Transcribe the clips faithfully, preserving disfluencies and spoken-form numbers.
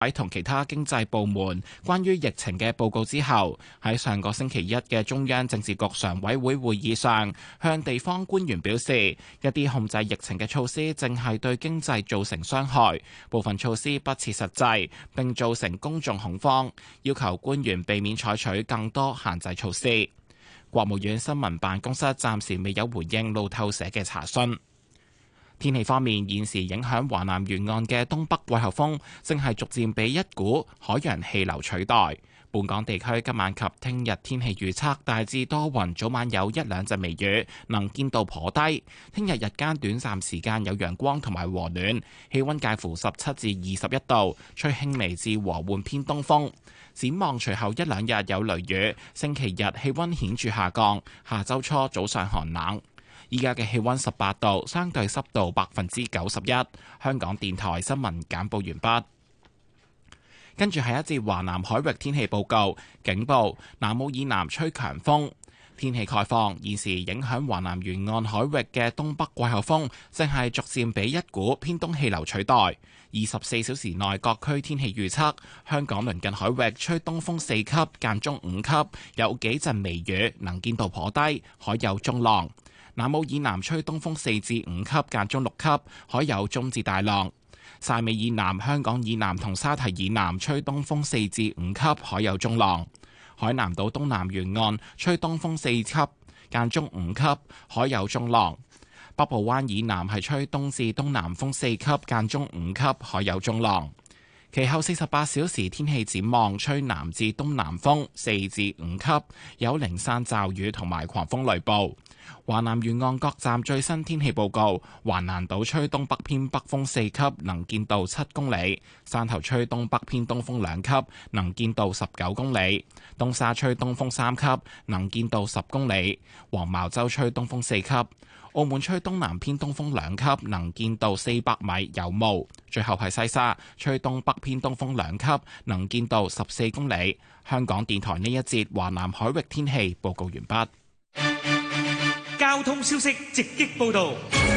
喺同其他經濟部門關於疫情嘅報告之後，喺上個星期一嘅中央政治局常委會會議上，向地方官員表示，一啲控制疫情嘅措施正係對經濟造成傷害，部分措施不切實際，並造成公眾恐慌，要求官員避免採取更多限制措施。國務院新聞辦公室暫時未有回應路透社嘅查詢。天氣方面，現時影響華南沿岸嘅東北季候風正係逐漸被一股海洋氣流取代。本港地區今晚及聽日天氣預測大致多雲，早晚有一兩陣微雨，能見度頗低。聽日日間短暫時間有陽光同埋和暖，氣溫介乎十七至二十一度，吹輕微至和緩偏東風。展望隨後一兩日有雷雨，星期日氣溫顯著下降，下周初早上寒冷。依家嘅氣溫十八度，相對濕度百分之九十一。香港電台新聞簡報完畢。跟住係一節華南海域天氣報告，警報：南澳以南吹強風。天氣概況：現時影響華南沿岸海域嘅東北季候風，正係逐漸俾一股偏東氣流取代。二十四小時內各區天氣預測：香港鄰近海域吹東風四級，間中五級，有幾陣微雨，能見度頗低，海有中浪。南澳以南吹東風四至五級，間中六級，海有中至大浪。汕尾以南、香港以南同沙堤以南吹東風四至五級，海有中浪。海南島東南沿岸吹東風四級，間中五級，海有中浪。北部灣以南係吹東至東南風四級，間中五級，海有中浪。其後四十八小時天氣展望，吹南至東南風四至五級，有零散驟雨同埋狂風雷暴。華南沿岸各站最新天氣報告：橫瀾島吹東北偏北風四級，能見度七公里；汕頭吹東北偏東風兩級，能見度十九公里；東沙吹東風三級，能見度十公里；黃茅洲吹東風四級；澳門吹東南偏東風兩級，能見度四百米，有霧。最後係西沙吹東北偏東風兩級，能見度十四公里。香港電台呢一節華南海域天氣報告完畢。 交通消息直擊報道。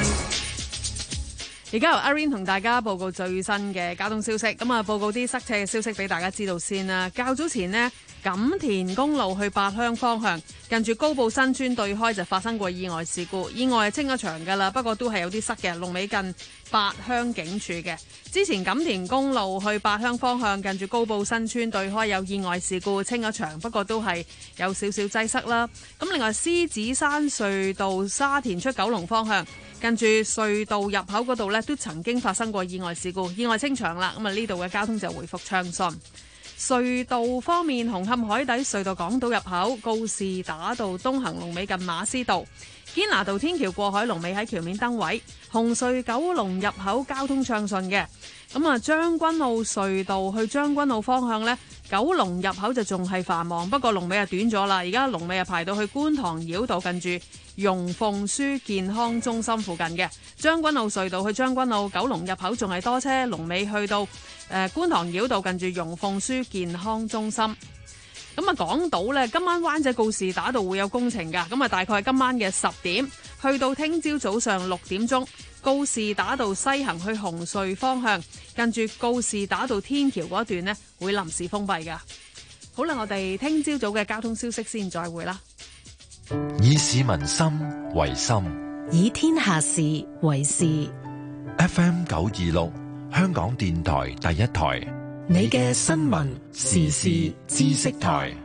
而家由阿 Rain 同大家報告最新嘅交通消息。咁啊，報告啲塞車嘅消息俾大家知道先啦。較早前呢，錦田公路去八鄉方向，近住高埔新村對開就發生過意外事故，意外係清咗場噶啦，不過都係有啲塞嘅，龍尾近八鄉警署嘅。之前錦田公路去八鄉方向，近住高埔新村對開有意外事故，清咗場，不過都係有少少擠塞啦。咁另外獅子山隧道沙田出九龍方向，近住隧道入口嗰度呢，都曾經發生過意外事故，意外清場啦。咁啊，呢度嘅交通就回復暢順。隧道方面，紅磡海底隧道港島入口告士打道東行龍尾近馬師道，堅拿道天橋過海龍尾喺橋面燈位，紅隧九龍入口交通暢順嘅。咁啊，將軍澳隧道去將軍澳方向呢，九龍入口就仲係繁忙，不過龍尾啊短咗啦，而家龍尾啊排到去觀塘繞道近住容鳳書健康中心附近嘅。將軍澳隧道去將軍澳九龍入口仲係多車，龍尾去到誒、呃、觀塘繞道近住容鳳書健康中心。咁啊，港島呢，今晚灣仔告士打道會有工程噶，咁啊大概係今晚嘅十點去到聽朝早上六點鐘，告士打道西行去紅隧方向，近住告士打道天橋嗰段呢，會臨時封閉噶。好啦，我哋聽朝早嘅交通消息先，再會啦。 以市民心為心， 以天下事為事。 F M 九二六，香港電台第一台， 你嘅新聞時事知識台。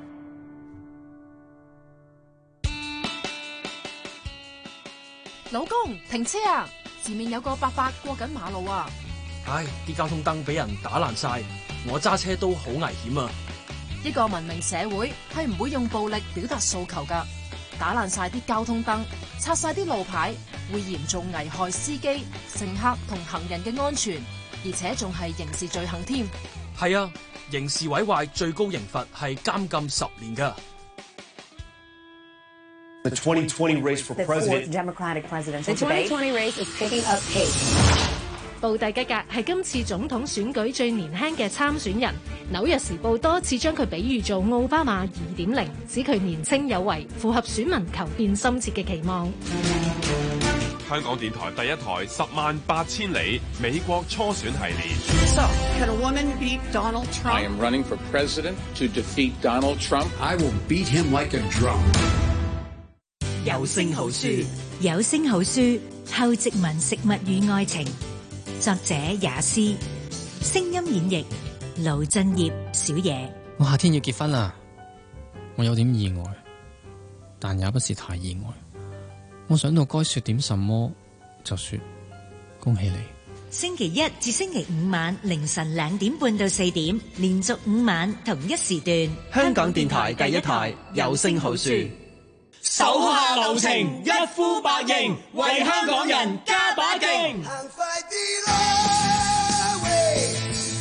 老公，停車啊！前面有個伯伯過緊馬路啊！ 唉，啲交通燈俾人打爛晒，我揸車都好危險啊！ 一個文明社會係唔會用暴力表達訴求噶，打爛晒啲交通燈，拆晒啲路牌，會嚴重危害司機、乘客同行人嘅安全，而且仲係刑事罪行添。 係啊，刑事毀壞最高刑罰係監禁十年噶。 The twenty twenty race for president. The Democratic presidential debate. The twenty twenty race is picking up pace. 布蒂吉格係今次總統選舉最年輕嘅參選人，紐約時報多次將佢比喻做奧巴馬二點零，指佢年輕有為，符合選民求變深切嘅期望。 香港電台第一台十萬八千里美國初選系列。 So, can a woman beat Donald Trump? I am running for president to defeat Donald Trump. I will beat him like a drum. 有聲好書， 有聲好書，後殖民食物與愛情，作者也斯，聲音演繹盧振業小野。 我夏天要結婚啦，我有點意外，但也不是太意外。我想到該說點什麼，就說恭喜你。 星期一至星期五晚凌晨兩點半到四點，連續五晚同一時段。 香港電台第一台有聲好書。 手下留情，一呼百應，為香港人加把勁。 行快啲啦喂，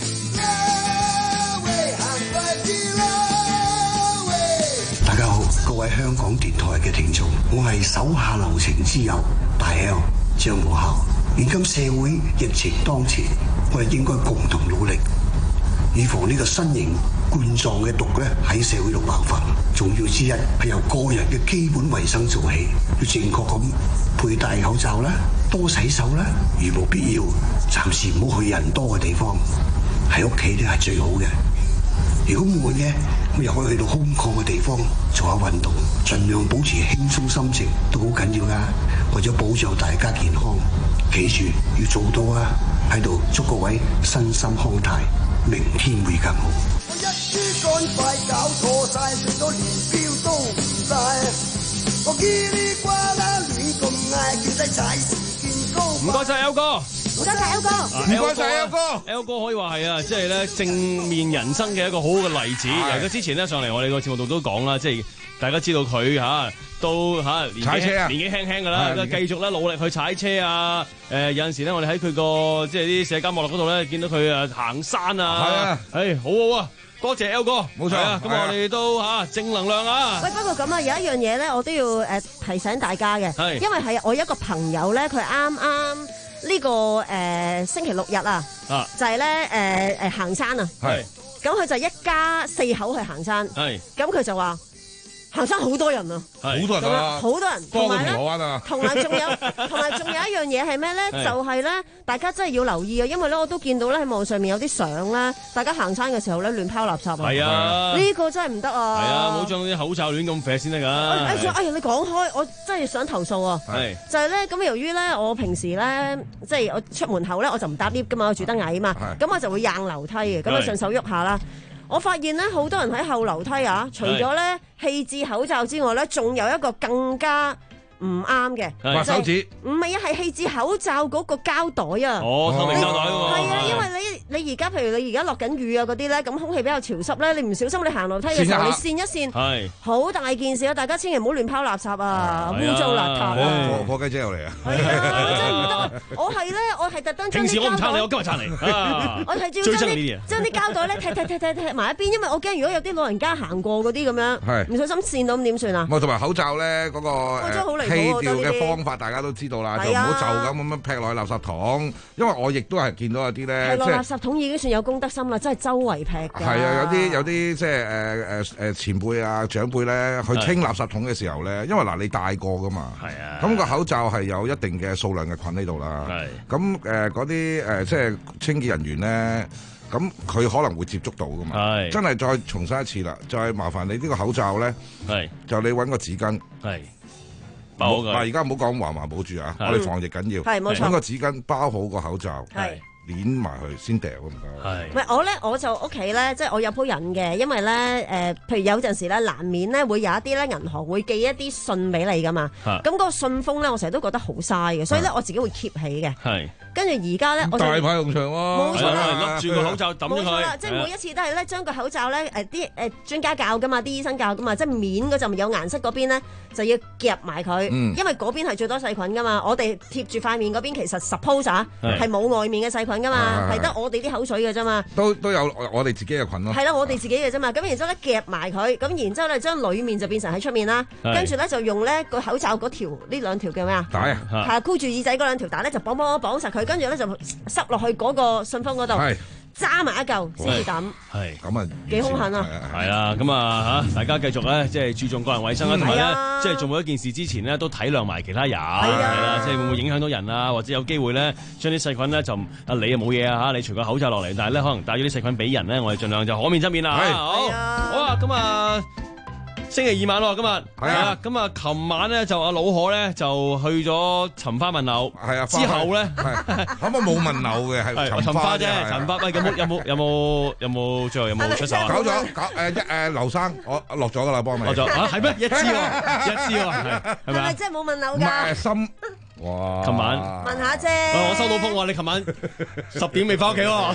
啦喂，行快啲啦喂。 大家好，各位香港電台嘅聽眾，我係手下留情之友大 L 張國孝。現今社會疫情當前，我哋應該共同努力，預防呢個新型冠狀嘅毒咧喺社會度爆發。重要之一係由個人嘅基本衛生做起，要正確咁佩戴口罩啦，多洗手啦，如無必要，暫時唔好去人多嘅地方，喺屋企咧係最好嘅。如果悶嘅，咁又可以去到空曠嘅地方做下運動，盡量保持輕鬆心情都好緊要噶。為咗保障大家健康，記住要做到啊！喺度祝各位身心康泰，明天會更好。 我一於趕快搞錯晒，最多連標都唔帶。我嘰哩呱啦亂咁嗌，叫仔踩時見高。 唔該晒 L 哥， 唔該晒 L 哥， 唔該晒 L 哥 ，L 哥可以話係啊，即係咧正面人生嘅一個好好嘅例子。尤其之前咧上嚟我哋個節目度都講啦，即係大家知道佢嚇。都嚇年紀輕年紀輕輕㗎啦，繼續咧努力去踩車啊！誒有陣時咧，我哋喺佢個即係啲社交網絡嗰度咧，見到佢誒行山啊！係啊，誒好好啊！多謝 L 哥，冇錯啊！咁我哋都嚇正能量啊！ 喂，不過咁啊，有一樣嘢咧，我都要誒提醒大家嘅，係因為係我一個朋友咧，佢啱啱呢個誒星期六日啊，就係咧誒誒行山啊，係咁佢就一家四口去行山，係咁佢就話。行山好多人啊， 好多人啊， 好多人，同埋咧，同埋仲有，同埋仲有一樣嘢係咩咧？就係咧，大家真係要留意啊！因為咧，我都見到咧喺網上面有啲相咧，大家行山嘅時候咧亂拋垃圾啊！ 係啊， 呢個真係唔得啊！ 係啊，冇將啲口罩亂咁揈先得㗎。 哎呀，哎呀，你講開，我真係想投訴啊！係就係咧，咁由於咧，我平時咧，即係我出門口咧，我就唔搭 lift 㗎嘛，我住得矮啊嘛，咁我就會硬樓梯嘅，咁啊順手喐下啦。我發現咧，好多人喺後樓梯啊，除咗咧棄置口罩之外咧，仲有一個更加唔啱嘅， 刮手指。 唔係啊，係棄置口罩嗰個膠袋啊。 哦，透明膠袋喎。 係啊，因為你你而家譬如你而家落緊雨啊嗰啲咧，咁空氣比較潮濕咧，你唔小心你行樓梯嘅時候，你跣一跣，係好大件事啊！大家千祈唔好亂拋垃圾啊，污糟邋遢啊！ 火雞姐又嚟啊！ 係啊，真係唔得！我係咧，我係特登將啲膠袋。平時我唔撐你，我今日撐你。我係要將啲將啲膠袋咧踢踢踢踢踢埋一邊，因為我驚如果有啲老人家行過嗰啲咁樣，唔小心跣到咁點算啊？ 同埋口罩咧嗰個。棄掉嘅方法大家都知道啦，就唔好就咁咁樣劈落去垃圾桶。因為我亦都係見到有啲咧， 即係垃圾桶已經算有公德心啦，真係周圍劈㗎。 係啊，有啲有啲即係誒誒誒前輩啊長輩咧去清垃圾桶嘅時候咧，因為嗱你戴過㗎嘛，係啊，咁個口罩係有一定嘅數量嘅菌喺度啦，係。咁誒嗰啲誒即係清潔人員咧，咁佢可能會接觸到㗎嘛，係。真係再重申一次啦，就係麻煩你呢個口罩咧，係就你揾個紙巾，係。嗱，而家唔好講環環保住啊！我哋防疫緊要，係冇錯。揾個紙巾包好個口罩，係攣埋佢先掉咁樣。係。 唔係我咧，我就屋企咧，即係我有鋪癮嘅，因為咧誒，譬如有陣時咧，難免咧會有一啲咧銀行會寄一啲信俾你噶嘛。咁嗰個信封咧，我成日都覺得好嘥嘅，所以咧我自己會 keep 起嘅。係。跟住而家咧，我大派用場喎， 冇錯啦， 笠住個口罩抌咗佢。冇錯啦， 即係每一次都係咧，將個口罩咧誒啲誒專家教噶嘛，啲醫生教噶嘛，即係面嗰陣有顏色嗰邊咧就要夾埋佢，因為嗰邊係最多細菌噶嘛。我哋貼住塊面嗰邊其實 suppose 啊係冇外面嘅細菌噶嘛，係得我哋啲口水嘅啫嘛。 都都有我哋自己嘅菌咯。 係啦，我哋自己嘅啫嘛。咁然之後咧夾埋佢，咁然之後咧將裡面就變成喺出面啦。跟住咧就用咧個口罩嗰條呢兩條叫咩啊？帶啊，係箍住耳仔嗰兩條帶咧就綁綁綁實佢，跟住咧就塞落去嗰個信封嗰度， 揸埋一嚿先至抌。 係咁啊， 幾兇狠啊！ 係啦，咁啊嚇，大家繼續咧，即係注重個人衞生啦，同埋咧，即係做每一件事之前咧，都體諒埋其他人，係啦，即係會唔會影響到人啊？或者有機會咧，將啲細菌咧就啊你啊冇嘢啊嚇，你除個口罩落嚟，但係咧可能帶咗啲細菌俾人咧，我哋盡量就可免則免啦。係，好，好啊，咁啊。星期二晚喎，今日係啊，咁啊，琴晚咧就阿老何咧就去咗尋花問柳，係啊，之後咧咁啊冇問柳嘅，係尋花啫， 尋花。喂，有冇有冇有冇有冇最後有冇出手啊？ 搞咗搞誒一誒劉生，我落咗噶啦，幫你落咗啊？係咩？一支喎，一支喎，係係咪啊？ 真係冇問柳㗎？ 唔係心。哇！ 琴晚問下啫， 我收到風喎，你琴晚十點未翻屋企喎，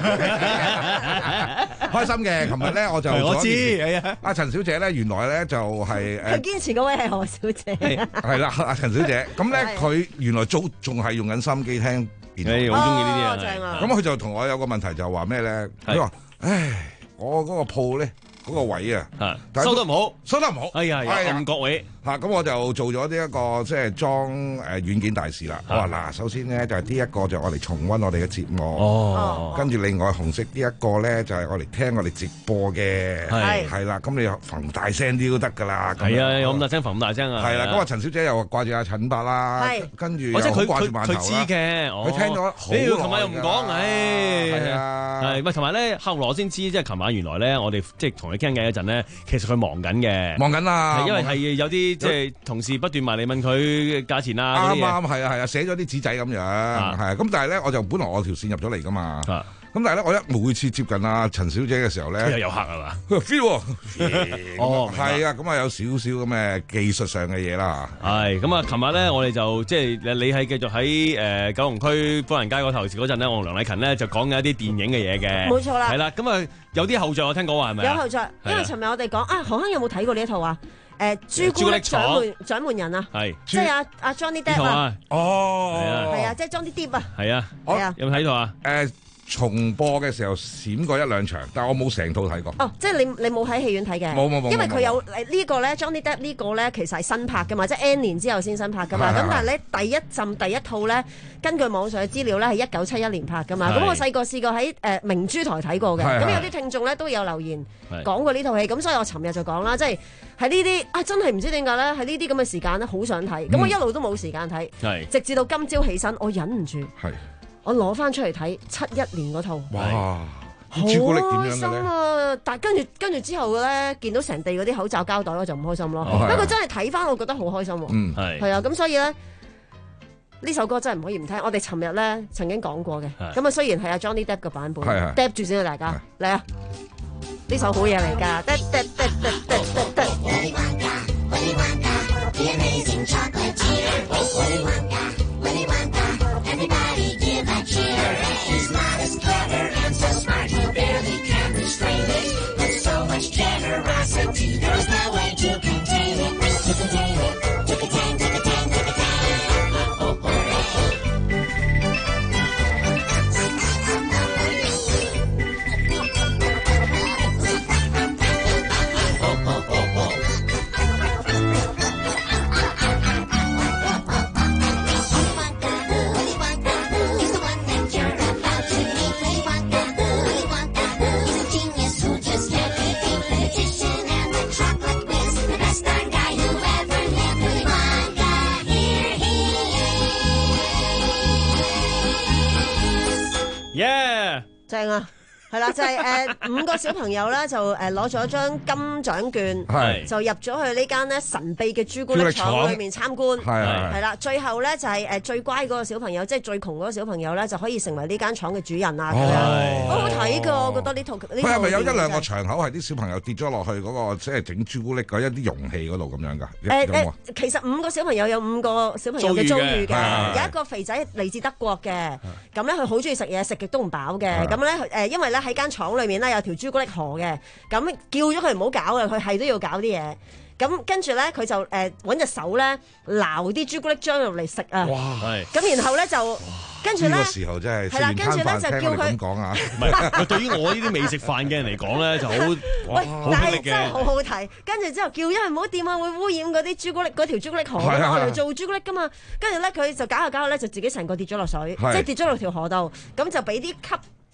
開心嘅。琴日咧我就我知，係啊。 阿陳小姐咧原來咧就係誒， 佢堅持嗰位係何小姐， 係啦，阿陳小姐。咁咧佢原來仲仲係用緊心機聽電台， 好中意呢啲啊。咁佢就同我有個問題就話咩咧？佢話：唉，我嗰個鋪咧。嗰個位啊， 收得唔好， 收得唔好， 哎呀，暗角位嚇，咁我就做咗呢一個即係裝誒軟件大使啦。我話嗱，首先咧就係呢一個就我嚟重溫我哋嘅節目，哦，跟住另外紅色呢一個咧就係我嚟聽我哋直播嘅，係係啦，咁你揈大聲啲都得㗎啦。 係啊，有咁大聲揈咁大聲啊。 係啦，咁啊陳小姐又掛住阿陳伯啦，跟住又掛住饅頭啦。佢知嘅，佢聽咗好耐。 琴晚又唔講，唉， 係啊， 係喂，同埋咧，克羅先知，即係琴晚原來咧，我哋即係同佢傾偈嗰陣咧，其實佢忙緊嘅， 忙緊啦， 係因為係有啲即係同事不斷埋嚟問佢價錢啊， 啱啱係啊係啊，寫咗啲紙仔咁樣，係啊，咁但係咧，我就本來我條線入咗嚟噶嘛。咁但係咧，我一每次接近阿陳小姐嘅時候咧， 佢又有客係嘛？ 佢話 feel 哦，係啊，咁啊有少少咁嘅技術上嘅嘢啦。 係咁啊，琴日咧我哋就即係你係繼續喺誒九龍區福仁街嗰頭時嗰陣咧，我同梁禮勤咧就講緊一啲電影嘅嘢嘅。 冇錯啦。係啦，咁啊有啲後著我聽講話係咪？ 有後著，因為尋日我哋講啊，何亨有冇睇過呢一套啊？誒朱古力獎門獎門人啊，係即係阿阿 Johnny Depp 啊。哦，係啊，即係 Johnny Depp 啊。 係啊，係啊，有冇睇到啊？ 誒。重播嘅時候閃過一兩場，但係我冇成套睇過。 哦，即係你你冇喺戲院睇嘅？ 冇冇冇。 因為佢有呢個咧 ，Johnny Depp 呢個咧其實係新拍㗎嘛，即係 N 年之後先新拍㗎嘛。咁但係咧第一陣第一套咧，根據網上嘅資料咧係一九七一年拍㗎嘛。咁我細個試過喺誒明珠台睇過嘅。咁有啲聽眾咧都有留言講過呢套戲。咁所以我尋日就講啦，即係喺呢啲啊真係唔知點解咧，喺呢啲咁嘅時間咧好想睇。咁我一路都冇時間睇，直至到今朝起身，我忍唔住。係。我攞翻出嚟睇七一年嗰套， 哇！ 好開心啊！但跟住跟住之後咧，見到成地嗰啲口罩膠袋，我就唔開心咯。不過真係睇翻，我覺得好開心。嗯，係係啊，咁所以咧呢首歌真係唔可以唔聽。我哋尋日咧曾經講過嘅，咁啊雖然係阿 Johnny Depp 嘅版本，Depp 住先啊大家嚟啊！呢首好嘢嚟㗎。 He's not as clever and so smart, he barely can restrain it. With so much generosity, there's no way to contain it. To contain it, to contain, to contain, to contain. Oh, oh, oh, oh, oh, oh, oh. Yeah， 正啊！係啦，就係、是、誒、呃、五個小朋友咧，就誒攞咗張金獎券，就入咗去呢間咧神秘嘅朱古力廠裏面參觀。係係啦，最後咧就係、是、誒最乖嗰個小朋友，即係最窮嗰個小朋友咧，就可以成為呢間廠嘅主人啊！咁樣好好睇㗎，我覺得呢套。佢係咪有一兩個場口係啲小朋友跌咗落去嗰、那個即係整朱古力嗰一啲容器嗰度咁樣㗎？誒誒、呃， 其實五個小朋友有五個小朋友嘅遭遇嘅，有一個肥仔嚟自德國嘅，咁咧佢好中意食嘢，食極都唔飽嘅，咁咧誒因為咧喺間廠裏面咧有條朱古力河嘅，咁叫咗佢唔好搞嘅，佢係都要搞啲嘢。咁跟住咧，佢就誒揾隻手咧撈啲朱古力漿入嚟食啊！哇，係。咁然後咧就跟住咧，呢個時候真係係啦，跟住咧就叫佢咁講啊！ 唔係，對於我呢啲未食飯嘅人嚟講咧，就好喂，但係真係好好睇。跟住之後叫因為唔好掂啊，會污染嗰啲朱古力嗰條朱古力河，我哋做朱古力噶嘛。跟住咧佢就搞下搞下咧，就自己成個跌咗落水，即係跌咗落條河度。咁就俾啲吸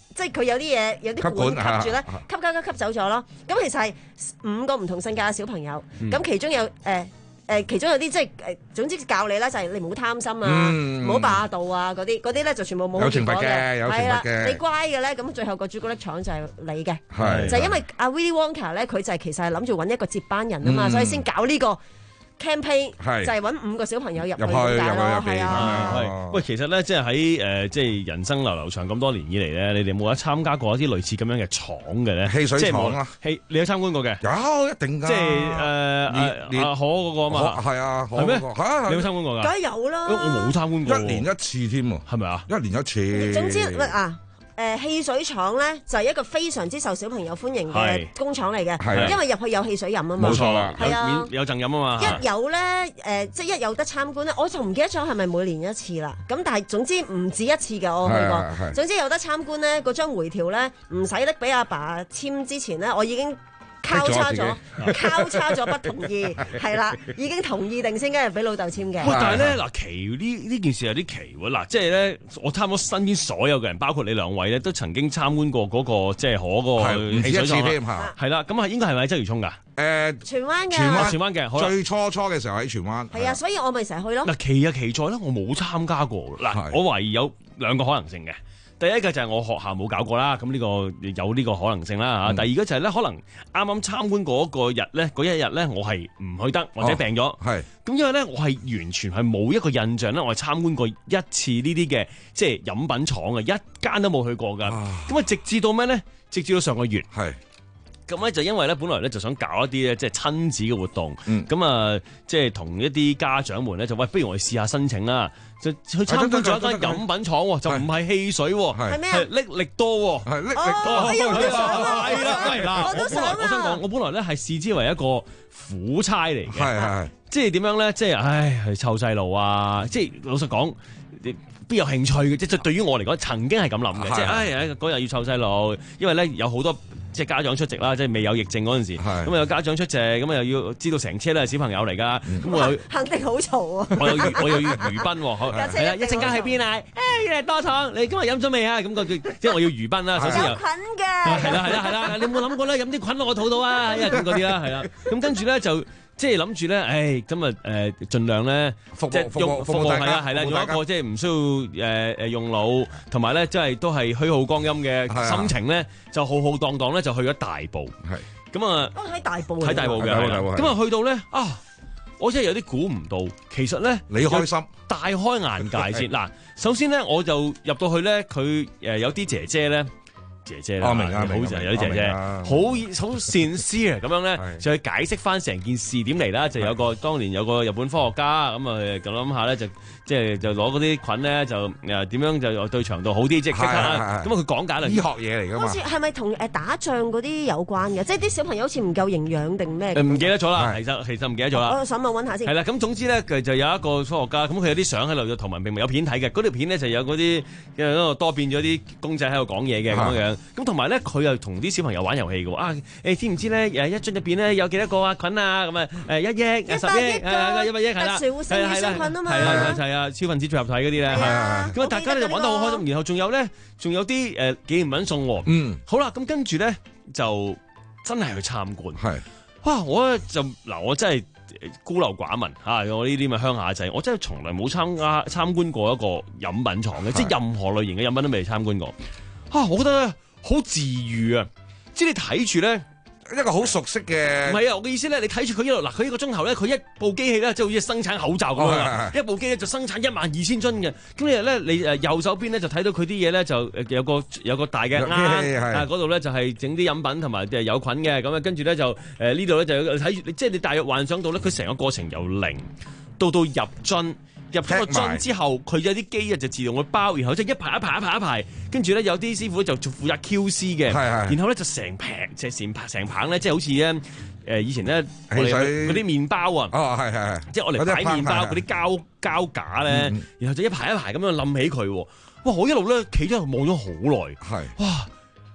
即係佢有啲嘢有啲管吸住咧，吸吸吸吸走咗咯。咁其實係五個唔同性格嘅小朋友，咁、嗯、其中有誒。呃誒其中有啲即係誒，總之教你啦，就係你唔好貪心啊，唔好、嗯、霸道啊，嗰啲嗰啲咧就全部冇結果嘅，係啦，你乖嘅咧，咁最後個朱古力廠就係你嘅，就係因為阿 Willy Wonka 咧，佢就係其實係諗住揾一個接班人啊嘛，嗯、所以先搞呢、呢個。campaign 就係揾五個小朋友入去咁解咯，係啊。 喂，其實咧，即係喺誒，即係人生流流長咁多年以嚟咧，你哋有冇得參加過一啲類似咁樣嘅廠嘅咧？汽水廠啊，汽你有參觀過嘅？有，一定㗎。即係誒誒阿可嗰個啊嘛，係啊，係咩？嚇，你有參觀過㗎？梗係有啦。我冇參觀過。一年一次添喎，係咪啊？一年一次。 總之啊。誒汽水廠咧就係一個非常之受小朋友歡迎嘅工廠嚟嘅，因為入去有汽水飲啊嘛， 冇錯啦， 係啊， 有贈飲啊嘛。 一有咧誒，即係一有得參觀咧，我就唔記得咗係咪每年一次啦。咁但係總之唔止一次嘅，我去過。總之有得參觀咧，嗰張回條咧唔使拎俾阿爸簽之前咧，我已經交叉咗，交叉咗不同意，係啦，已經同意定先，跟住俾老豆簽嘅。 喂，但係咧嗱，奇呢呢件事有啲奇喎。嗱，即係咧，我差唔多身邊所有嘅人，包括你兩位咧，都曾經參觀過嗰個即係可個汽水廠添嚇。係啦，咁啊應該係咪喺鰂魚涌㗎？誒， 荃灣嘅， 荃灣荃灣嘅， 最初初嘅時候喺荃灣。 係啊，所以我咪成日去咯。 嗱，奇啊奇在咧，我冇參加過。嗱，我懷疑有兩個可能性嘅。第一個就係我學校冇搞過啦，咁呢個有呢個可能性啦嚇。嗯、第二個就係咧，可能啱啱參觀嗰個日咧，嗰一日咧，我係唔去得或者病咗。係、哦，咁因為咧，我係完全係冇一個印象咧，我係參觀過一次呢啲嘅即係飲品廠嘅，一間都冇去過㗎。咁啊，直至到咩咧？直至到上個月。係。咁咧就因為咧，本來咧就想搞一啲咧，即係親子嘅活動。咁啊、嗯，即係同一啲家長們咧，就喂，不如我哋試下申請啦。就去參觀咗一間飲品廠喎，就唔係汽水喎，係咩？係力力多喎，係力力多。係啦，喂嗱，我本來我想講，我本來咧係視之為一個苦差嚟嘅，係係，即係點樣咧？即係唉，係湊細路啊！即係老實講，你邊有興趣嘅？即係對於我嚟講，曾經係咁諗嘅，即係唉，嗰日要湊細路，因為咧有好多。即係家長出席啦，即係未有疫症嗰陣時，咁啊有家長出席，咁啊又要知道成車都係小朋友嚟㗎，咁、嗯、我又肯定好嘈啊！ 我又我又要娛賓喎，係啦，一陣間喺邊啊？誒多廠，你今日飲咗未啊？咁個即係我要娛賓啦，首先有菌嘅，係啦係啦係啦，你有冇諗過咧？飲啲菌落我肚度啊？因為咁嗰啲啦，係啦，咁跟住咧就。即係諗住咧，誒咁啊誒，盡量咧，即係用服務係啦係啦，用一個即係唔需要誒誒用腦，同埋咧即係都係虛耗光陰嘅心情咧，就浩浩蕩蕩咧就去咗大埔。係咁啊， 喺大埔喺大埔嘅，咁啊去到咧啊，我真係有啲估唔到，其實咧你開心， 大開眼界先嗱。首先咧，我就入到去咧，佢誒有啲姐姐咧。姐姐啦，好就係有啲姐姐，好好善思啊，咁樣咧就去解釋翻成件事點嚟啦。就有個當年有個日本科學家咁啊，咁諗下咧就即係就攞嗰啲菌咧就誒點樣就對腸道好啲，即係咁啊佢講解啦， 醫學嘢嚟㗎嘛。 好似係咪同誒打仗嗰啲有關嘅？即係啲小朋友好似唔夠營養定咩？ 唔記得咗啦，其實其實唔記得咗啦。 我上網揾下先。 係啦，咁總之咧就有一個科學家，咁佢有啲相喺度，就圖文並茂有片睇嘅。嗰條片咧就有嗰啲因為多變咗啲公仔喺度講嘢嘅咁樣樣。咁同埋咧，佢又同啲小朋友玩遊戲嘅喎。啊，誒知唔知咧？誒一樽入邊咧有幾多個啊菌啊？咁啊誒一億、十億、一百億係啦，係啦係啦，係啊係啊，超分子聚合體嗰啲咧。係啊。咁啊，大家咧就玩得好開心。然後仲有咧，仲有啲誒紀念品送喎。嗯。好啦，咁跟住咧就真係去參觀。係。哇！我咧就嗱，我真係孤陋寡聞嚇。我呢啲咪鄉下仔，我真係從來冇參加參觀過一個飲品廠嘅，即係任何類型嘅飲品都未參觀過。啊！我覺得咧好治愈啊！即係你睇住咧一個好熟悉嘅， 唔係啊！我嘅意思咧，你睇住佢一路嗱，佢一個鐘頭咧，佢一部機器咧，即係好似生產口罩咁樣啦。一部機咧就生產一萬二千樽嘅。咁你咧，你誒右手邊咧就睇到佢啲嘢咧，就有個有個大嘅啱啊！嗰度咧就係整啲飲品同埋誒有菌嘅。咁啊，跟住咧就誒呢度咧就睇住，即係你大約幻想到咧，佢成個過程由零到到入樽。入咗個樽之後，佢有啲機啊就自動會包，然後即係一排一排一排一排，跟住咧有啲師傅就負責 Q C 嘅，然後咧就成平即係成成棒咧，即係好似咧誒以前咧我哋嗰啲麵包啊，哦係係，即係我哋擺麵包嗰啲膠膠架咧，然後就一排一排咁樣冧起佢，哇！我一路咧企咗喺度望咗好耐，係哇！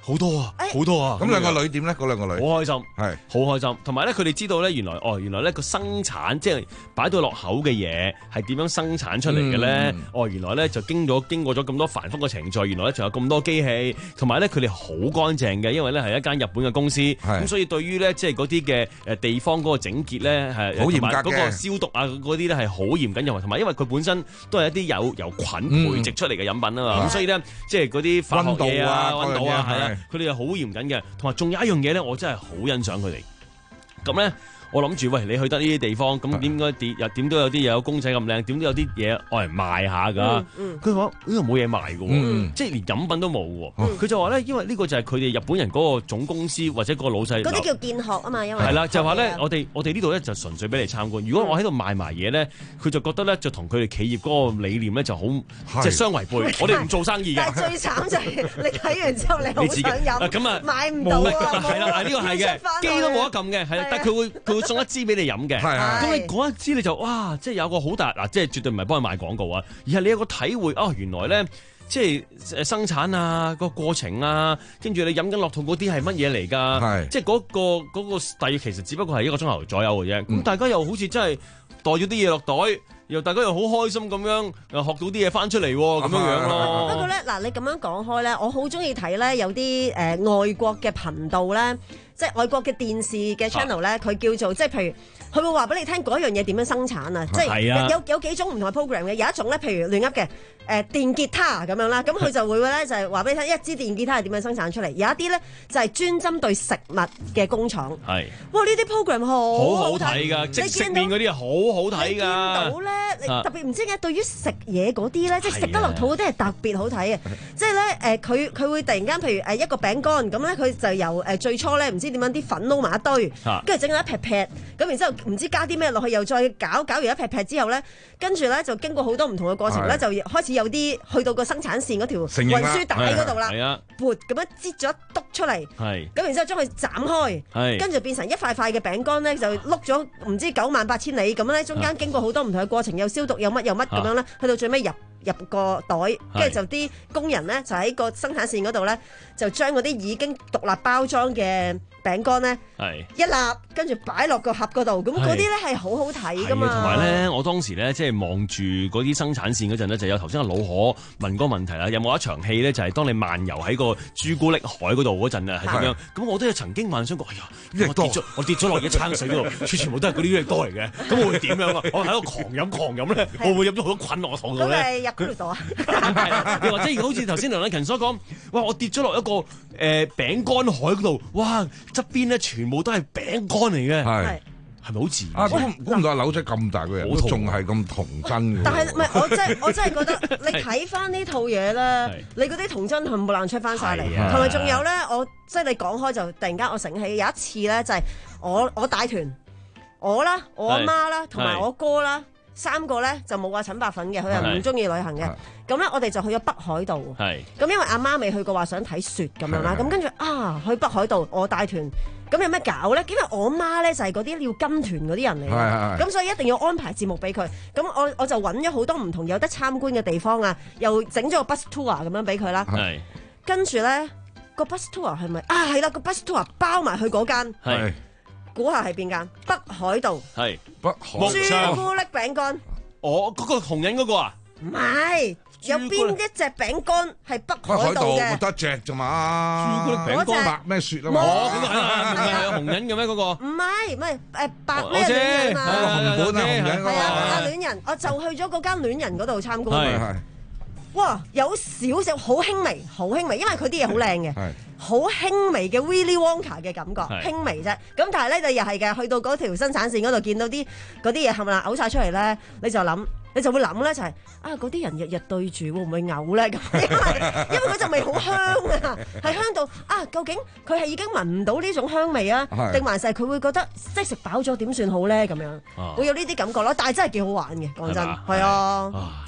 好多啊，好多啊！ 咁兩個女點咧？嗰兩個女好開心， 係好開心。同埋咧，佢哋知道咧，原來哦，原來咧個生產即係擺到落口嘅嘢係點樣生產出嚟嘅咧？嗯、哦，原來咧就經咗經過咗咁多繁複嘅程序，原來咧仲有咁多機器，同埋咧佢哋好乾淨嘅，因為咧係一間日本嘅公司，咁所以對於咧即係嗰啲嘅誒地方嗰個整潔咧係好嚴格嘅， 嗰個消毒啊嗰啲咧係好嚴謹嘅，同埋因為佢本身都係一啲有由菌培植出嚟嘅飲品啊嘛，咁、嗯、所以咧即係嗰啲化學嘢啊、溫度啊，係啊，佢哋係好嚴謹嘅，同埋仲有一樣嘢咧，我真係好欣賞佢哋。咁咧，我諗住喂，你去得呢啲地方，咁點解點又點都有啲嘢有公仔咁靚，點都有啲嘢愛嚟賣下㗎。佢話呢度冇嘢賣㗎，嗯、即係連飲品都冇喎。佢、嗯、就話咧，因為呢個就係佢哋日本人嗰個總公司或者嗰個老細。 嗰啲叫見學啊嘛，因為係啦，就話咧，我哋我哋呢度咧就純粹俾你參觀。如果我喺度賣埋嘢咧，佢就覺得咧就同佢哋企業嗰個理念咧就好即係相違背。我哋唔做生意嘅。 但係最慘就係你睇完之後你好想飲， 咁啊買唔到啊！ 係啦，呢個係嘅，機都冇得撳嘅，係，但係佢會佢會送一支俾你飲嘅。咁你嗰一支你就哇，即係有個好大嗱，即係絕對唔係幫佢賣廣告啊，而係你有個體會哦，原來咧即係生產啊個過程啊，跟住你飲緊落肚嗰啲係乜嘢嚟㗎？即係嗰個嗰個大約其實只不過係一個鐘頭左右嘅啫。咁、嗯、大家又好似真係袋咗啲嘢落袋，又大家又好開心咁樣，又學到啲嘢翻出嚟喎，咁樣樣咯。 不過咧嗱，你咁樣講開咧，我好中意睇咧有啲誒、呃、外國嘅頻道咧，即係外國嘅電視嘅 channel 咧，佢、啊、叫做即係譬如。佢會話俾你聽嗰樣嘢點樣生產啊！即係有有，有幾種唔同嘅 program 嘅，有一種咧，譬如亂噏嘅誒電吉他咁樣啦，咁佢就會咧就係話俾你聽一支電吉他係點樣生產出嚟。有一啲咧就係專針對食物嘅工廠。係哇！呢啲 program 好好好睇㗎，即食麵嗰啲係好好睇㗎。你見到咧，你特別唔知嘅對於食嘢嗰啲咧，即係食得落肚嗰啲係特別好睇嘅。即係咧誒，佢佢會突然間譬如誒一個餅乾咁咧，佢就由誒最初咧唔知點樣啲粉撈埋一堆，跟住整咗一劈劈，咁然之後。唔知加啲咩落去，又再搞搞完一劈劈之後咧，跟住咧就經過好多唔同嘅過程咧，就開始有啲去到個生產線嗰條運輸帶嗰度啦，撥咁樣擠咗一篤出嚟，咁然之後將佢斬開，跟住變成一塊塊嘅餅乾咧，就碌咗唔知九萬八千里咁咧，中間經過好多唔同嘅過程，又消毒又乜又乜咁樣咧，去到最尾入入個袋，跟住就啲工人咧就喺個生產線嗰度咧，就將嗰啲已經獨立包裝嘅餅乾咧，一立跟住擺落個盒嗰度，咁嗰啲咧係好好睇噶嘛。 同埋咧，我當時咧即係望住嗰啲生產線嗰陣咧，就有頭先阿老可問嗰個問題啦，有冇一場戲咧就係當你漫遊喺個朱古力海嗰度嗰陣啊，係點樣？咁我都有曾經幻想過，哎呀，我跌咗，我跌咗落一餐水嗰度，全部都係嗰啲益力多嚟嘅，咁我會點樣啊？我喺度狂飲狂飲咧，我會飲咗好多菌落我肚度咧。 咁你入嗰度啊？ 又或者好似頭先梁禮勤所講，哇！我跌咗落一個誒、呃、餅乾海嗰度，哇！側邊咧全部都係餅乾嚟嘅，係係咪好自然？ 啊，估估唔到阿柳仔咁大個人都仲係咁童真嘅。 但係唔係我真係我真係覺得你睇翻呢套嘢咧，你嗰啲童真冚唪唥出翻晒嚟，同埋仲有咧，我即係你講開就突然間我醒起有一次咧，就係、是、我我帶團，我啦，我阿媽啦，同埋我哥啦。三個咧就冇話陳白粉嘅，佢又唔中意旅行嘅。咁咧我哋就去咗北海道。咁因為阿媽未去過，話想睇雪咁樣啦。咁跟住啊，去北海道，我帶團。咁有咩搞咧？因為我媽咧就係嗰啲要跟團嗰啲人嚟嘅。咁所以一定要安排節目俾佢。咁我我就揾咗好多唔同有得參觀嘅地方啊，又整咗個 bus tour 咁樣俾佢啦。跟住咧個 bus tour 係咪啊？係啦，個 bus tour 包埋去嗰間。估下係邊間？北海道係北海道朱古力餅乾。 哦，嗰個紅人嗰個啊？ 唔係，有邊一隻餅乾係北海道嘅？ 得隻啫嘛。朱古力餅乾白咩雪啊嘛？ 哦，嗰個係係係紅人嘅咩嗰個？ 唔係，唔係誒白咩戀人啊？ 紅本啊，紅人係啊，阿戀人，我就去咗嗰間戀人嗰度參觀。係係。哇，有少少好輕微，好輕微，因為佢啲嘢好靚嘅，好輕微嘅 Willy Wonka 嘅感覺，輕微啫。咁但係咧，你又係嘅，去到嗰條生產線嗰度見到啲嗰啲嘢係咪啦，嘔晒出嚟咧，你就諗，你就會諗咧就係、是、啊，嗰啲人日日對住會唔會嘔咧？咁因為因為嗰陣味好香啊，係香到啊，究竟佢係已經聞唔到呢種香味啊，定還是係佢會覺得即係食飽咗點算好咧？咁樣、啊、會有呢啲感覺咯。但係真係幾好玩嘅，講真係啊。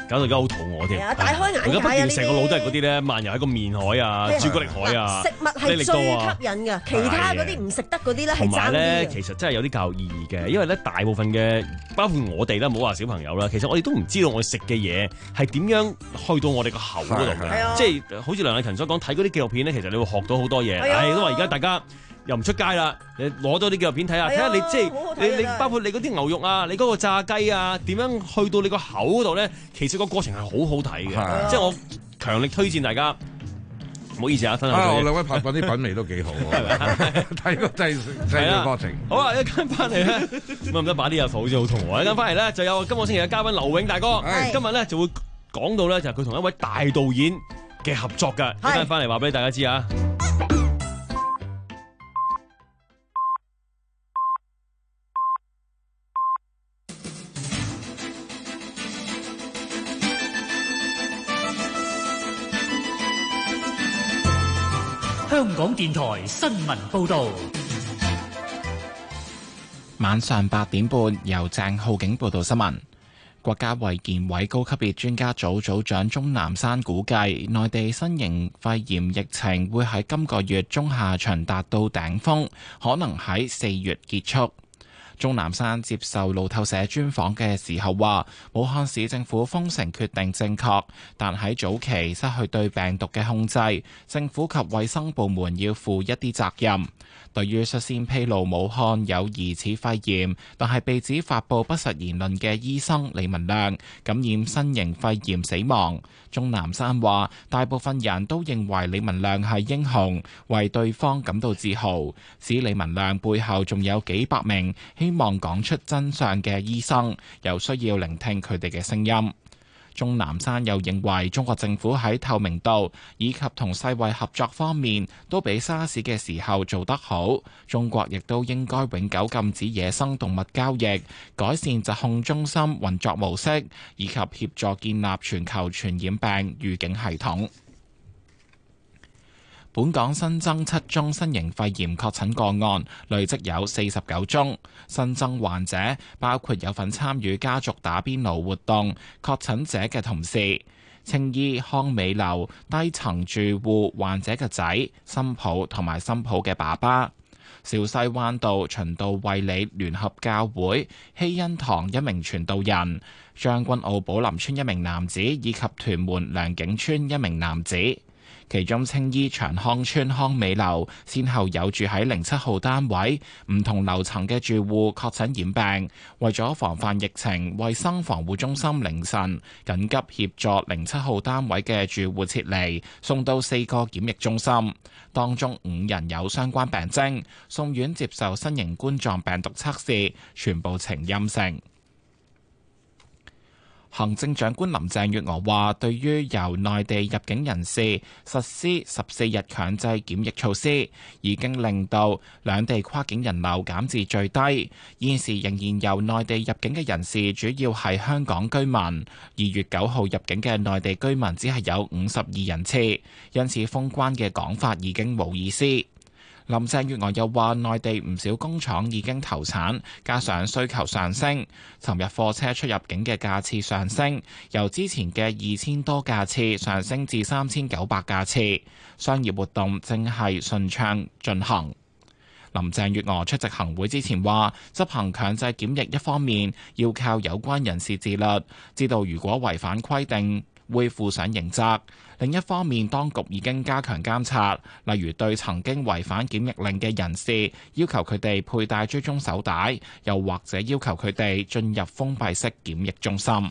搞到而家好肚餓添。 大開眼界啊！ 而家不斷成個腦都係嗰啲咧，漫遊喺個面海啊、朱古力海啊， 食物係最吸引嘅，其他嗰啲唔食得嗰啲咧係爭啲嘅。同埋咧，其實真係有啲教育意義嘅，因為咧大部分嘅，包括我哋啦，唔好話小朋友啦，其實我哋都唔知道我哋食嘅嘢係點樣去到我哋個口嗰度嘅。即係好似梁麗勤所講，睇嗰啲紀錄片咧，其實你會學到好多嘢。係都話而家大家又唔出街啦，你攞多啲紀錄片睇下，睇下你即係你你包括你嗰啲牛肉啊，你嗰個炸雞啊，點樣去到你個口嗰度咧？其實個過程係好好睇嘅，即係我強力推薦大家。唔好意思啊，分享咗。 我兩位拍檔啲品味都幾好，睇個製製作過程。 好啊，一間翻嚟咧，咁唔得把啲嘢好似好肚餓。一間翻嚟咧，就有今個星期嘅嘉賓劉永大哥，今日咧就會講到咧就係佢同一位大導演嘅合作㗎。一間翻嚟話俾大家知啊。 香港電台新聞報導， 晚上八點半由鄭浩景報道新聞。國家衛健委高級別專家組組長鍾南山估計，內地新型肺炎疫情會喺今個月中下旬達到頂峰，可能喺四月結束。鍾南山接受路透社專訪嘅時候話，武漢市政府封城決定正確，但喺早期失去對病毒嘅控制，政府及衛生部門要負一啲責任。對於率先披露武漢有疑似肺炎，但係被指發布不實言論嘅醫生李文亮感染新型肺炎死亡，鍾南山話大部分人都認為李文亮係英雄，為對方感到自豪，指李文亮背後仲有幾百名希望講出真相嘅醫生，有需要聆聽佢哋嘅聲音。鍾南山又認為中國政府喺透明度以及同世衛合作方面都比沙士嘅時候做得好，中國亦都應該永久禁止野生動物交易，改善疾控中心運作模式，以及協助建立全球傳染病預警系統。本港新增七宗新型肺炎確診個案，累積有四十九宗。新增患者包括有份參與家族打邊爐活動確診者嘅同事、青衣康美樓低層住戶患者嘅仔、新抱同埋新抱嘅爸爸、小西灣道循道衛理聯合教會希恩堂一名傳道人、將軍澳寶林村一名男子以及屯門良景村一名男子。其中青衣長康村康美樓先後有住喺零七號單位唔同樓層嘅住戶確診染病，為咗防範疫情，衛生防護中心凌晨緊急協助零七號單位嘅住戶撤離，送到四個檢疫中心，當中五人有相關病徵，送院接受新型冠狀病毒測試，全部呈陰性。行政長官林鄭月娥話，對於由內地入境人士實施十四日強制檢疫措施，已經令到兩地跨境人流減至最低。現時仍然由內地入境嘅人士主要係香港居民，二月九號入境嘅內地居民只係有五十二人次，因此封關嘅講法已經冇意思。林鄭月娥又話，內地唔少工廠已經投產，加上需求上升，尋日貨車出入境嘅架次上升，由之前嘅二千多架次上升至三千九百架次，商業活動正係順暢進行。林鄭月娥出席行會之前話，執行強制檢疫一方面要靠有關人士自律，知道如果違反規定會負上刑責。另一方面，當局已經加強監察，例如對曾經違反檢疫令嘅人士，要求佢哋佩戴追蹤手帶，又或者要求佢哋進入封閉式檢疫中心。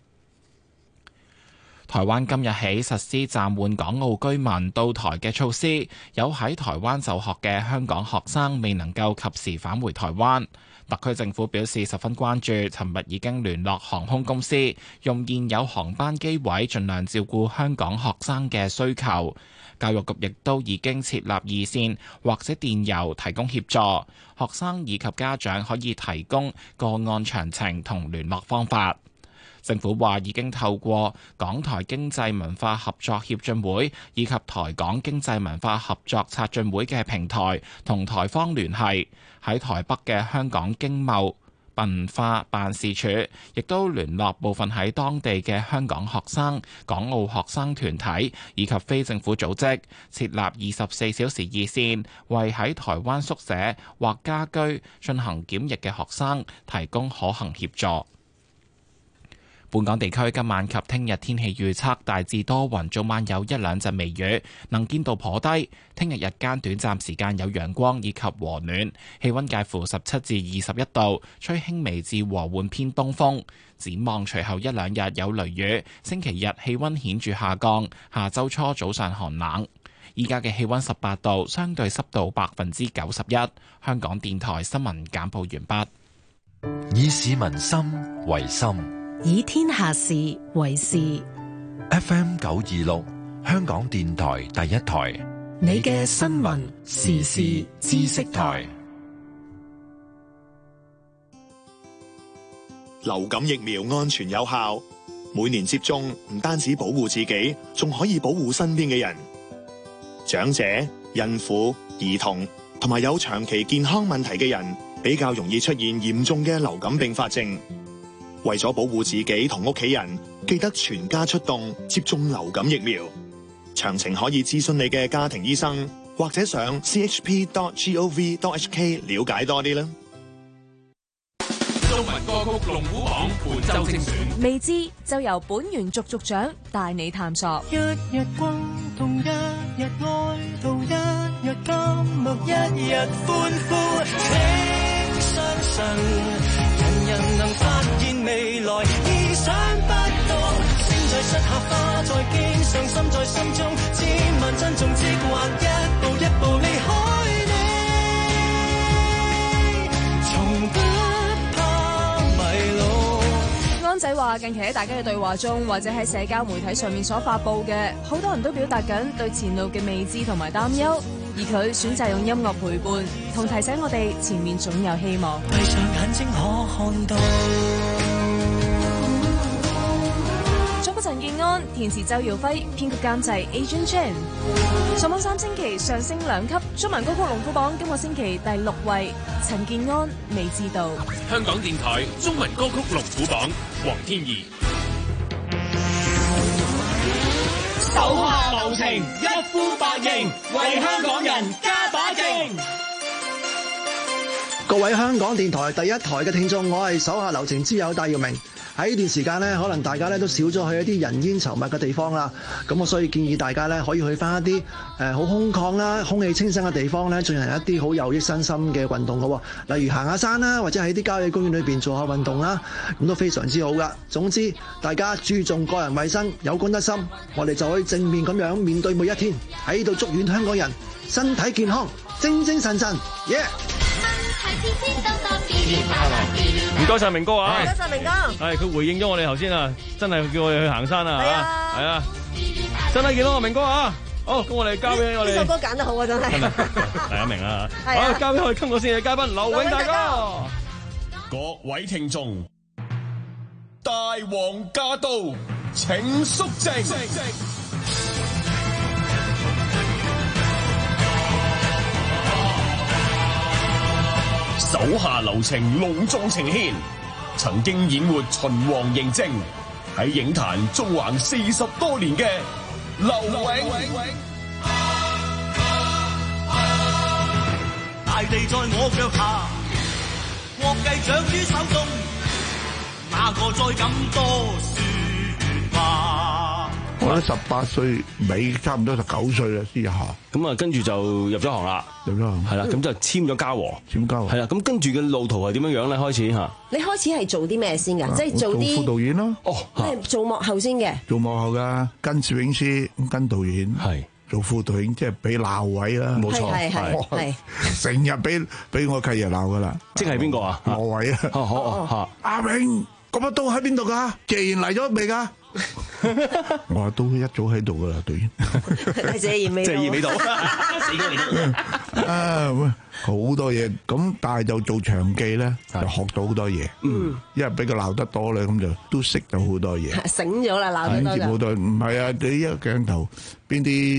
台灣今日起實施暫緩港澳居民到台嘅措施，有喺台灣就學嘅香港學生未能夠及時返回台灣。特區政府表示十分關注，尋日已經聯絡航空公司，用現有航班機位盡量照顧香港學生嘅需求。教育局亦都已經設立熱線或者電郵提供協助，學生以及家長可以提供個案詳情同聯絡方法。政府話已經透過港台經濟文化合作協進會以及台港經濟文化合作策進會嘅平台同台方聯繫，喺台北嘅香港經貿文化辦事處亦都聯絡部分喺當地嘅香港學生、港澳學生團體以及非政府組織，設立二十四小時熱線，為喺台灣宿舍或家居進行檢疫嘅學生提供可行協助。本港地區今晚及聽日天氣預測大致多雲，早晚有一兩陣微雨，能見度頗低。聽日日間短暫時間有陽光以及和暖，氣溫介乎十七至二十一度，吹輕微至和緩偏東風。展望隨後一兩日有雷雨，星期日氣溫顯著下降，下周初早上寒冷。依家嘅氣溫十八度，相對濕度百分之九十一。香港電台新聞簡報完畢。 以市民心為心， 以天下事為事。 F M 九二六，香港電台第一台， 你嘅新聞時事知識台。 流感疫苗安全有效，每年接種唔單止保護自己，仲可以保護身邊嘅人。長者、孕婦、兒童同埋有長期健康問題嘅人，比較容易出現嚴重嘅流感併發症。為咗保護自己同屋企人，記得全家出動接種流感疫苗。詳情可以諮詢你嘅家庭醫生，或者上 c h p dot gov dot h k 了解多啲啦。 中文歌曲龍虎榜本周精選， 未知就由本原族族長帶你探索。 一日轟動，一日哀悼，一日甘樂，一日歡呼，請相信人人能發現未來，意想不到，星在膝下，花在肩上，心在心中，千萬珍重之慣，一步一步離開你，從不怕迷路。 安仔話近期喺大家嘅對話中，或者喺社交媒體上面所發佈嘅，好多人都表達緊對前路嘅未知同埋擔憂，而佢選擇用音樂陪伴，同提醒我哋前面總有希望。 閉上眼睛可看到。 作曲陳建安，填詞周耀輝，編曲監製 Agent Chan。上網三星期上升兩級，中文歌曲龍虎榜今個星期第六位，陳建安未知道。 香港電台中文歌曲龍虎榜，黃天怡。手下留情，一呼百應，為香港人加把勁。 各位香港電台第一台嘅聽眾，我係手下留情之友戴耀明。喺呢段時間呢，可能大家咧都少咗去一啲人煙稠密嘅地方啦。咁我所以建議大家咧可以去翻一啲誒好空曠啦、空氣清新嘅地方咧，進行一啲好有益身心嘅運動嘅。例如行下山啦，或者喺啲郊野公園裏邊做下運動啦，咁都非常之好噶。總之，大家注重個人衛生，有公德心，我哋就可以正面咁樣面對每一天。喺呢度祝願香港人身體健康、精精神神，耶、yeah!！ 唔該晒明哥啊！ 唔該晒明哥。 係佢回應咗我哋頭先啊，真係叫我哋去行山啊！ 係啊， 係啊，身體健康啊，明哥啊！好，咁我哋交俾我哋。 呢首歌揀得好啊，真係。 大家明啦。好，交俾我哋今個星期嘅嘉賓劉永大哥。 各位聽眾，大王駕到，請肅靜。手下留情隆重呈獻，曾經演活秦王嬴政，喺影壇縱橫四十多年嘅劉永。 大地在我腳下，國計掌於手中，哪個再敢多說話？ 我喺十八歲尾，差唔多十九歲啦先下。 咁啊，跟住就入咗行啦， 入咗行係啦，咁就簽咗嘉禾， 簽嘉禾係啦。咁跟住嘅路途係點樣樣咧？開始吓， 你開始係做啲咩先㗎？即係做啲副導演咯。 哦， 係做幕後先嘅。 做幕後㗎，跟攝影師，跟導演，係做副導演，即係俾鬧位啦。 冇錯， 係係係， 成日俾俾我契爺鬧㗎啦。 即係邊個啊？ 羅偉啊。 哦好吓， 阿永，嗰把刀喺邊度㗎？既然嚟咗未㗎？我話都一早喺度噶啦，導演。 謝賢未到，謝賢未到，死過你啊！好多嘢咁，但係就做場記咧，就學到好多嘢。嗯，因為俾佢鬧得多咧，咁就都識到好多嘢。 醒咗啦，鬧得多就。 好多唔係啊！你一個鏡頭邊啲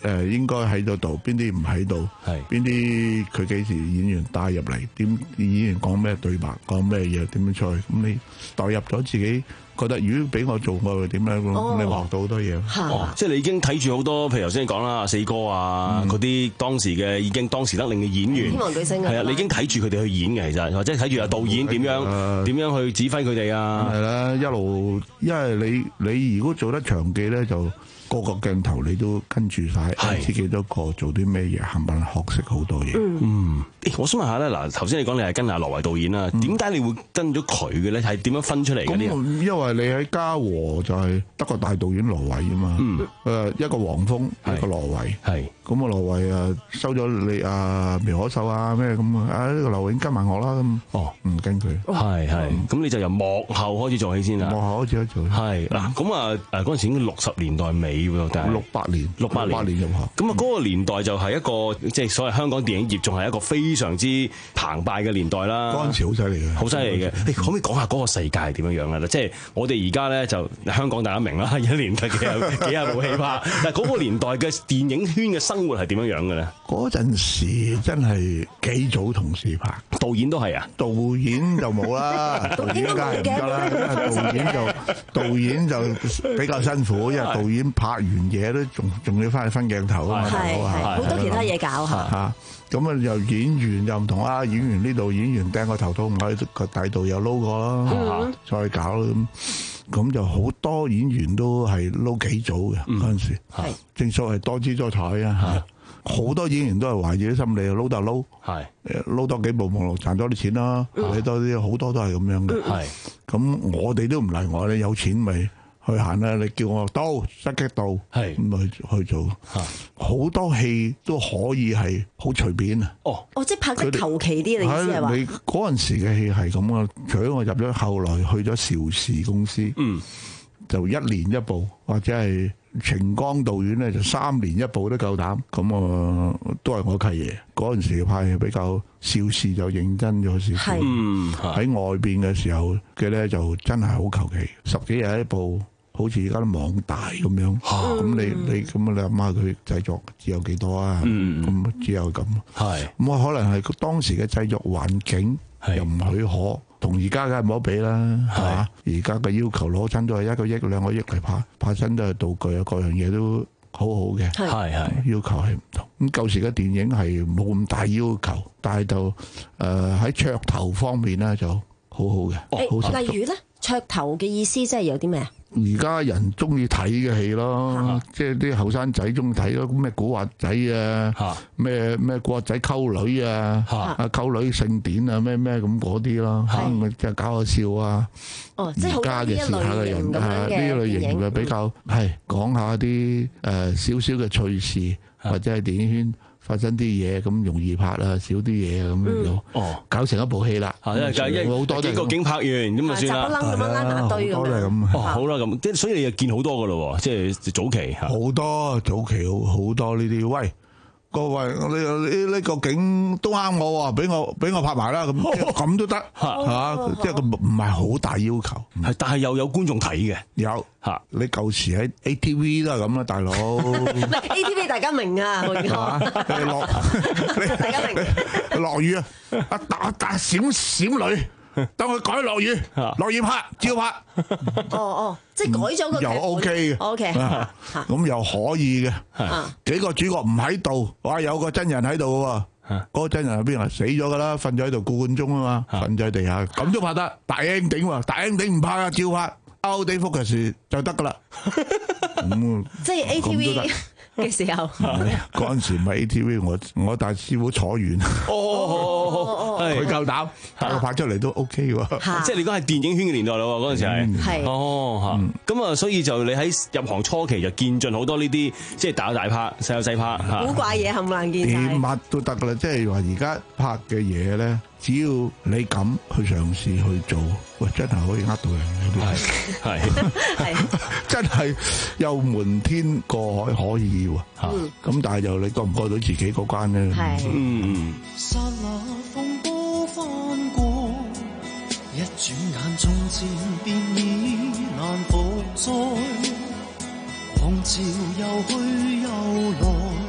誒應該喺度度，邊啲唔喺度，邊啲佢幾時演員帶入嚟，點演員講咩對白，講咩嘢，點樣出去，咁你代入咗自己。覺得如果俾我做，我會點咧？咁你學到好多嘢。 哦，即係你已經睇住好多，譬如頭先你講啦，四哥啊，嗰啲、嗯、當時嘅已經當時得令嘅演員， 天王巨星啊， 係啊，你已經睇住佢哋去演嘅，其實或者睇住阿導演點樣點、嗯、樣去指揮佢哋啊。 係啦，一路因為你你如果做得長記咧就。個個鏡頭你都跟住晒，知幾多個做啲咩嘢，冚唪唥學識好多嘢。 嗯，我想問下咧，嗱，頭先你講你係跟阿羅維導演啦，點解你會跟咗佢嘅咧？係點樣分出嚟嘅呢？ 因為你喺嘉禾就係得個大導演羅維啊嘛。嗯。誒，一個黃蜂，一個羅維。係。咁啊，羅維啊收咗你啊苗可秀啊咩咁啊？啊呢個劉永跟埋我啦咁。哦，唔跟佢。係係。咁你就由幕後開始做起先啦。幕後開始做。係嗱，咁啊誒嗰陣時已經六十年代尾。六八年，六八年入行。 咁啊，嗰個年代就係一個即係所謂香港電影業仲係一個非常之澎湃嘅年代啦。 嗰陣時好犀利嘅， 好犀利嘅。你可唔可以講下嗰個世界係點樣樣嘅咧？即係我哋而家咧就香港大家明啦，一年得幾有幾廿部戲拍。但係嗰個年代嘅電影圈嘅生活係點樣樣嘅咧？ 嗰陣時真係幾組同事拍， 導演都係啊。 導演就冇啦，導演梗係唔得啦。導演就導演就比較辛苦，因為導演拍完嘢都仲仲要翻去分鏡頭啊嘛， 係係好多其他嘢搞下。 嚇咁啊，又演員又唔同啊，演員呢度演員掟個頭套唔喺個底度又撈過啦，再搞咁咁就好多演員都係撈幾組嘅嗰陣時，正所謂多姿多彩啊嚇。好多演員都係懷住啲心理，撈就撈，係撈多幾部網絡賺多啲錢啦，睇多啲好多都係咁樣嘅。係咁，我哋都唔例外咧，有錢咪去行啦！你叫我刀失擊刀，係咁去去做，好多戲都可以係好隨便啊！ 哦，哦，即係拍得求其啲，你意思係話？ 你嗰陣時嘅戲係咁啊！除咗我入咗，後來去咗邵氏公司，嗯，就一年一部，或者係程剛導演咧就三年一部都夠膽。咁啊，都係我契爺嗰陣時拍戲比較邵氏就認真咗少少，嗯，喺外邊嘅時候嘅咧就真係好求其，十幾日一部。好似而家啲網大咁樣，咁、嗯、你你咁你諗下佢製作只有幾多啊？咁、嗯、只有咁。係咁啊，可能係當時嘅製作環境又唔許可，同而家梗係冇得比啦，係嘛？而家嘅要求攞親都係一個億兩個億嚟拍，拍親都係道具啊，各樣嘢都好好嘅。係係要求係唔同。咁舊時嘅電影係冇咁大要求，但係就誒喺噱頭方面咧就好好嘅。 誒，例如咧，噱頭嘅意思即係有啲咩啊？ 而家人中意睇嘅戲咯，即係啲後生仔中意睇咯，咩古惑仔啊，咩咩古惑仔溝女啊，啊溝女聖典啊，咩咩咁嗰啲咯，咁咪即係搞下笑啊。 哦，即係好多呢一類型咁樣嘅呢類型嘅比較係講下啲誒少少嘅趣事，或者係電影圈發生啲嘢咁容易拍啦，少啲嘢咁樣哦，搞成一部戲啦，因為好多幾個景拍完咁就算啦， 雜不楞咁樣拉埋一堆咁樣。 哦，好啦咁，即係所以你又見好多噶咯，即係早期嚇。 好多早期好好多呢啲，喂各位，你呢呢個景都啱我喎，俾我俾我拍埋啦，咁咁都得嚇，即係個唔係好大要求， 係但係又有觀眾睇嘅， 有嚇。你舊時喺 A T V 都係咁啦，大佬。 唔係 A T V 大家明啊，我講。 落大家明。落雨啊！啊打打閃閃女。當佢改落雨，落雨拍照拍。 哦哦，即係改咗個又 OK 嘅 ，OK， 咁又可以嘅。幾個主角唔喺度，哇有個真人喺度喎，嗰個真人喺邊啊？死咗噶啦，瞓咗喺度個半鐘啊嘛，瞓咗喺地下，咁都拍得大 ending 喎，大 ending唔拍啊，照拍。歐地福嘅事就得噶啦。咁即係 A T V。嘅時候， 嗰陣時唔係 A T V， 我我大師傅坐完，哦，佢夠膽，我拍出嚟都 OK 喎。 即係你講係電影圈嘅年代咯，嗰陣時係，哦嚇，咁啊，所以就你喺入行初期就見盡好多呢啲，即係大有大拍、細有細拍， 古怪嘢冚唪唥見曬，乜都得噶啦。即係話而家拍嘅嘢咧，只要你敢去嘗試去做，喂，真係可以呃到人嘅，係係真係有瞞天過海可以喎嚇。咁但係就你過唔過到自己嗰關咧？係嗯。剎那風波翻過，一轉眼從前便已難復再，狂潮又去又來。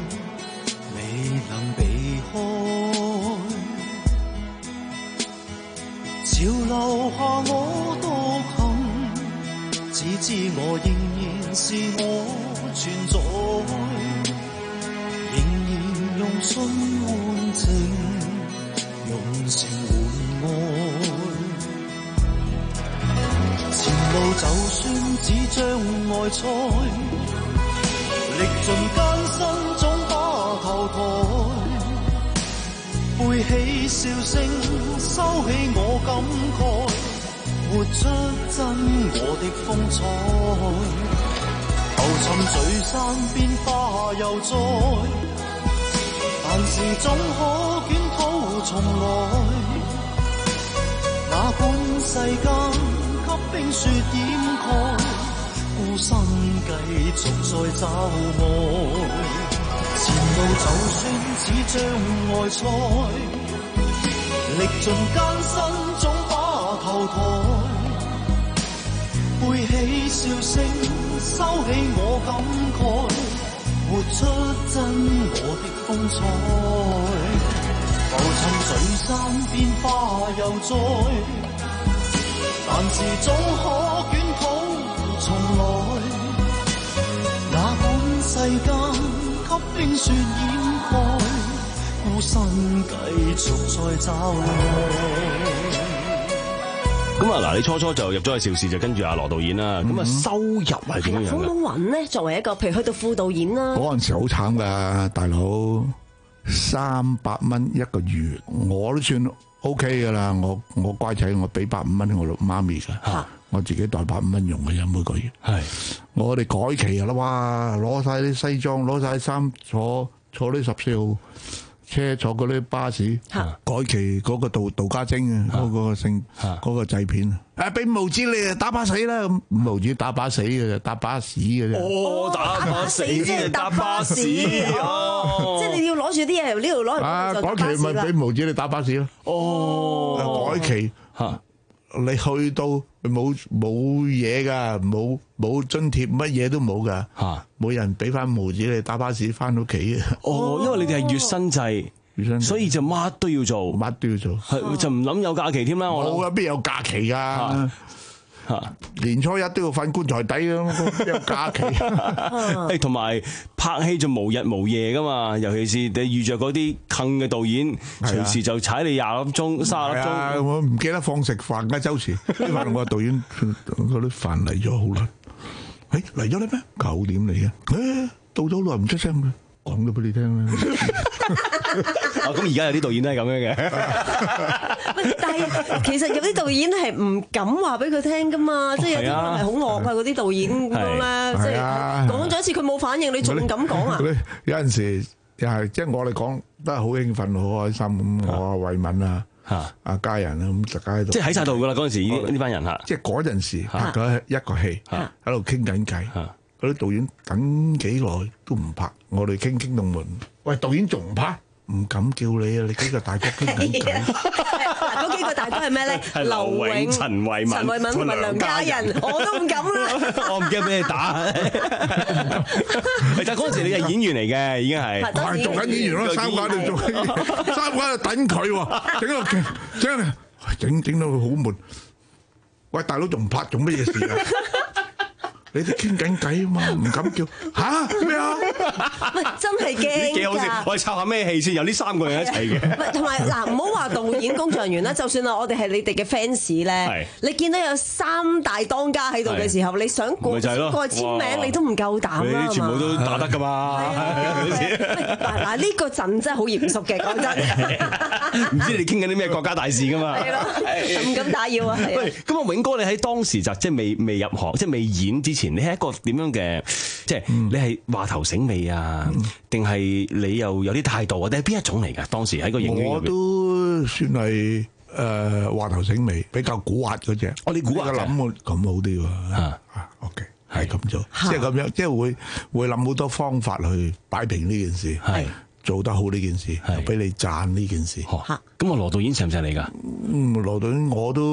蓋。潮流下我獨行，只知我仍然是我存在，仍然用心換情，用情換愛。前路就算只障礙賽，歷盡艱辛總把頭抬。背起笑聲，收起我感慨，活出真我的風采。浮沉聚散變化又再，但是總可捲土重來。哪管世間給冰雪掩蓋，孤身繼續在找愛。前路就算似障礙賽，歷盡艱辛總把頭抬。背起笑聲，收起我感慨，活出真我的風采。浮沉聚散變化又再，但是總可捲土重來。哪管世間給冰雪掩蓋，孤身繼續在找愛。 咁啊，嗱，你初初就入咗去邵氏，就跟住阿羅導演啦。咁啊、嗯，收入係點樣樣？ 好唔好揾咧？作為一個，譬如去到副導演啦， 嗰陣時好慘噶，大佬三百蚊一個月，我都算 O K 噶啦。我我乖仔，我俾百五蚊我媽咪噶。啊我自己袋百五蚊用嘅啫，每個月。係我哋改期啊啦，哇！攞晒啲西裝，攞晒衫，坐坐啲十四號車，坐嗰啲巴士，改期嗰個杜杜家晶啊，嗰個姓嗰個製片啊，俾五毫子你打巴死啦咁，五毫子打巴死嘅啫，搭巴士嘅啫。 哦，打巴死即係搭巴士哦， 即係你要攞住啲嘢由呢度攞嚟。啊， 改期咪俾五毫子你打巴士咯。哦，改期嚇。你去到冇冇嘢噶，冇冇津貼，乜嘢都冇噶，嚇，冇人俾翻毫子你搭巴士翻屋企。 哦，因為你哋係月薪制，月薪制，所以就乜都要做， 乜都要做， 係就唔諗有假期添啦。我冇啊，邊有假期噶？嚇，年初一都要瞓棺材底咁，邊有假期？ 誒，同埋拍戲就無日無夜噶嘛，尤其是你遇着嗰啲坑嘅導演，隨時就踩你廿粒鐘、三十粒鐘。 我唔記得放食飯㗎，周時因為我導演嗰啲飯嚟咗好耐。誒嚟咗啦咩？九點嚟嘅，誒到咗好耐唔出聲嘅。講咗俾你聽啦。 咁而家有啲導演都係咁樣嘅。 但係其實有啲導演係唔敢話俾佢聽噶嘛，即係有啲係好惡啊嗰啲導演咁樣咧，即係講咗一次佢冇反應，你仲敢講啊？ 有陣時又係即係我哋講都係好興奮、好開心咁。我阿慧敏啊、阿家人啊咁，大家喺度， 即係喺晒度噶啦嗰陣時呢呢班人嚇。 即係嗰陣時拍咗一個戲，喺度傾緊偈。嗰啲導演等幾耐都唔拍，我哋傾傾到悶。喂，導演仲唔拍？唔敢叫你啊！你幾個大哥傾緊偈。 嗰幾個大哥係咩咧？ 劉永、陳慧敏、 陳慧敏同埋梁家仁，我都唔敢啦。 我唔驚俾你打。但係嗰陣時你係演員嚟嘅，已經係係做緊演員咯。三個喺度做，三個喺度等佢喎，整到整整整到佢好悶。喂，大佬仲唔拍做乜嘢事啊？你哋傾緊偈啊嘛，唔敢叫吓咩啊？ 唔係真係驚幾好笑！我哋抄下咩戲先？有呢三個人一齊嘅。 唔係同埋嗱，唔好話導演、工作人員啦，就算啊，我哋係你哋嘅 fans 咧，你見到有三大當家喺度嘅時候，你想過過去簽名，你都唔夠膽啦， 全部都打得㗎嘛。 嗱嗱，呢個陣真係好嚴肅嘅，講真。 唔知你傾緊啲咩國家大事㗎嘛？ 係咯，唔敢打擾啊。 喂，咁啊，永哥，你喺當時就即係未未入行，即係未演之前。你係一個點樣嘅，即係你係話頭醒尾啊，定係你又有啲態度啊？定係邊一種嚟㗎？當時喺個影院入邊，我都算係誒話頭醒尾，比較古惑嗰隻。 我哋古惑嘅諗咁好啲喎。啊，OK，係咁做，即係咁樣，即係會會諗好多方法去擺平呢件事，係做得好呢件事，又俾你讚呢件事。 咁我羅導演錫唔錫你㗎？ 嗯，羅導演我都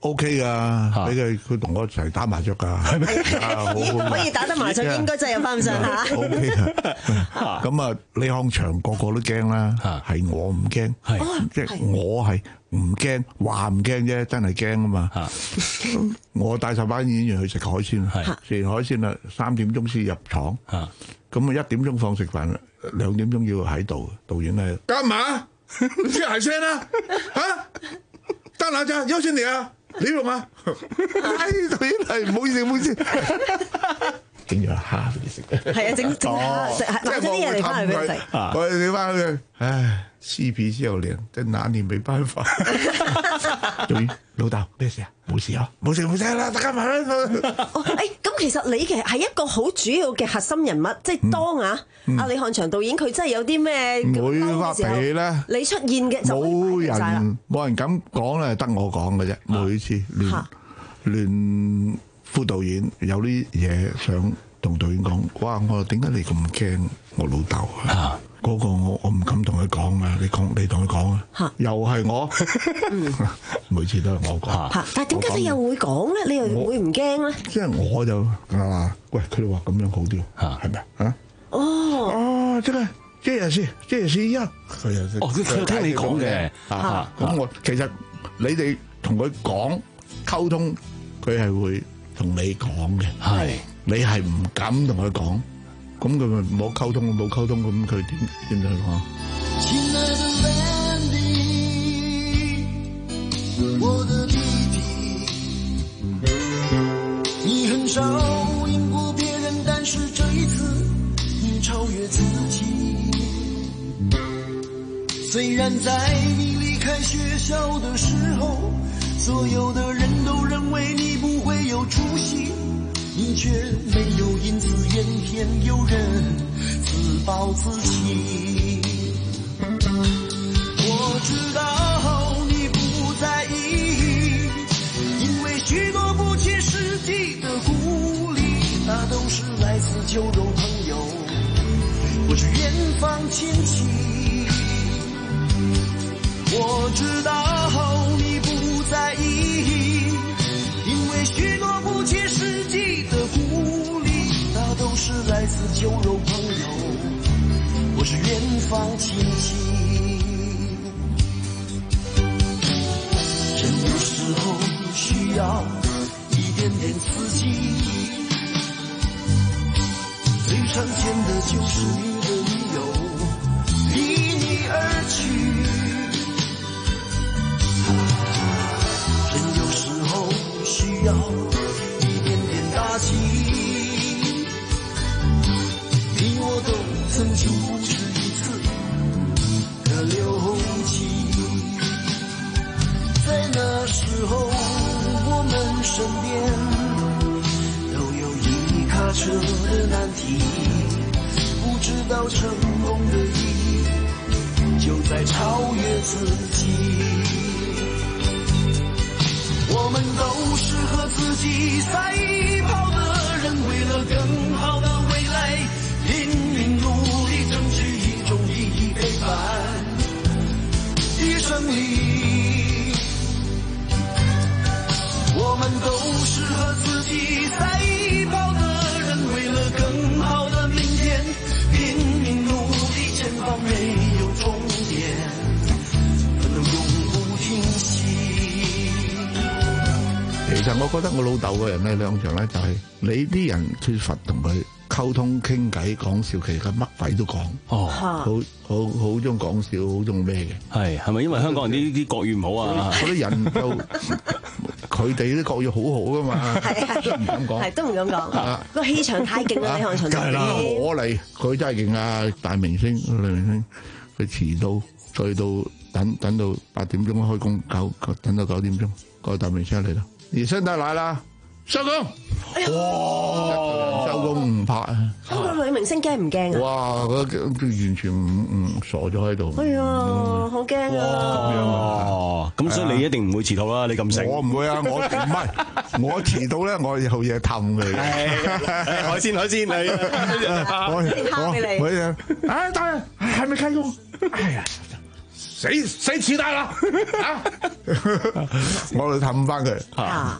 O K 噶，俾佢佢同我一齊打麻雀噶，係咪？ 可以打得麻雀，應該真係有翻咁上下。 O K 啊，咁啊，李漢祥個個都驚啦，係我唔驚，即係我係唔驚，話唔驚啫，真係驚啊嘛。我帶晒班演員去食海鮮，食完海鮮啦，三點鐘先入廠，咁啊一點鐘放食飯，兩點鐘要喺度，導演係幹嘛？食海鮮啦，啊？到哪家邀請你啊？李榮啊，哎，導演係唔好意思，唔好意思，整咗蝦俾你食。係啊，整整蝦食，買咗啲嘢嚟翻嚟俾佢食。我哋你翻去，唉，黐皮笑臉，真拿你沒辦法。導演老豆咩事啊？冇事啊，冇事冇事啦，大家慢慢。 哦，誒，咁其實你其實係一個好主要嘅核心人物，即係當啊，阿李漢祥導演佢真係有啲咩每發脾氣咧， 你出現嘅就冇人冇人敢講咧，得我講嘅啫。每次聯聯副導演有啲嘢想同導演講，哇！我話點解你咁驚我老豆啊？嗰個我我唔敢同佢講啊！你講你同佢講啊！又係我，每次都係我講。 但係點解你又會講咧？你又會唔驚咧？ 即係我就啊，喂，佢哋話咁樣好啲，係咪啊？哦哦，即係即係是即係是一，係啊！ 哦，佢聽你講嘅啊， 咁我其實你哋同佢講溝通，佢係會同你講嘅，係你係唔敢同佢講。咁佢咪冇溝通，冇溝通，咁佢點點樣講？親愛的 Wendy， 我的弟弟，你很少贏過別人，但是這一次你超越自己。雖然在你離開學校的時候，所有的人都認為你不會有出息。你卻沒有因此怨天尤人，自暴自棄。我知道你不在意，因為許多不切實際的鼓勵，那都是來自酒肉朋友或是遠方親戚。我知道你不在意，因為許多不切實際的鼓勵，那都是來自酒肉朋友或是遠方親戚。人有時候需要一點點刺激，最常見的就是一個理由離你而去。人有時候需要打擊，你我都曾經不止一次的流涕，在那時候我們身邊都有一卡車的難題，不知道成功的意義就在超越自己。我們都是和自己賽跑的人，為了更好的未來拼命努力，爭取一種意義陪伴的勝利。我們都是和自己賽跑的人，為了更好的明天拼命努力，前方沒有終點，不能永不停息。其實我覺得我老豆個人咧，兩場咧就係你啲人缺乏同佢溝通傾偈講笑，其實乜鬼都講。哦，好好好中講笑，好中咩嘅？係係咪因為香港人啲啲國語唔好啊？嗰啲人就佢哋啲國語好好噶嘛，都唔敢講，係都唔敢講。個氣場太勁啦，李漢祥導演。我嚟，佢真係勁啊！大明星，大明星，佢遲到，再到等等到八點鐘開工，九等到九點鐘，個大明星嚟啦。而身得奶啦，收工！哇，收工唔拍啊！咁個女明星驚唔驚啊？哇，佢完全唔唔傻咗喺度。哎呀，好驚啊！ 哦，咁所以你一定唔會遲到啦，你咁醒。 我唔會啊，我唔係，我遲到咧，我有嘢氹佢。 海鮮海鮮，係我我我啊，大人係咪開工？哎呀！ 死死痴呆啦！我哋氹翻佢啊！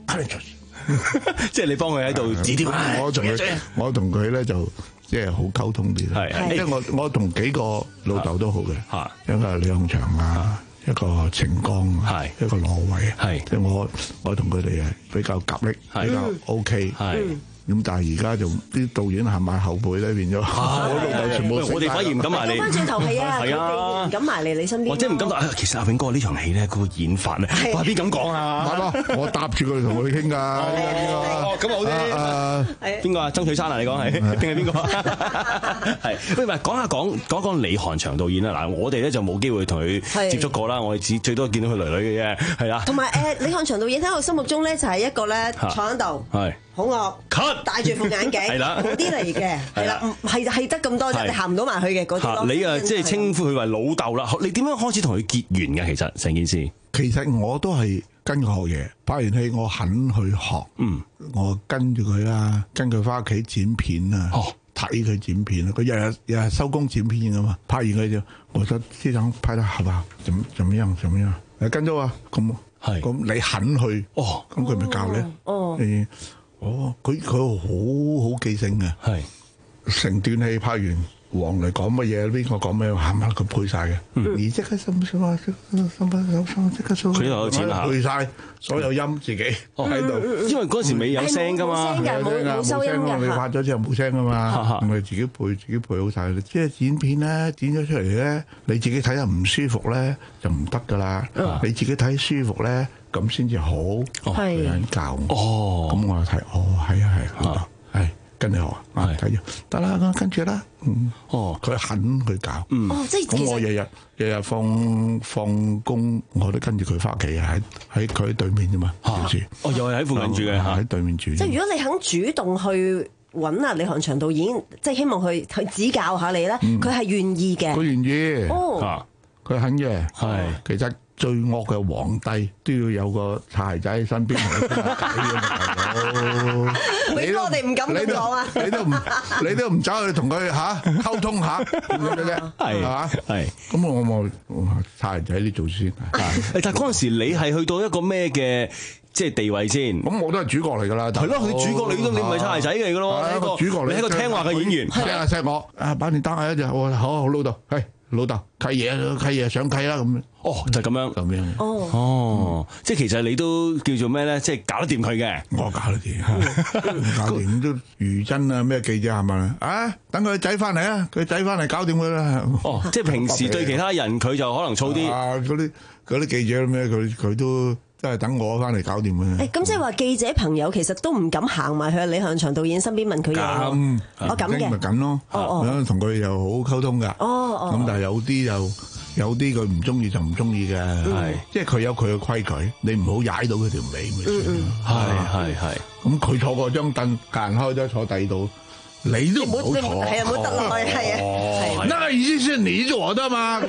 即係你幫佢喺度指點。 我同佢，我同佢咧就即係好溝通啲啦。係，即係我我同幾個老豆都好嘅。嚇，一個李漢祥啊，一個程剛，係一個羅偉，係即係我我同佢哋係比較夾力，比較 OK。係。咁但係而家就啲導演行埋後輩咧，變咗我老豆全部。 我哋反而唔敢埋你。 翻轉頭係啊，係啊，唔敢埋嚟你身邊。 或者唔敢講。其實阿永哥呢場戲咧，嗰個演法咧，哇邊咁講啊？ 係咯，我搭住佢同佢傾㗎。 哦，咁好啲。邊個啊？曾翠珊啊？你講係定係邊個？係。喂，唔係講下講講講李翰祥導演啦。嗱，我哋咧就冇機會同佢接觸過啦。我哋只最多見到佢女女嘅啫，係啦。同埋誒，李翰祥導演喺我心目中咧就係一個咧坐喺度。係。好惡，戴住副眼鏡，嗰啲嚟嘅，係啦，唔係係得咁多啫，你行唔到埋去嘅嗰啲。你啊，即係稱呼佢為老豆啦。你點樣開始同佢結緣嘅？其實成件事， 其實我都係跟佢學嘢。拍完戲我肯去學，嗯，我跟住佢啦，跟佢翻屋企剪片啊，睇佢剪片啊。佢日日日日收工剪片噶嘛，拍完佢就，我覺得呢張拍得好啊，怎怎麼樣怎麼樣？你跟咗啊，咁係，咁你肯去，哦，咁佢咪教你，哦。哦，佢佢好好記性嘅，係成段戲拍完，黃嚟講乜嘢，邊個講咩，冚唪唥佢配晒嘅。而即刻心心啊，心心心心即刻數， 佢又剪下， 配晒所有音自己喺度。 因為嗰時未有聲噶嘛， 冇聲㗎，冇收音㗎。你拍咗之後冇聲㗎嘛，咪自己配自己配好晒。即係剪片咧，剪咗出嚟咧，你自己睇得唔舒服咧，就唔得㗎啦。你自己睇舒服咧。咁先至好，有人教我，咁我就睇，哦，係啊係啊，係跟你學啊，睇住得啦，跟住啦，嗯，哦，佢肯去教， 哦，即係咁我日日日日放放工，我都跟住佢翻屋企，喺喺佢對面啫嘛，住， 哦，又係喺附近住嘅， 喺對面住。 即係如果你肯主動去揾啊李翰祥導演，即係希望去去指教下你咧，佢係願意嘅，佢願意， 哦， 佢肯嘅，係，其實。最惡嘅皇帝都要有個柴仔喺身邊同佢傾偈嘅， 你都我哋唔敢咁講啊！ 你都唔你都唔走去同佢嚇溝通下點樣啫？係嘛？係咁我冇柴仔呢做先。 但係嗰陣時你係去到一個咩嘅即係地位先？ 咁我都係主角嚟㗎啦。 係咯，佢主角你都你唔係柴仔嚟㗎咯？ 係一個主角嚟， 你係一個聽話嘅演員。 聽下錫我啊！把你擔下一隻，我好好老豆係。老豆契嘢契嘢上契啦咁樣， 哦就咁樣咁樣， 哦哦，即係其實你都叫做咩咧？即係搞得掂佢嘅， 我搞得掂，搞掂都余真啊咩記者係咪啊？等佢仔翻嚟啊，佢仔翻嚟搞掂佢啦。 哦，即係平時對其他人佢就可能燥啲啊，嗰啲嗰啲記者咩佢佢都。真係等我翻嚟搞掂嘅。 誒，咁即係話記者朋友其實都唔敢行埋去李翰祥導演身邊問佢嘢。咁，我咁嘅。 咪咁咯。哦哦。同佢又好溝通㗎。哦哦。咁但係有啲又有啲佢唔中意就唔中意嘅。係。即係佢有佢嘅規矩，你唔好踩到佢條尾咪算咯。 係係係。 咁佢坐過張凳，隔人開咗坐第二度，你都唔好坐。 係啊，冇得落去，係啊。係。 那已經是你做的嘛。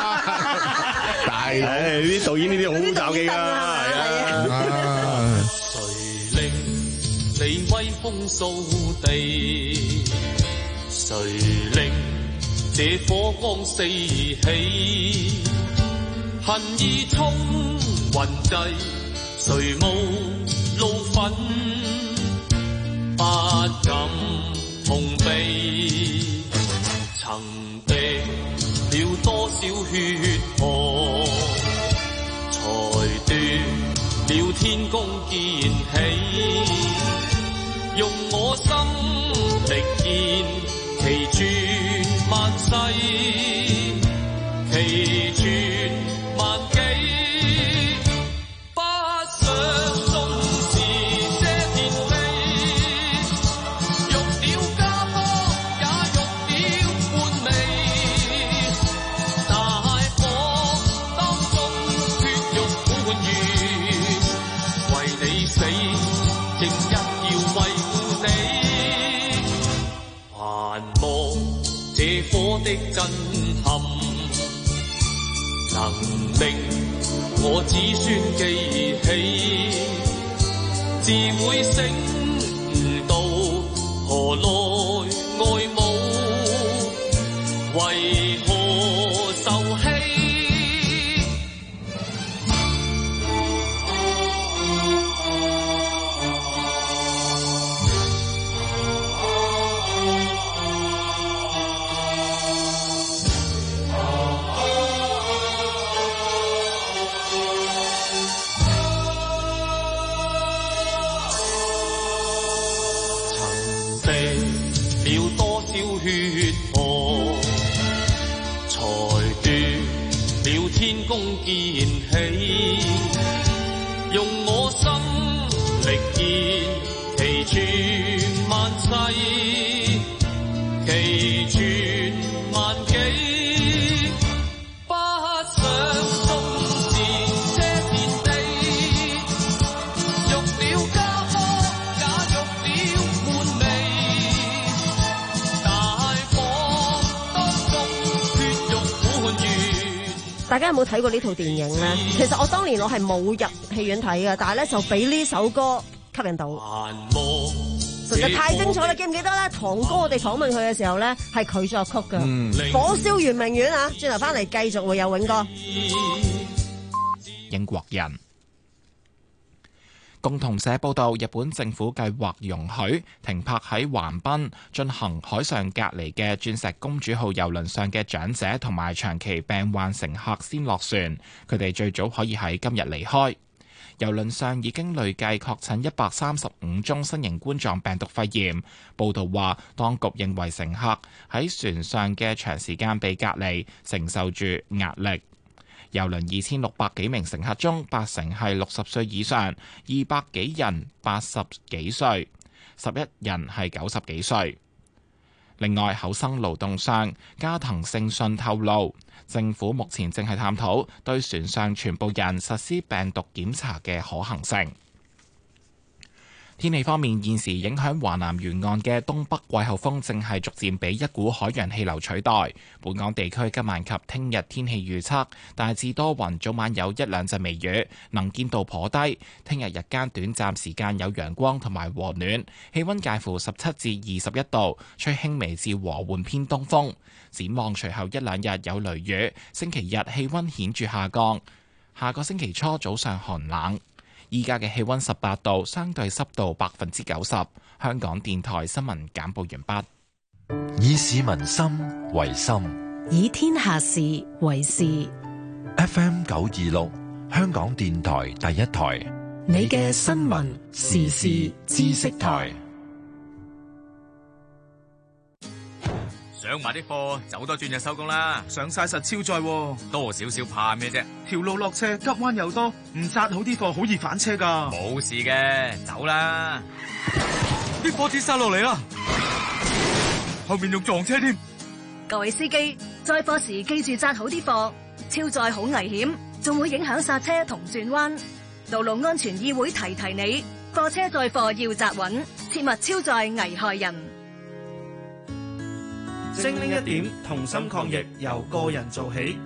係，呢啲導演呢啲好好找機㗎，係啊！ 誰令你威風掃地？誰令這火光四起？恨意衝雲際，誰無怒憤？不敢痛悲，曾滴了多少血汗？才斷了天公建起，用我心力建其轉萬世，其轉萬紀。不想縱是這天飛，用了家邦也用了半味。火的震撼，能令我子孫記起，自會醒悟到何來愛母，為何受欺？ 起，用我心力建其傳萬世，其傳萬紀，不想終是這片地，欲了家科也欲了滿味，大火當中血肉滿月。 大家有冇睇過呢套電影咧？其實我當年我係冇入戲院睇嘅，但係咧就俾呢首歌吸引到，實在太精彩啦！記唔記得咧？唐哥我哋訪問佢嘅時候咧，係佢作曲㗎。 嗯火燒圓明園啊！轉頭翻嚟繼續會有永哥。 英國人共同社報道，日本政府計劃容許停泊喺橫濱進行海上隔離嘅鑽石公主號郵輪上嘅長者同埋長期病患乘客先落船，佢哋最早可以喺今日離開。郵輪上已經累計確診一百三十五宗新型冠狀病毒肺炎。報道話，當局認為乘客喺船上嘅長時間被隔離，承受住壓力。郵輪二千六百幾名乘客中，八成係六十歲以上，二百幾人八十幾歲，十一人係九十幾歲。另外，厚生勞動相加藤勝信透露，政府目前正係探討對船上全部人實施病毒檢查嘅可行性。天氣方面，現時影響華南沿岸嘅東北季候風正係逐漸被一股海洋氣流取代。本港地區今晚及聽日天氣預測大致多雲，早晚有一兩陣微雨，能見度頗低。聽日日間短暫時間有陽光同埋和暖，氣溫介乎十七至二十一度，吹輕微至和緩偏東風。展望隨後一兩日有雷雨，星期日氣溫顯著下降，下個星期初早上寒冷。依家嘅氣溫十八度，相對濕度百分之九十。香港電台新聞簡報完畢。 以市民心為心， 以天下事為事。 F M 九二六，香港電台第一台， 你嘅新聞時事知識台。 上埋啲貨，走多轉就收工啦。上晒實超載，多少少怕咩啫？條路落斜，急彎又多，唔紮好啲貨，好易反車噶。冇事嘅，走啦。啲貨跌晒落嚟啦，後面仲撞車添。 各位司機，載貨時記住紮好啲貨，超載好危險，仲會影響剎車同轉彎。道路安全議會提提你，貨車載貨要紮穩，切勿超載危害人。 精靈一點，同心抗疫，由個人做起。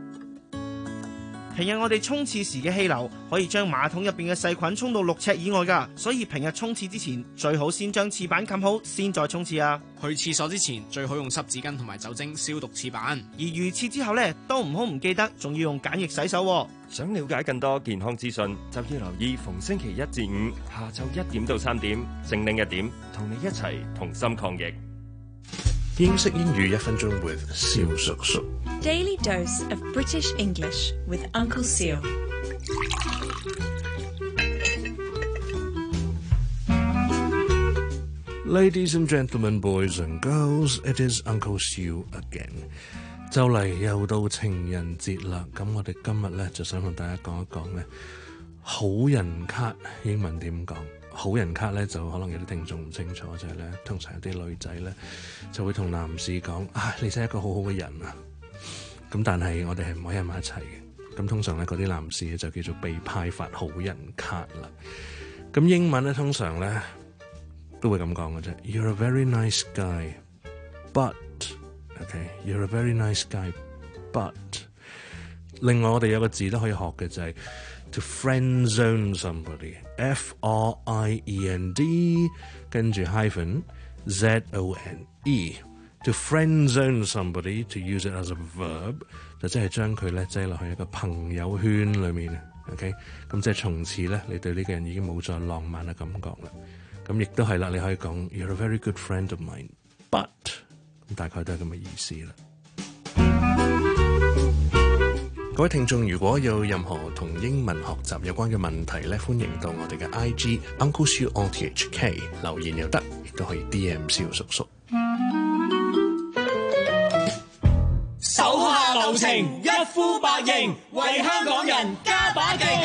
平日我哋沖廁時嘅氣流可以將馬桶入邊嘅細菌沖到六尺以外噶，所以平日沖廁之前最好先將廁板冚好，先再沖廁啊。 去廁所之前最好用濕紙巾同埋酒精消毒廁板。 而如廁之後呢，都唔好唔記得，仲要用梘液洗手。 想了解更多健康資訊，就要留意逢星期一至五下晝一點到三點，精靈一點，同你一齊同心抗疫。 英式英語一分鐘 with 蕭叔叔。 Daily dose of British English with Uncle Seal. Ladies and gentlemen, boys and girls, it is Uncle Seal again. 就嚟又到情人節啦，咁我哋今日咧就想同大家講一講咧，好人卡英文點講？好人卡咧就可能有啲聽眾唔清楚，就係、是、咧通常有啲女仔咧就會同男士講：啊，你真係一個好好嘅人啊！咁但係我哋係唔可以喺埋一齊嘅。咁通常咧嗰啲男士就叫做被派發好人卡啦。咁英文咧通常咧都會咁講嘅啫。You're a very nice guy, but OK, you're a very nice guy, but 另外我哋有個字都可以學嘅就係、是。To friend zone somebody, F R I E N D 跟住 hyphen Z O N E. To friend zone somebody, to use it as a verb, 就即係將佢咧擠落去一個朋友圈裏面。OK， 咁即係從此咧，你對呢個人已經冇再浪漫嘅感覺啦。咁亦都係啦，你可以講 You're a very good friend of mine, but 咁大概都係咁嘅意思啦。各位聽眾，如果有任何同英文學習有關嘅問題咧，歡迎到我哋嘅 I G Uncle Siu O T H K 留言又得，亦都可以 D M 蕭叔叔。 手下留情， 情，一呼百應，為香港人加把勁。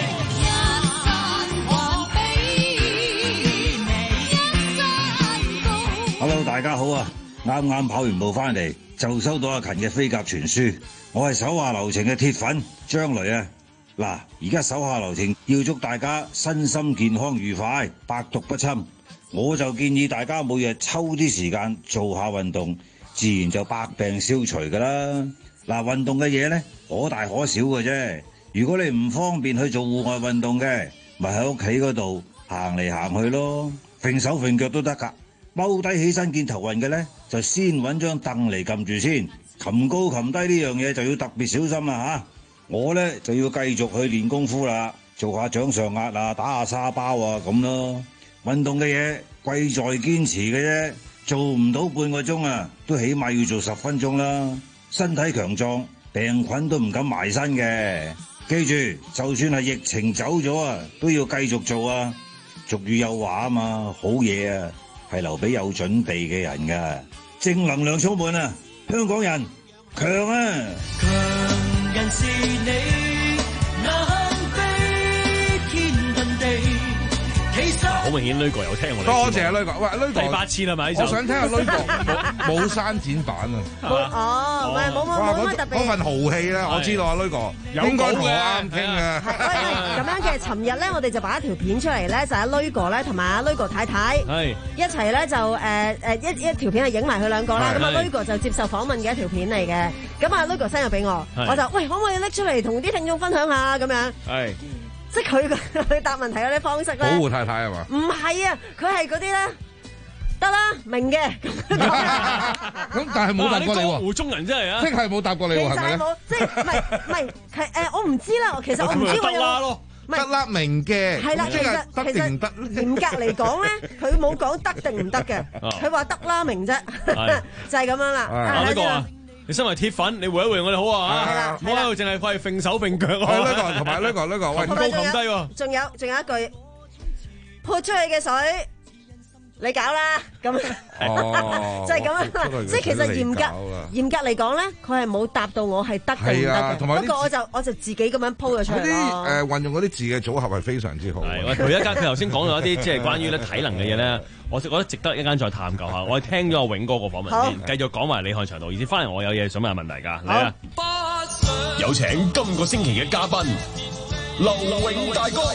Hello， 大家好啊！啱啱跑完步翻嚟，就收到阿勤嘅飛鴿傳書。我係手下留情嘅鐵粉張雷啊！嗱，而家手下留情要祝大家身心健康愉快，百毒不侵。我就建議大家每日抽啲時間做下運動，自然就百病消除噶啦。嗱，運動嘅嘢呢，可大可小嘅啫。如果你唔方便去做戶外運動嘅，咪喺屋企嗰度行嚟行去咯，揈手揈腳都得噶。踎低起身見頭暈嘅呢，就先揾張凳嚟撳住先。擒高擒低呢樣嘢就要特別小心啦嚇。我呢，就要繼續去練功夫啦，做下掌上壓啊，打下沙包啊咁咯。運動嘅嘢貴在堅持嘅啫，做唔到半個鐘啊，都起碼要做十分鐘啦。身體強壯，病菌都唔敢埋身嘅。記住，就算係疫情走咗啊，都要繼續做啊。俗語有話啊嘛，好嘢啊，係留俾有準備嘅人噶。正能量充滿啊，香港人強啊！ 強人是你，能飛天遁地。 好明顯，呢個有聽我哋。 多謝呢個，喂呢個第八次啦咪？ 我想聽下呢個冇刪剪版啊！ 哦，唔係冇冇冇乜特別。 嗰份豪氣咧，我知道啊，呢個應該同我啱傾嘅。 咁樣嘅，尋日咧，我哋就擺一條片出嚟咧，就係阿女哥咧同埋阿女哥太太一齊咧就誒誒一一條片係影埋佢兩個啦。咁阿女哥就接受訪問嘅一條片嚟嘅。咁阿女哥 send 咗俾我，我就喂可唔可以拎出嚟同啲聽眾分享下咁樣？係。即係佢佢答問題嗰啲方式咧， 保護太太係嘛？ 唔係啊，佢係嗰啲咧，得啦，明嘅。 咁但係冇答過你喎， 江湖中人真係啊， 即係冇答過你喎，係咪咧？ 冇，即係唔係唔係係誒，我唔知啦。其實我唔知我有。 得啦，明嘅。 係啦，其實其實嚴格嚟講咧，佢冇講得定唔得嘅，佢話得啦，明啫，就係咁樣啦。 呢個啊。你身為鐵粉，你回一回我哋好啊！唔好喺度淨係費揈手揈腳啊！ 係呢個，同埋呢個呢個， 擒高擒低喎！ 仲有仲有一句，潑出去嘅水，你搞啦！咁哦，就係咁樣。即係其實嚴格嚴格嚟講咧，佢係冇答到我係得定唔得嘅。不過我就我就自己咁樣鋪咗出嚟咯。 啲誒運用嗰啲字嘅組合係非常之好。 係，佢一間佢頭先講到一啲即係關於咧體能嘅嘢咧。我覺得值得一間再探究下。我哋聽咗阿永哥個訪問先，繼續講埋李漢祥導演先。翻嚟我有嘢想問下問題㗎，嚟啊！ 有請今個星期嘅嘉賓劉永大哥。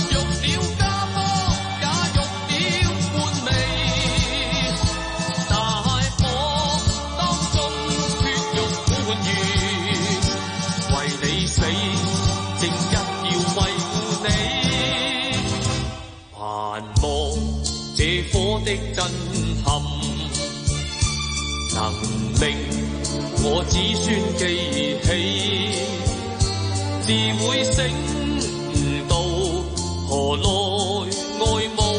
火的震撼，能令我子孫記起，自會醒悟到何來愛慕，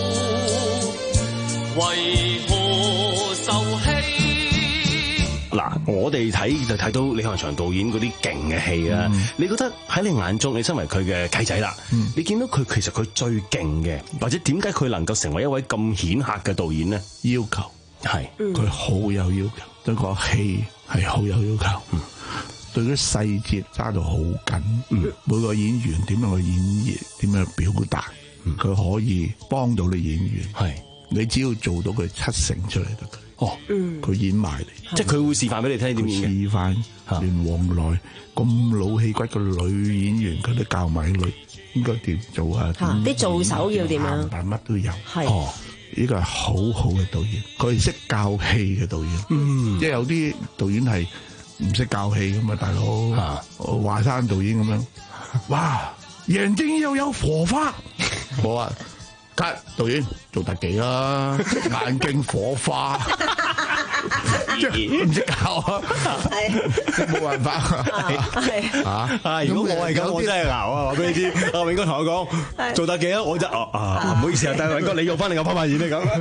為何受欺？ 嗱，我哋睇就睇到李漢祥導演嗰啲勁嘅戲啦。嗯、你覺得喺你眼中，你身為佢嘅契仔啦，嗯、你見到佢其實佢最勁嘅，或者點解佢能夠成為一位咁顯赫嘅導演呢？ 要求係，佢好有要求，對個戲係好有要求，嗯、對啲細節揸到好緊，嗯、每個演員點樣去演繹，點樣表達，佢、嗯、可以幫到你演員。係，你只要做到佢七成出嚟得。哦，佢演埋嚟， 即係佢會示範俾你聽點演嘅。 示範，連黃來咁老氣骨嘅女演員，佢都教埋女應該點做啊？ 啲做手要點樣？ 但乜都有。 係， 哦，呢個係好好嘅導演，佢係識教戲嘅導演。嗯，即係有啲導演係唔識教戲咁啊，大佬。華山導演咁樣，哇，眼睛要有火花。冇啊。導演做特技啦，眼睛火花，即係唔識教啊，即係冇辦法啊！ 啊，如果我係咁，我真係熬啊！話俾你知，阿永哥同我講做特技啊，我就啊啊，唔好意思啊，但係永哥你用翻你個方法演你咁。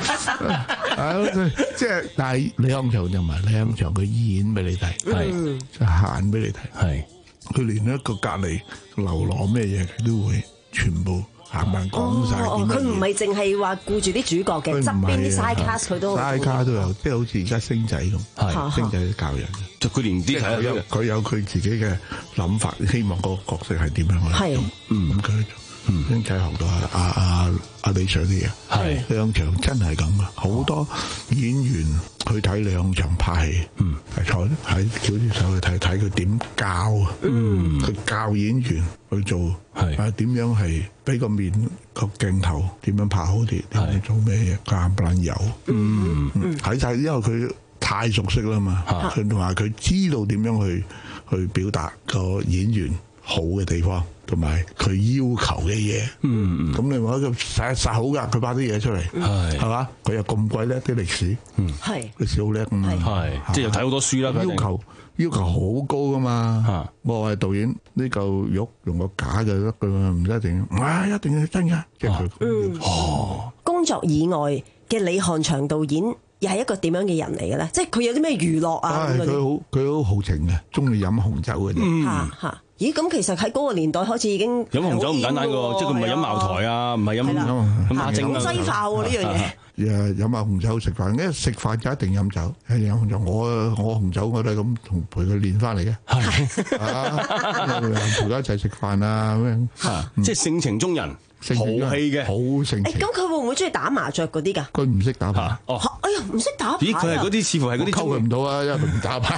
即係，但係李漢祥就唔係李漢祥，佢演俾你睇，係就行俾你睇，係佢連一個隔離流浪咩嘢佢都會全部行埋講晒。 哦，佢唔係淨係話顧住啲主角嘅，側邊啲 side cast 佢都 side cast 都有，即係好似而家星仔咁，星仔教人， 就佢連啲佢有佢有佢自己嘅諗法，希望個角色係點樣去。 係， 咁佢星仔學到阿阿阿阿李 Sir 啲嘢，係兩場真係咁啊！好多演員去睇兩場拍戲，嗯，係坐喺翹住手去睇睇佢點教啊，嗯，佢教演員去做，係啊點樣係俾個面個鏡頭點樣拍好啲，點樣做咩嘢，夾唔撚油，嗯嗯，睇晒，因為佢太熟悉啦嘛，佢同埋佢知道點樣去去表達個演員好嘅地方。同埋佢要求嘅嘢，嗯，咁你話佢實實好㗎，佢拍啲嘢出嚟，係係嘛？佢又咁鬼叻啲歷史，嗯，係歷史好叻㗎嘛， 係即係又睇好多書啦。 要求要求好高㗎嘛，我係導演呢嚿肉用個假嘅得㗎嘛，唔一定，唔係一定係真㗎，即係佢。 嗯，哦，工作以外嘅李翰祥導演又係一個點樣嘅人嚟嘅咧？即係佢有啲咩娛樂啊？ 佢好佢好豪情嘅，中意飲紅酒嘅啫。 嚇嚇。咦，咁其實喺嗰個年代開始已經飲紅酒唔簡單㗎，即係佢唔係飲茅台啊，唔係飲飲馬精啊， 西化喎呢樣嘢。 誒飲下紅酒食飯，因為食飯就一定飲酒，係飲紅酒。我我紅酒我都係咁同陪佢練翻嚟嘅，係啊，陪佢一齊食飯啊咁樣， 即係性情中人。好氣嘅， 好性情。 咁佢會唔會中意打麻雀嗰啲㗎？ 佢唔識打牌。 哦， 哎呀，唔識打牌。 咦，佢係嗰啲似乎係嗰啲溝佢唔到啊，因為佢唔打牌。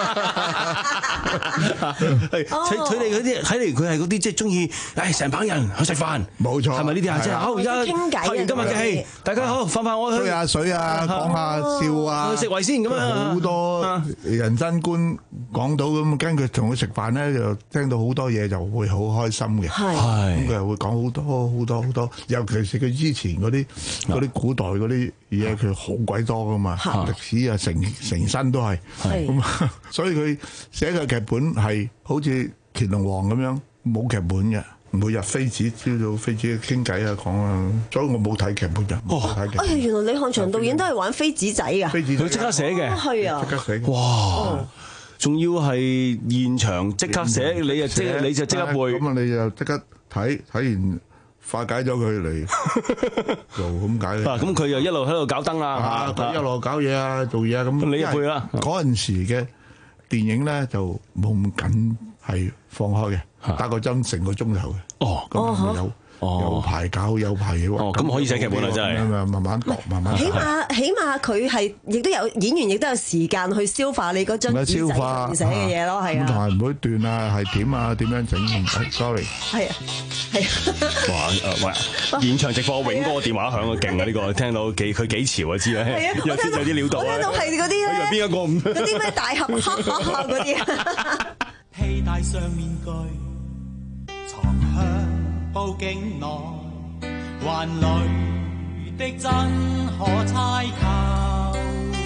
係睇睇嚟嗰啲，睇嚟佢係嗰啲即係中意，誒成班人去食飯。 冇錯， 係咪呢啲啊？即係好而家傾偈， 拍完今日嘅戲，大家好瞓瞓我去吹下水啊，講下笑啊， 食圍先咁樣。 好多人生觀講到咁，跟佢同佢食飯咧，就聽到好多嘢，就會好開心嘅。係，咁佢又會講好多好多好多，尤其是佢之前嗰啲嗰啲古代嗰啲嘢，佢好鬼多噶嘛，歷史啊成成身都係，咁所以佢寫嘅劇本係好似乾隆王咁樣冇劇本嘅，每日妃子朝早妃子傾偈啊講啊，所以我冇睇劇本嘅。哦， 哎呀，原來李翰祥導演都係玩妃子仔㗎， 佢即刻寫嘅， 係啊， 即刻寫， 哇！仲要係現場即刻寫，你就即你就即刻背， 咁啊你就即刻睇睇完。化解咗佢嚟做咁解嘅。 啊，咁佢又一路喺度搞燈啦， 佢一路搞嘢啊，做嘢啊咁。 你入去啦。 嗰陣時嘅電影咧就冇咁緊係放開嘅，打個針成個鐘頭嘅。哦，咁有。有排搞有排嘢喎， 哦，咁可以寫劇本啦，真係慢慢讀，慢慢。 起碼起碼佢係亦都有演員，亦都有時間去消化你嗰張紙仔寫嘅嘢咯，係啊。 咁同埋唔會斷啊，係點啊，點樣整？Sorry。 係啊，係啊。哇！喂，現場直播永哥電話響啊，勁啊！呢個聽到幾佢幾潮啊，知啦。係啊，有啲有啲料到啊。 我聽到係嗰啲咧。 邊一個唔？ 嗰啲咩大俠嗰啲。 披戴上面具，藏香。報警內，還淚的真可猜透。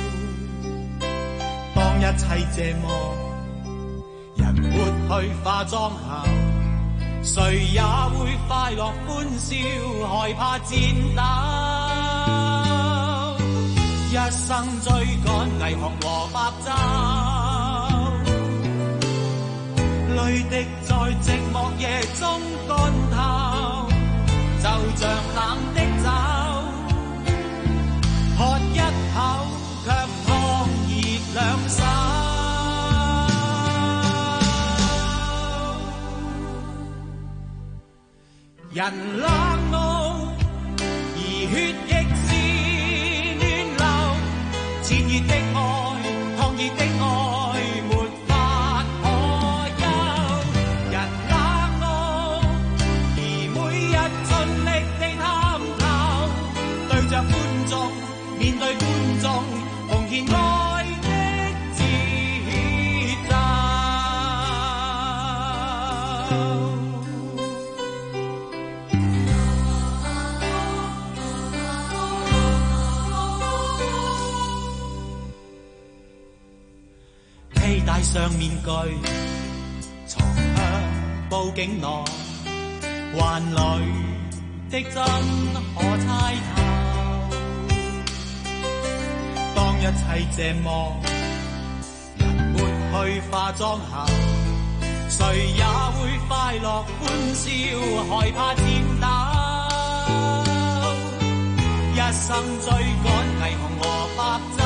當一切這麼人抹去化妝後，誰也會快樂歡笑，害怕戰鬥。一生追趕霓虹和白晝，淚滴在寂寞夜中乾透，就像冷的酒，喝一口卻燙熱兩手。人冷傲，而血液是暖流，熾熱的愛，燙熱的愛，沒法可休。人冷傲，而每日盡力地探頭，對着觀眾，面對觀眾，奉獻愛的節奏。披戴上面具，藏向報警內，還淚的真可猜透。當一切這麼人抹去化妝後，誰也會快樂歡笑，害怕戰鬥。 生追趕霓虹和白晝，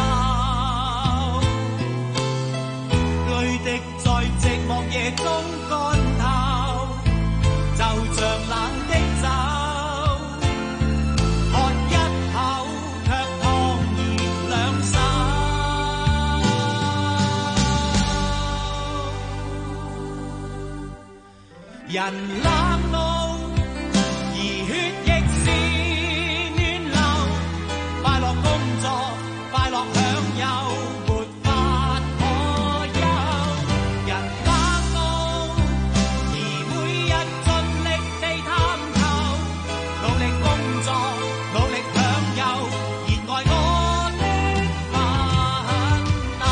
淚滴在寂寞夜中乾透，就像冷的酒，喝一口卻燙熱兩手。人冷傲，而血液是暖流，快樂工作，快樂享有，沒法可休。人冷傲，而每日盡力地探求，努力工作，努力享有，熱愛我的奮鬥。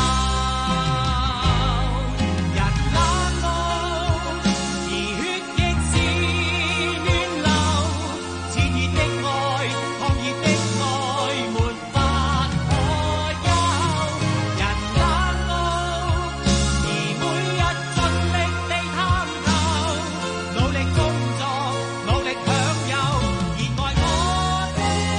人冷傲，而血液是暖流，熾熱的愛，燙熱的愛，沒法可休。人冷傲，而每日盡力地探求，努力工作，努力享有，熱愛我的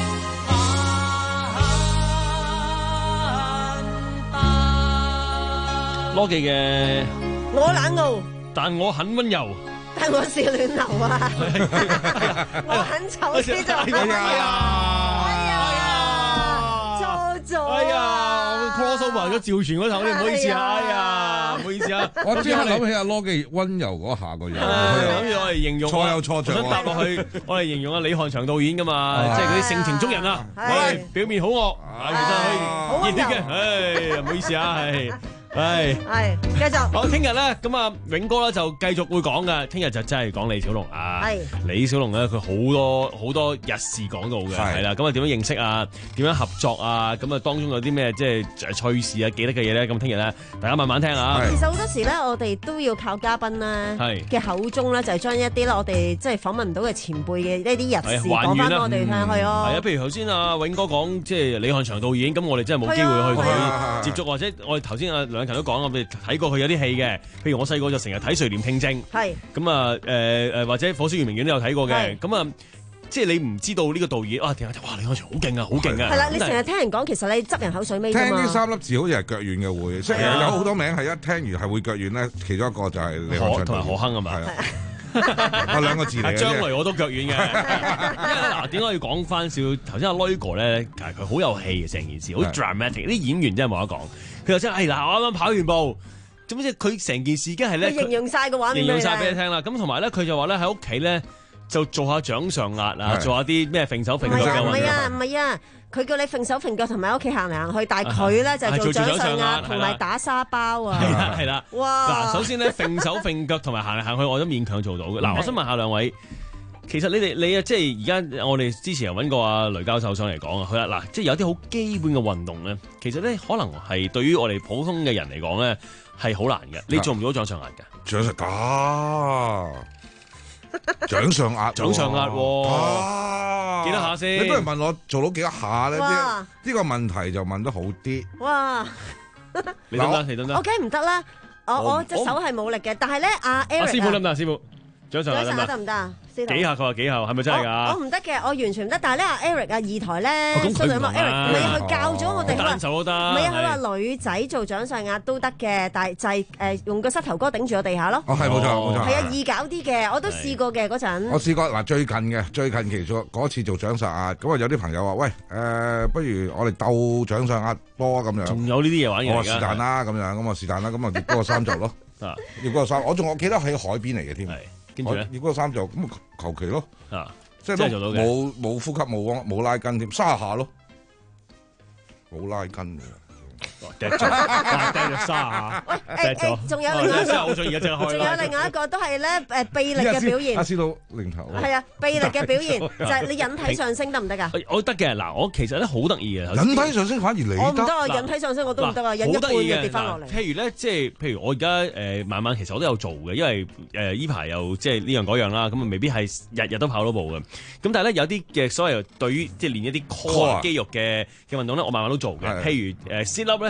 奮鬥。 羅記嘅我冷傲， 但我很溫柔。 但我是暖流啊！我很醜先就哎呀， 哎呀，做咗哎呀 ，cross over 咗趙傳嗰頭，唔好意思啊，哎呀，唔好意思啊， 我即刻諗起阿羅記溫柔嗰下個樣， 諗住我嚟形容， 錯有錯着， 想搭落去，我嚟形容阿李漢祥導演噶嘛，即係嗰啲性情中人啊，喂，表面好惡，其實可以熱血嘅，唉，唔好意思啊，係。係係，繼續。 好，聽日咧，咁啊，永哥咧就繼續會講嘅。聽日就真係講李小龍啊。係李小龍咧，佢好多好多日事講到嘅，係啦。咁啊，點樣認識啊？點樣合作啊？咁啊，當中有啲咩即係趣事啊、記得嘅嘢咧？咁聽日咧，大家慢慢聽啊。 其實好多時咧，我哋都要靠嘉賓咧嘅口中咧，就係將一啲咧我哋即係訪問唔到嘅前輩嘅呢啲日事講翻我哋聽，係啊。 係啊，譬如頭先阿永哥講即係李漢祥導演，咁我哋真係冇機會去同佢接觸，或者我哋頭先阿梁勤都講，我哋睇過佢有啲戲嘅，譬如我細個就成日睇《垂簾聽政》，係咁啊，誒誒或者《火燒圓明園》都有睇過嘅，咁啊，即係你唔知道呢個導演啊，點解哇李漢祥好勁啊，好勁啊！係啦， 你成日聽人講，其實你執人口水尾啫嘛。 聽呢三粒字好似係腳軟嘅會，雖然有好多名係一聽完係會腳軟咧，其中一個就係李漢祥同埋何鏗啊嘛。 啊兩個字嚟嘅， 將來我都腳軟嘅，因為嗱點解要講翻少頭先阿 Loigo 咧？其實佢好有戲嘅成件事，好 dramatic，啲演員真係冇得講。佢又真係嗱，我啱啱跑完步，咁即係佢成件事已經係咧， 形容晒個畫面， 形容晒俾你聽啦。咁同埋咧，佢就話咧喺屋企咧就做下掌上壓啊，做下啲咩揈手揈腳嘅運動。 唔係啊，唔係啊，佢叫你揈手揈腳同埋喺屋企行嚟行去，但係佢咧就做掌上壓同埋打沙包啊。 係啦係啦， 哇！ 嗱，首先咧揈手揈腳同埋行嚟行去，我都勉強做到嘅。嗱，我想問下兩位。其實你哋你啊，即係而家我哋之前又揾過阿雷教授上嚟講啊，佢話嗱，即係有啲好基本嘅運動咧，其實咧可能係對於我哋普通嘅人嚟講咧係好難嘅。你做唔做掌上壓㗎？ 掌上壓，掌上壓， 掌上壓，幾多下先？ 你不如問我做到幾多下咧？呢呢個問題就問得好啲。 哇！ 你得唔得？你得唔得？ 我梗唔得啦，我我隻手係冇力嘅，但係咧阿 Eric， 師傅得唔得？師傅掌上壓得唔得？ 幾下佢話幾下，係咪真係㗎？ 我唔得嘅，我完全唔得。但係咧，阿 Eric 啊，二台咧，蘇俊茂 Eric，唔係佢教咗我哋。 單手都得。 唔係啊，佢話女仔做掌上壓都得嘅，但係就係誒用個膝頭哥頂住個地下咯。 哦，係冇錯冇錯。 係啊，易搞啲嘅，我都試過嘅嗰陣。 我試過嗱，最近嘅最近期做嗰次做掌上壓，咁啊有啲朋友話：喂，誒，不如我哋鬥掌上壓波咁樣。 仲有呢啲嘢玩嘅。 我話是但啦，咁樣咁啊是但啦，咁啊要嗰個衫做咯。啊，要嗰個衫，我仲我記得喺海邊嚟嘅添。 跟住咧， 要嗰個衫就咁求其咯， 啊， 即係都冇冇呼吸冇冇拉筋添，三下咯，冇拉筋嘅。 跌咗，跌咗卅下，跌咗。 仲有另外一個， 仲有另外一個都係咧誒臂力嘅表現。 阿師佬零頭。 係啊，臂力嘅表現就係你引體上升得唔得㗎？ 我得嘅，嗱，我其實咧好得意嘅。 引體上升反而你得。 我唔得啊，引體上升我都唔得啊，引一半嘅跌翻落嚟。 譬如咧，即係譬如我而家誒慢慢其實我都有做嘅，因為誒依排又即係呢樣嗰樣啦，咁啊未必係日日都跑到步嘅。咁但係咧有啲嘅所謂對於即係練一啲 core 肌肉嘅嘅運動咧，我慢慢都做嘅。譬如誒 sit up 咧。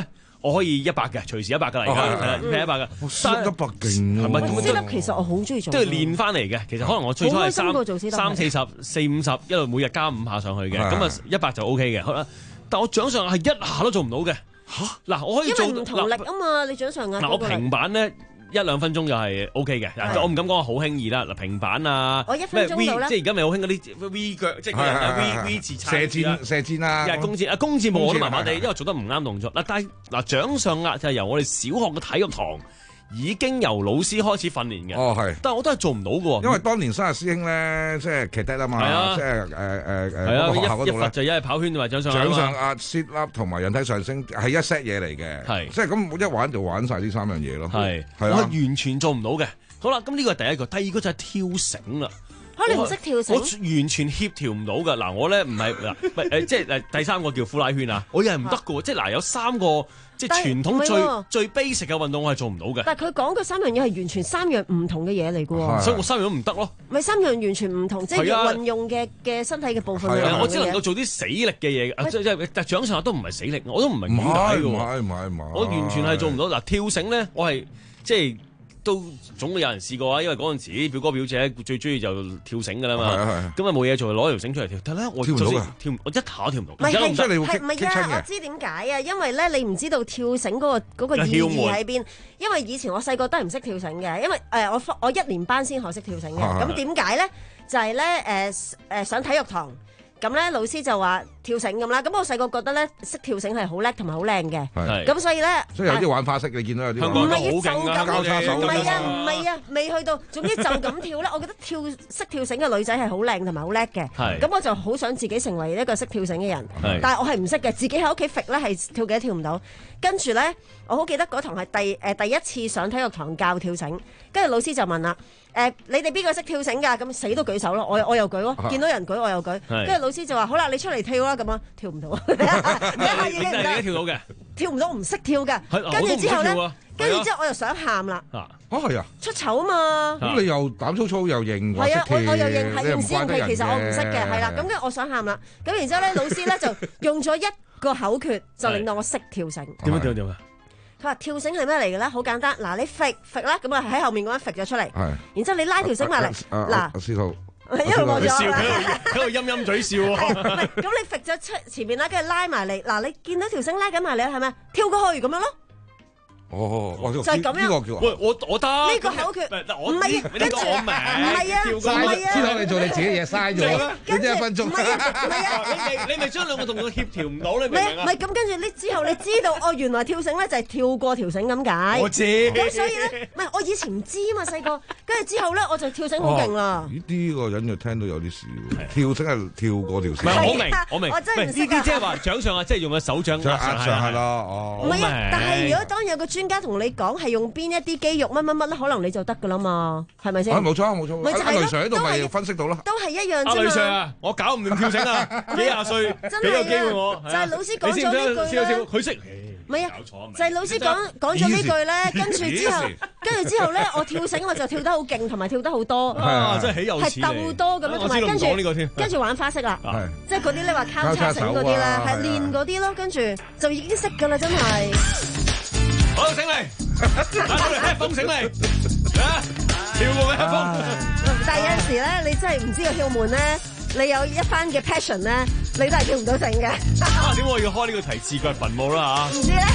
我可以一百嘅，隨時一百㗎啦，而家係啦，係一百㗎。 但一百勁係咪？ 私粒其實我好中意做， 都係練翻嚟嘅。其實可能我最初係三三四十、四五十，一路每日加五下上去嘅，咁啊一百就 O K 嘅。好啦，但我掌上壓係一下都做唔到嘅。嚇！嗱，我可以做因為唔同力啊嘛，你掌上壓。 嗱，我平板咧。一兩分鐘就係 O K 嘅，我唔敢講話好輕易啦。嗱，平板啊， 我一分鐘到啦， 即係而家咪好興嗰啲 V 腳，即係 V V 字射箭射箭啦， 又係弓箭啊，弓箭冇我都麻麻地，因為做得唔啱動作。嗱，但係嗱掌上壓就係由我哋小學嘅體育堂已經由老師開始訓練嘅。 哦，係， 但係我都係做唔到嘅喎。 因為當年生日師兄咧，即係騎得啊嘛，即係誒誒誒嗰個學校嗰度咧， 一罰就一係跑圈同埋掌上掌上壓、sit up 同埋人體上升係一 set 嘢嚟嘅，係即係咁一玩就玩晒呢三樣嘢咯。係係啊， 我完全做唔到嘅。好啦，咁呢個係第一個，第二個就係跳繩啦。 嚇，你唔識跳繩？ 我完全協調唔到㗎。嗱，我咧唔係嗱，唔係誒，即係誒第三個叫呼拉圈啊，我又係唔得嘅喎。即係嗱，有三個。即係傳統最最 basic 嘅運動，我係做唔到嘅。 但係佢講嘅三樣嘢係完全三樣唔同嘅嘢嚟嘅喎， 所以我三樣都唔得咯。 咪三樣完全唔同，即係運用嘅嘅身體嘅部分。 我只能夠做啲死力嘅嘢，即係但係掌上壓都唔係死力，我都唔明點解嘅喎。 唔係唔係唔係， 我完全係做唔到。嗱，跳繩咧，我係即係。都總會有人試過啊，因為嗰陣時表哥表姐最中意就跳繩㗎啦嘛，咁啊冇嘢做，攞條繩出嚟跳，但係咧我跳唔到㗎，跳我一下都跳唔到。 唔係係係唔係啊？我知點解啊？因為咧你唔知道跳繩嗰個嗰個意義喺邊。因為以前我細個都係唔識跳繩嘅，因為誒我我一年班先學識跳繩嘅。咁點解咧？就係咧誒誒上體育堂。咁咧，老師就話跳繩咁啦。咁我細個覺得咧，識跳繩係好叻同埋好靚嘅。咁所以咧， 所以有啲玩法式，你見到有啲唔係就咁，唔係啊，唔係啊，未去到。總之就咁跳咧，我覺得跳識跳繩嘅女仔係好靚同埋好叻嘅。咁我就好想自己成為一個識跳繩嘅人。但係我係唔識嘅，自己喺屋企揈咧係跳幾都跳唔到。跟住咧，我好記得嗰堂係第誒第一次上體育堂教跳繩，跟住老師就問啦。誒、呃，你哋邊個識跳繩㗎？咁死都舉手咯，我我又舉咯，見到人舉我又舉，跟住老師就話：好啦，你出嚟跳啦，咁啊，跳唔到，你下已經唔得， 跳到嘅， 跳唔到唔識跳嘅，跟住之後咧，跟住之後我又想喊啦， 啊係啊， 出醜啊嘛， 咁你又膽粗粗又認， 係啊，我我又認係認屎認屁，其實我唔識嘅，係啦，咁跟住我想喊啦，咁然之後咧，老師咧就用咗一個口訣，就令到我識跳繩。 點樣跳點啊？ 佢話跳繩係咩嚟嘅咧？好簡單，嗱你揈揈啦，咁啊喺後面咁樣揈咗出嚟，然之後你拉條繩埋嚟，嗱， 司徒， 因為我咗喺度陰陰嘴笑喎。 咁你揈咗出前面啦，跟住拉埋嚟，嗱你見到條繩拉緊埋嚟係咪？跳過去咁樣咯。 哦， 就係咁樣。 喂，我我得呢個口訣，唔係跟住唔係啊，唔係啊， 司徒你做你自己嘢嘥咗，跟住一分鐘。 唔係啊，唔係啊， 你咪你咪將兩個動作協調唔到，你明唔明啊？ 唔係咁，跟住你之後你知道哦，原來跳繩咧就係跳過條繩咁解。 我知。 咁所以咧，唔係我以前唔知嘛細個，跟住之後咧我就跳繩好勁啦。 咦？呢個人就聽到有啲事喎，跳繩係跳過條繩。 唔係我明我明， 我真係唔識呢啲即係話掌上啊，即係用個手掌壓上係咯，哦。 唔係啊，但係如果當有個專家同你講係用邊一啲肌肉乜乜乜咧，可能你就得噶啦嘛，係咪先？ 冇錯冇錯，阿雷 Sir 喺度咪分析到咯， 都係一樣啫嘛。 阿雷 Sir 啊，我搞唔掂跳繩啊，幾廿歲俾個機會我， 就係老師講咗呢句咧， 佢識。 唔係啊，就係老師講講咗呢句咧，跟住之後，跟住之後咧，我跳繩我就跳得好勁，同埋跳得好多， 啊，真係起有錢， 係鬥多咁樣，同埋跟住跟住玩花式啦，即係嗰啲你話交叉繩嗰啲咧，係練嗰啲咯，跟住就已經識㗎啦，真係。 好，繩嚟，打嚟聽風繩嚟，啊，跳過咩風？ 但係有陣時咧，你真係唔知個竅門咧，你有一番嘅 passion 咧，你都係跳唔到繩嘅。 啊，點解我要開呢個題字腳墳墓啦嚇？ 唔知咧。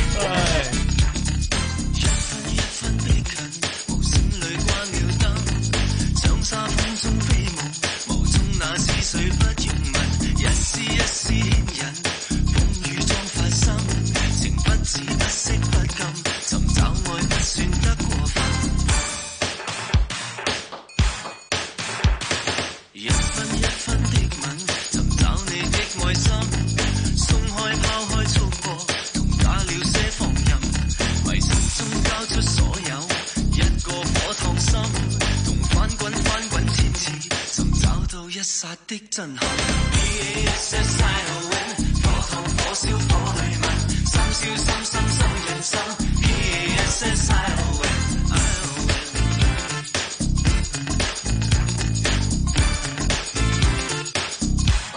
一剎的震撼 ，E S S I O N， 火燙火燒火對問，心燒心心心人心 ，E S S I O N，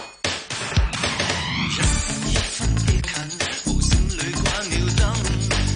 一分一分的近，無聲裏關了燈，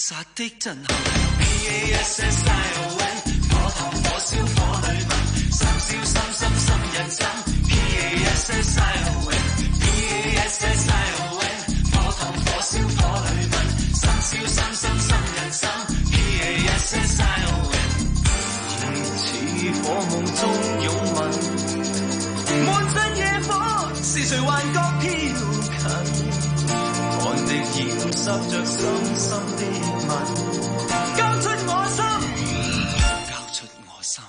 殺的震撼。P A S S I O N 火燙火燒火裏問，深宵深深深人心。P A S S I O N P A S S I O N 火燙火燒火裏問，深宵深深深人心。P A S S I O N 疑似火夢中擁吻，滿身野火是誰幻覺飄近？汗滴染濕着深深的吻，交出我心，交出我心。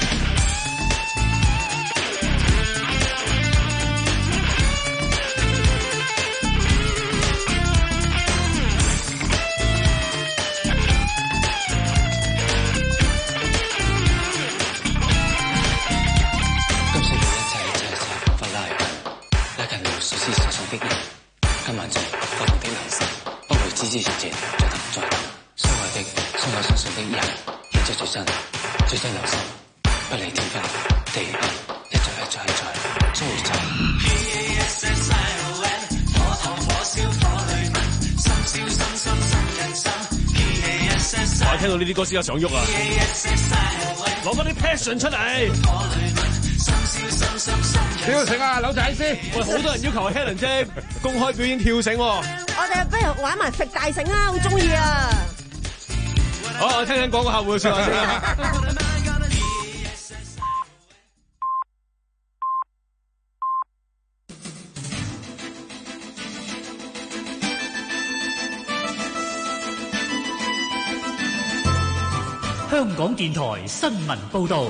今世嘅一切就係彷彿拉近，拉近了所思所想的人。今晚在不同的流逝，不會枝枝節節再等再等。相愛的、相愛相信的人，現在最真、最真流心，不理天昏地暗，一再一再一再追尋。P A S S I O N 火燙火燒火裏問，深宵深深深人心。P A S S I O N 我聽到呢啲歌先有想喐啊！攞翻啲 passion 出嚟。 跳繩啊，柳仔先！ 喂，好多人要求阿 Helen 姐公開表演跳繩喎。 我哋不如玩埋揈大繩啦，好中意啊！ 好，我聽緊廣告客戶嘅説話先啦。 香港電台新聞報導。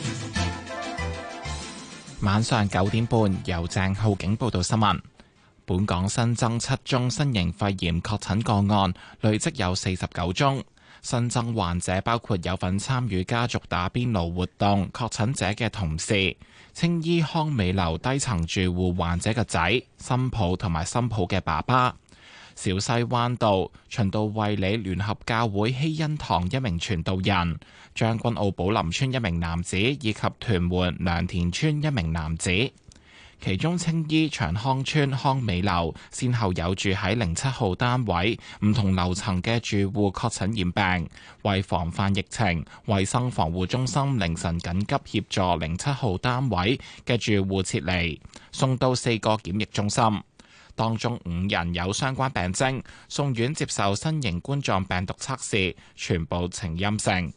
晚上九點半，由鄭浩景報道新聞。本港新增七宗新型肺炎確診個案，累積有四十九宗。新增患者包括有份參與家族打邊爐活動確診者嘅同事、青衣康美樓低層住戶患者嘅仔、新抱同埋新抱嘅爸爸、小西灣道循道衛理聯合教會希恩堂一名傳道人、將軍澳寶林村一名男子以及屯門良田村一名男子。其中青衣長康村康美樓先後有住喺零七號單位唔同樓層嘅住戶確診染病，為防範疫情，衛生防護中心凌晨緊急協助零七號單位嘅住戶撤離，送到四個檢疫中心。當中五人有相關病徵，送院接受新型冠狀病毒測試，全部呈陰性。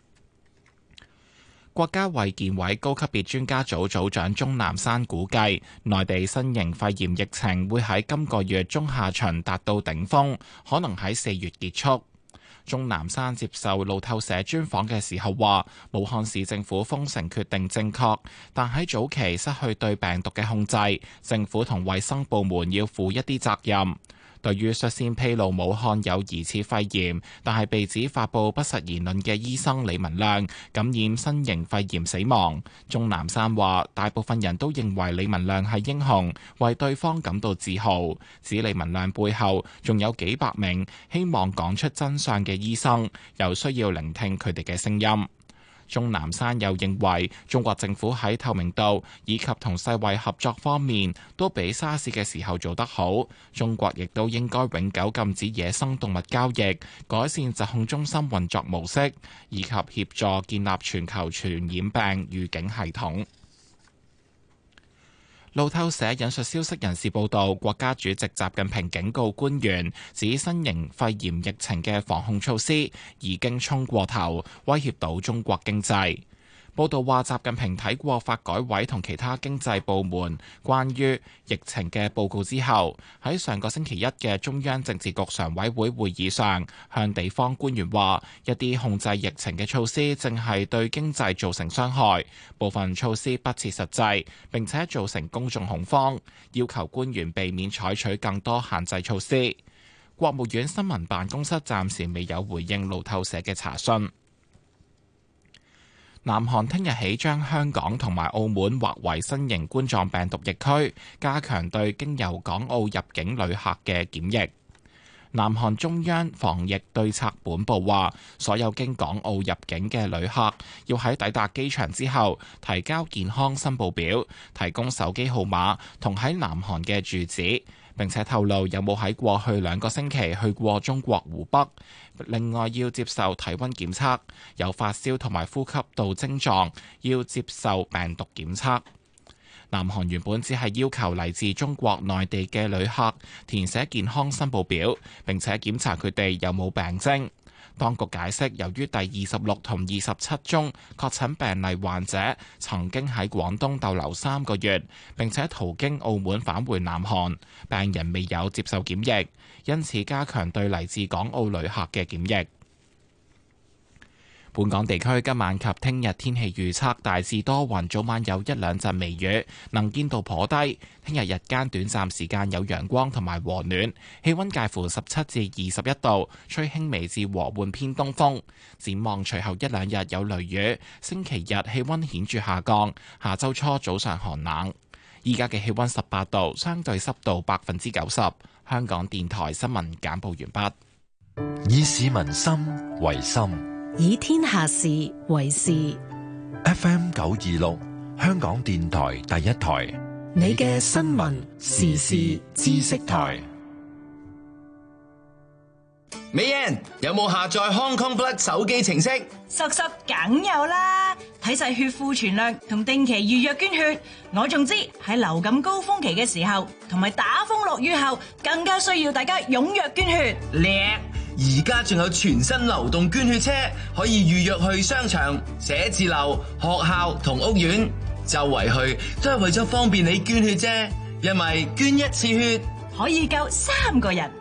國家衛健委高級別專家組組長鍾南山估計，內地新型肺炎疫情會喺今個月中下旬達到頂峰，可能喺四月結束。鍾南山接受路透社專訪嘅時候話，武漢市政府封城決定正確，但喺早期失去對病毒嘅控制，政府同衛生部門要負一啲責任。對於率先披露武漢有疑似肺炎，但係被指發布不實言論嘅醫生李文亮感染新型肺炎死亡，鍾南山話大部分人都認為李文亮係英雄，為對方感到自豪，指李文亮背後仲有幾百名希望講出真相嘅醫生，又需要聆聽佢哋嘅聲音。鍾南山又認為，中國政府喺透明度以及同世衛合作方面都比沙士嘅時候做得好，中國亦都應該永久禁止野生動物交易，改善疾控中心運作模式，以及協助建立全球傳染病預警系統。路透社引述消息人士報道，國家主席習近平警告官員，指新型肺炎疫情嘅防控措施已經衝過頭，威脅到中國經濟。報道話，習近平睇過發改委同其他經濟部門關於疫情嘅報告之後，喺上個星期一嘅中央政治局常委會會議上，向地方官員話，一啲控制疫情嘅措施正係對經濟造成傷害，部分措施不切實際，並且造成公眾恐慌，要求官員避免採取更多限制措施。國務院新聞辦公室暫時未有回應路透社嘅查詢。南韓聽日起將香港同埋澳門劃為新型冠狀病毒疫區，加強對經由港澳入境旅客嘅檢疫。南韓中央防疫對策本部話，所有經港澳入境嘅旅客要喺抵達機場之後提交健康申報表，提供手機號碼同喺南韓嘅住址， 並且透露有冇喺過去兩個星期去過中國湖北。另外要接受體溫檢測，有發燒同埋呼吸道症狀，要接受病毒檢測。南韓原本只係要求嚟自中國內地嘅旅客填寫健康申報表，並且檢查佢哋有冇病徵。當局解釋，由於第二十六同二十七宗確診病例患者曾經喺廣東逗留三個月，並且途經澳門返回南韓，病人未有接受檢疫，因此加強對嚟自港澳旅客嘅檢疫。本港地區今晚及聽日天氣預測大致多雲，早晚有一兩陣微雨，能見度頗低。聽日日間短暫時間有陽光同埋和暖，氣溫介乎十七至二十一度，吹輕微至和緩偏東風。展望隨後一兩日有雷雨，星期日氣溫顯著下降，下周初早上寒冷。依家嘅氣溫十八度，相對濕度百分之九十。香港電台新聞簡報完畢。 以市民心為心， 以天下事為事。 F M 九二六，香港電台第一台， 你嘅新聞時事知識台。 美人有冇下載 Hong Kong Blood 手機程式？ 實實梗有啦，睇晒血庫存量同定期預約捐血。我仲知喺流感高峰期嘅時候，同埋打風落雨後，更加需要大家踴躍捐血。 叻！而家仲有全新流動捐血車，可以預約去商場、寫字樓、學校同屋苑，周圍去都係為咗方便你捐血啫。因為捐一次血可以救三個人。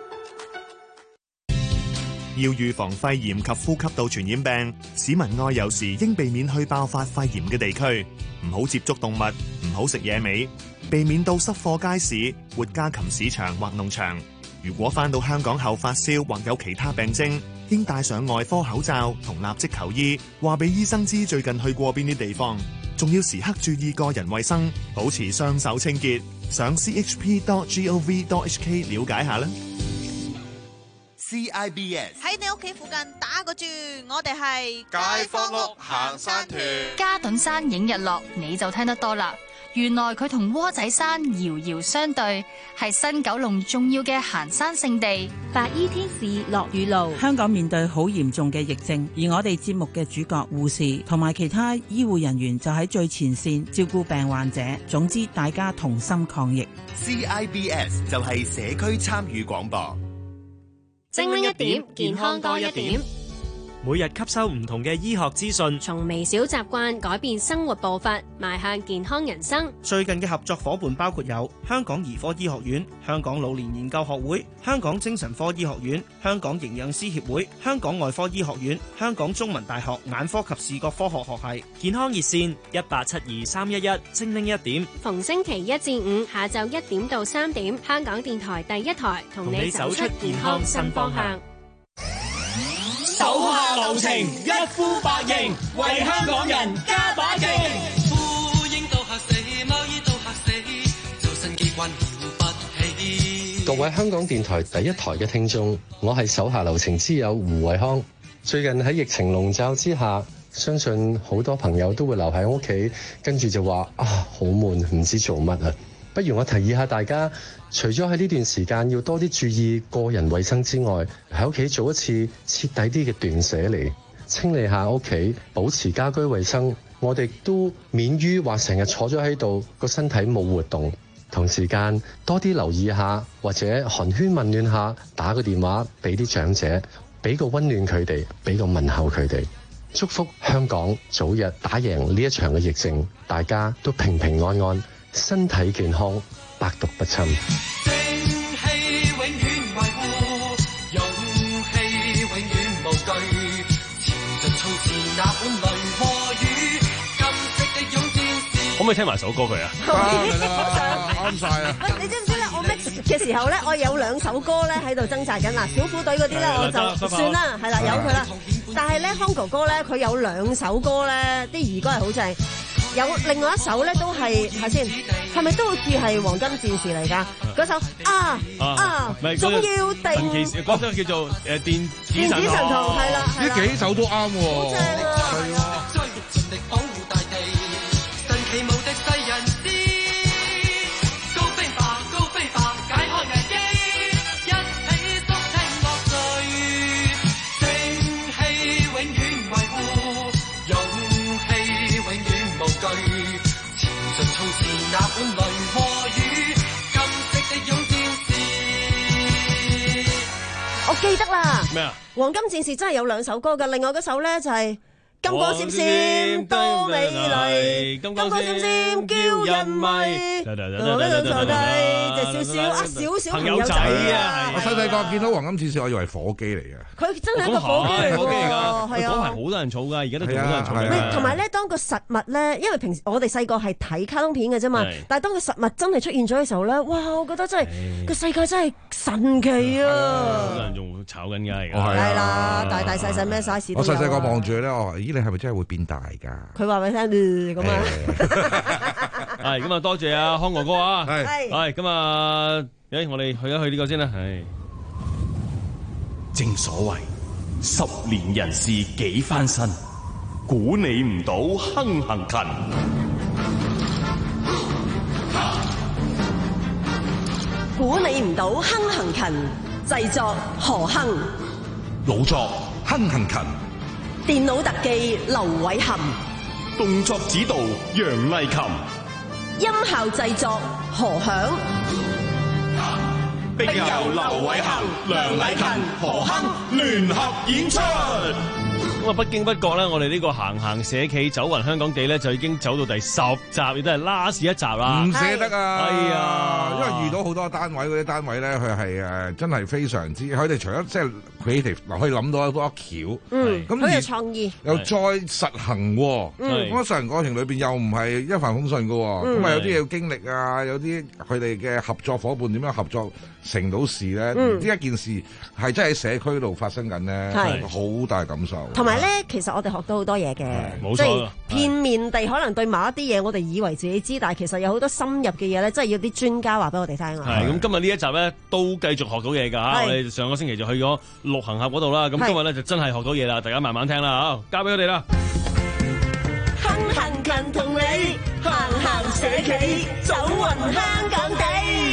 要預防肺炎及呼吸道傳染病，市民外遊時應避免去爆發肺炎嘅地區，唔好接觸動物，唔好食野味，避免到濕貨街市、活家禽市場或農場。如果返到香港後發燒或有其他病徵，應戴上外科口罩同立即求醫，話俾醫生知最近去過邊啲地方，仲要時刻注意個人衛生，保持雙手清潔。上 c h p dot gov dot h k 了解下啦。 C I B S 喺你屋企附近打個轉，我哋係街坊屋行山團。 嘉頓山影日落，你就聽得多啦。原來佢同窩仔山遙遙相對，係新九龍重要嘅行山勝地。 白衣天使落雨路， 香港面對好嚴重嘅疫症，而我哋節目嘅主角護士同埋其他醫護人員就喺最前線照顧病患者。總之，大家同心抗疫。 C I B S 就係社區參與廣播。 精靈一點，健康多一點。 每日吸收唔同嘅醫學資訊， 從微小習慣改變生活步伐，邁向健康人生。 最近嘅合作夥伴包括有香港兒科醫學院、香港老年研究學會、香港精神科醫學院、香港營養師協會、香港外科醫學院、香港中文大學眼科及視覺科學學系。 健康熱線一八七二三一一，精靈一點。 逢星期一至五下晝一點到三點，香港電台第一台同你走出健康新方向。 手下留情，一呼百應，為香港人加把勁。 呼應到嚇死，貓醫到嚇死，周身機關了不起。 各位香港電台第一台嘅聽眾，我係手下留情之友胡偉康。最近喺疫情籠罩之下，相信好多朋友都會留喺屋企，跟住就話啊好悶，唔知做乜啊。不如我提議下大家，除咗喺呢段時間要多啲注意個人衛生之外，喺屋企做一次徹底啲嘅斷捨離，清理下屋企，保持家居衛生。我哋都免於話成日坐咗喺度，個身體冇活動。同時間多啲留意下，或者寒暄問暖下，打個電話俾啲長者，俾個溫暖佢哋，俾個問候佢哋。祝福香港早日打贏呢一場嘅疫症，大家都平平安安，身體健康，百毒不侵。 正氣永遠維護，勇氣永遠無懼，前進衝刺那本雷和雨，金色的勇戰士。 可唔可以聽埋首歌佢啊？ 啱晒啊！ 你知唔知咧？我 mix 嘅時候咧，我有兩首歌咧喺度掙扎緊嗱，小虎隊嗰啲咧我就算啦，係啦，由佢啦。但係咧，康哥哥咧，佢有兩首歌咧，啲兒歌係好正。有另外一首咧，都係睇下先，係咪都好似係黃金戰士嚟㗎？嗰首啊啊，總要定嗰首叫做誒電電子神童，係啦， 呢幾首都啱喎， 好正啊！ 係啊。 盡力保護大地，神奇無敵世人師，高飛吧高飛吧，解開記得啦。 咩啊？ 黃金戰士真係有兩首歌㗎，另外嗰首咧就係、是。金光閃閃多美麗，金光閃閃叫人迷。我呢度坐低，就少少呃少少朋友仔啊！ 我細細個見到黃金戰士，我以為火機嚟嘅。 佢真係一個火機嚟㗎，係啊！ 嗰排好多人儲㗎，而家都仲好多人儲㗎。 同埋咧，當個實物咧，因為平時我哋細個係睇卡通片嘅啫嘛，但係當個實物真係出現咗嘅時候咧，哇！我覺得真係個世界真係神奇啊！ 好多人仲炒緊㗎而家。 係啦，大大細細咩 size 都有。 我細細個望住咧，我話：咦，你係咪真係會變大㗎？ 佢話俾你聽咁啊！ 係咁啊，多謝阿康哥哥啊！ 係係咁啊，誒，我哋去一去呢個先啦。係， 正所謂十年人事幾番新，估你唔到亨行勤。 估你唔到亨行勤，製作何亨， 老作亨行勤。 電腦特技劉偉恒， 動作指導楊麗琴， 音效製作何響， 並由劉偉恒、梁麗琴、何亨聯合演出。 咁啊，不經不覺咧，我哋呢個行行社企走勻香港地咧，就已經走到第十集，亦都係 last 一集啦。 唔捨得啊！ 係啊， 因為遇到好多單位，嗰啲單位咧，佢係誒真係非常之，佢哋除咗即係 creative，嗱可以諗到好多橋， 嗯， 咁好有創意， 又再實行喎。咁喺實行過程裏邊又唔係一帆風順嘅喎，咁啊有啲嘢要經歷啊，有啲佢哋嘅合作伙伴點樣合作成到事咧？呢一件事係真係喺社區度發生緊咧，好大感受。 同埋咧，其實我哋學到好多嘢嘅， 冇錯， 即係片面地可能對某一啲嘢，我哋以為自己知，但係其實有好多深入嘅嘢咧，真係要啲專家話俾我哋聽啊。 係咁，今日呢一集咧都繼續學到嘢㗎嚇。我哋上個星期就去咗六行俠嗰度啦，咁今日咧就真係學到嘢啦，大家慢慢聽啦嚇，交俾佢哋啦。 亨行勤同你行行社企，走勻香港地。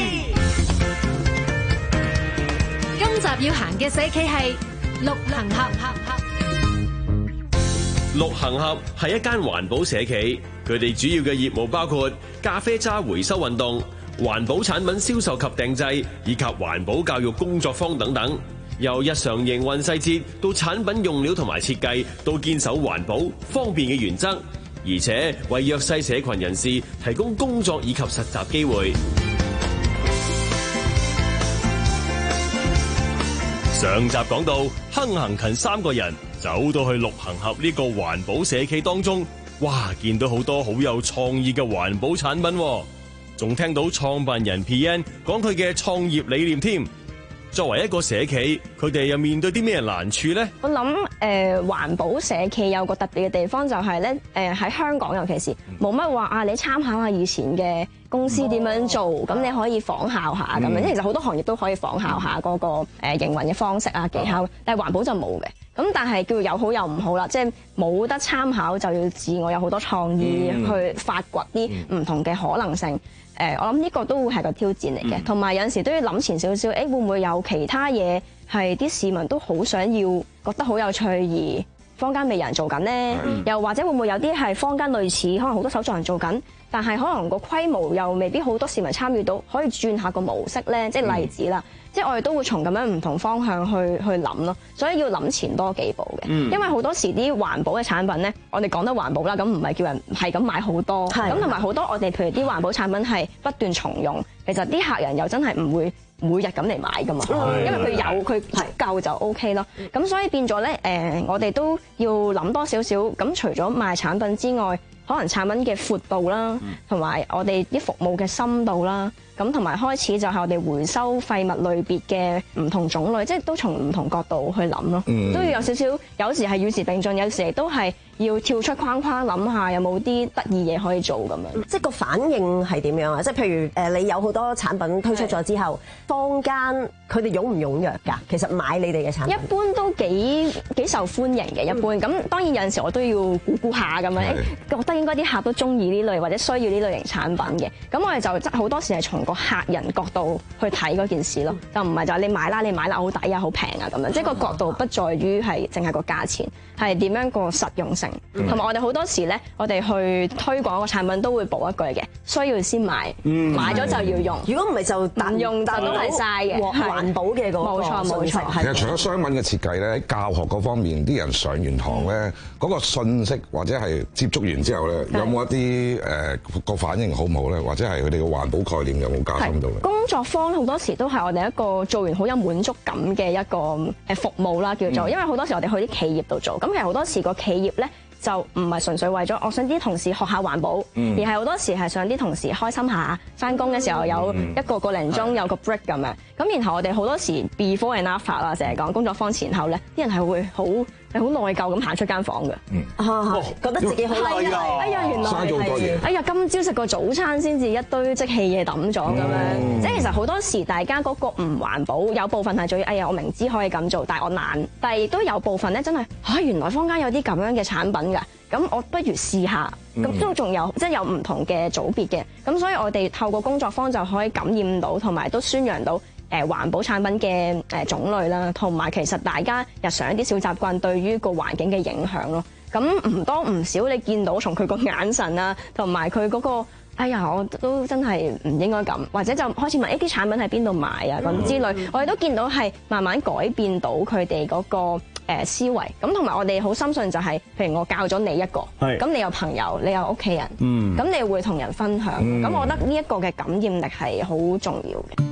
今集要行嘅社企係六行俠。 六行俠係一間環保社企，佢哋主要嘅業務包括咖啡渣回收運動、環保產品銷售及訂製，以及環保教育工作坊等等。由日常營運細節到產品用料同埋設計，都堅守環保方便嘅原則，而且為弱勢社群人士提供工作以及實習機會。上集講到，亨行勤三個人走到去六行俠呢個環保社企當中，哇！見到好多好有創意嘅環保產品，仲聽到創辦人 P N 講佢嘅創業理念添。作為一個社企，佢哋又面對啲咩難處呢？ 我諗誒環保社企有個特別嘅地方就係咧，誒喺香港尤其是冇乜話啊，你參考下以前嘅公司點樣做，咁、哦、你可以仿效下咁樣。嗯、其實好多行業都可以仿效下嗰個誒營運嘅方式啊技巧，但係環保就冇嘅。咁但係叫有好有唔好啦，即係冇得參考就要自我有好多創意去發掘啲唔同嘅可能性。誒，我諗呢個都會係個挑戰嚟嘅，同埋有陣時都要諗前少少，誒會唔會有其他嘢係啲市民都好想要，覺得好有趣而坊間未有人做緊呢？又或者會唔會有啲係坊間類似，可能好多手作人做緊，但係可能個規模又未必好多市民參與到，可以轉下個模式呢？即係例子啦。即係我哋都會從咁樣唔同方向去去諗咯，所以要諗前多幾步嘅。嗯、因為好多時啲環保嘅產品咧，我哋講得環保啦，咁唔係叫人係咁買好多，咁同埋好多我哋譬如啲環保產品係不斷重用，其實啲客人又真係唔會每日咁嚟買噶嘛，因為佢有佢夠就 O K 咯。咁所以變咗咧，誒、呃、我哋都要諗多少少。咁除咗賣產品之外，可能產品嘅闊度啦，同埋我哋啲服務嘅深度啦。咁同埋開始就係我哋回收廢物類別嘅唔同種類，即係都從唔同角度去諗咯，嗯、都要有少少，有時係與時並進，有時亦都係要跳出框框諗下有冇啲得意嘢可以做咁樣。 即係個反應係點樣啊？即係譬如誒，你有好多產品推出咗之後，坊間佢哋踴唔踴躍㗎？其實買你哋嘅產品一般都幾幾受歡迎嘅，一般。咁、嗯、當然有陣時我都要估估下咁樣，覺得應該啲客都中意呢類或者需要呢類型產品嘅。咁我哋就好多時係從個客人角度去睇嗰件事咯，就唔係就係你買啦，你買啦好抵啊，好平啊咁樣，即係個角度不在於係淨係個價錢，係點樣個實用性同埋、嗯、我哋好多時咧，我哋去推廣個產品都會補一句嘅，需要先買，嗯、買咗就要用。 如果唔係就唔用就都係嘥嘅， 環保嘅嗰個。冇錯冇錯。 其實除咗商品嘅設計咧，喺教學嗰方面，啲人上完堂咧，嗰、嗯、個信息或者係接觸完之後咧，有冇一啲誒個反應好唔好咧？或者係佢哋嘅環保概念有冇加深到咧？ 工作坊好多時都係我哋一個做完好有滿足感嘅一個誒服務啦，叫做，因為好多時我哋去啲企業度做，咁其實好多時個企業咧就唔係純粹為咗我想啲同事學下環保，嗯、而係好多時係想啲同事開心下，翻工嘅時候有一個個零鐘有個 break 咁樣，咁然後我哋好多時 before and after 啦，成日講工作坊前後咧，啲人係會好係好內疚咁行出間房嘅， 嗯啊、覺得自己好內疚， 哎呀原來係，哎呀今朝食個早餐先至一堆即棄嘢抌咗咁樣，嗯、即係其實好多時大家嗰個唔環保，有部分係做哎呀我明知可以咁做，但係我懶，但係亦都有部分咧真係嚇、啊、原來坊間有啲咁樣嘅產品㗎，咁我不如試下，咁都仲有即係有唔同嘅組別嘅，咁所以我哋透過工作坊就可以感染到，同埋都宣揚到。誒環保產品嘅誒種類啦，同埋其實大家日常一啲小習慣對於個環境嘅影響咯。咁唔多唔少，你見到從佢個眼神啊，同埋佢嗰個，哎呀，我都真係唔應該咁，或者就開始問一啲產品喺邊度買啊咁之類，我哋都見到係慢慢改變到佢哋嗰個誒思維。咁同埋我哋好深信就係、是，譬如我教咗你一個，咁你有朋友，你有屋企人，咁、嗯、你會同人分享。咁、嗯、我覺得呢一個嘅感染力係好重要嘅。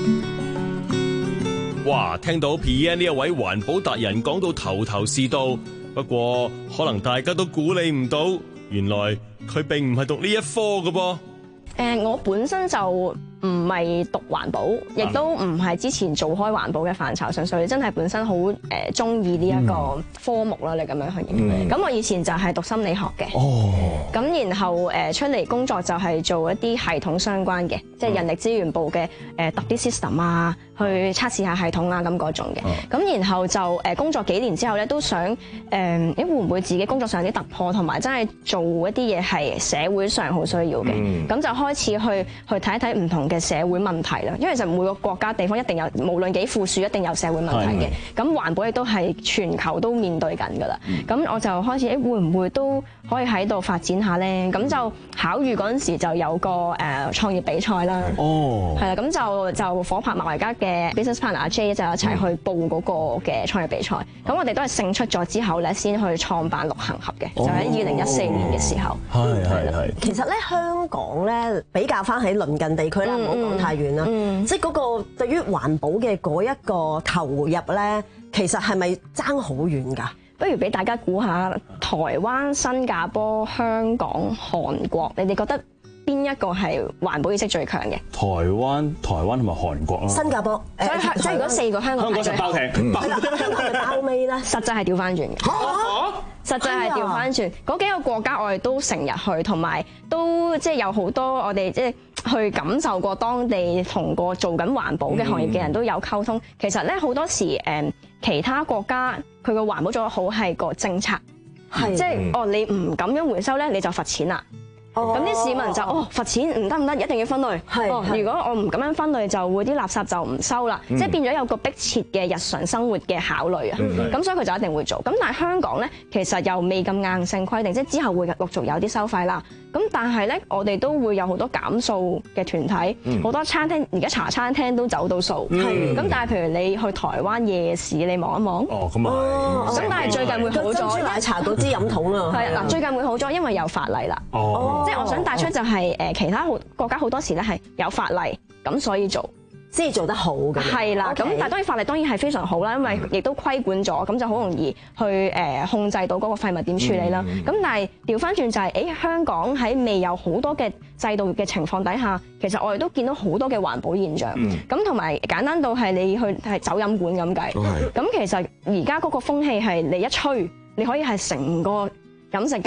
哇！聽到 P N 呢一位環保達人講到頭頭是道，不過可能大家都估你唔到，原來佢並唔係讀呢一科嘅噃。 誒，我本身就唔係讀環保，亦都唔係之前做開環保嘅範疇，純粹真係本身好誒中意呢一個科目啦。嗯、你咁樣去形容。咁、嗯、我以前就係讀心理學嘅。哦。咁然後誒出嚟工作就係做一啲系統相關嘅，即係人力資源部嘅誒揼啲 system 啊，去測試下系統啊咁嗰種嘅。咁、嗯、然後就誒工作幾年之後咧，都想誒誒會唔會自己工作上有啲突破，同埋真係做一啲嘢係社會上好需要嘅。咁、嗯、就開始去去睇一睇唔同嘅社會問題啦。因為其實每個國家地方一定有，無論幾富庶，一定有社會問題嘅。咁環保亦都係全球都面對緊㗎啦。咁、嗯、我就開始誒會唔會都可以喺度發展下咧？咁就考預嗰陣時就有個誒創業比賽啦。哦，係啦，咁就就夥拍埋而家嘅 business partner 阿 J 就一齊去報嗰個嘅創業比賽。咁、嗯、我哋都係勝出咗之後咧，先去創辦綠行俠嘅，哦、就喺二零一四年嘅時候。係係係。 其實咧，香港咧比較翻喺鄰近地區啦，唔好講太遠啦。嗯、即係嗰個對於環保嘅嗰一個投入咧，其實係咪爭好遠㗎？ 不如俾大家估下，台灣、新加坡、香港、韓國，你哋覺得邊一個係環保意識最強嘅？ 台灣、台灣同埋韓國啦。 新加坡， 所以即係如果四個香港， 香港實包艇， 係啦，香港係包尾啦。 實際係調翻轉嘅。實際係調翻轉，嗰幾個國家我哋都成日去，同埋都即係有好多我哋即係去感受過當地同個做緊環保嘅行業嘅人都有溝通。其實咧好多時誒其他國家佢個環保做得好係個政策，即係哦你唔咁樣回收咧你就罰錢啦。咁啲、哦、市民就哦罰錢唔得唔得，一定要分類。哦，如果我唔咁樣分類，就會啲垃圾就唔收啦。嗯、即係變咗有個迫切嘅日常生活嘅考慮啊。咁、嗯、所以佢就一定會做。咁但係香港咧，其實又未咁硬性規定，即係之後會陸續有啲收費啦。咁但係咧，我哋都會有好多減數嘅團體，好、嗯、多餐廳而家茶餐廳都走到數。咁、嗯、但係譬如你去台灣夜市，你望一望。哦，咁啊係。咁但係最近會好咗。珍珠奶茶嗰支飲筒啊。係嗱，最近會好咗，因為有法例啦。哦。即係我想帶出就係誒其他好國家好多時咧係有法例，咁所以做先至做得好嘅。係啦，咁 Okay. 但係當然法例當然係非常好啦，因為亦都規管咗，咁就好容易去誒控制到嗰個廢物點處理啦。咁、嗯、但係調翻轉就係、是、誒香港喺未有好多嘅制度嘅情況底下，其實我哋都見到好多嘅環保現象。咁同埋簡單到係你去係走飲館咁計。咁、嗯、其實而家嗰個風氣係你一吹，你可以係成個飲食界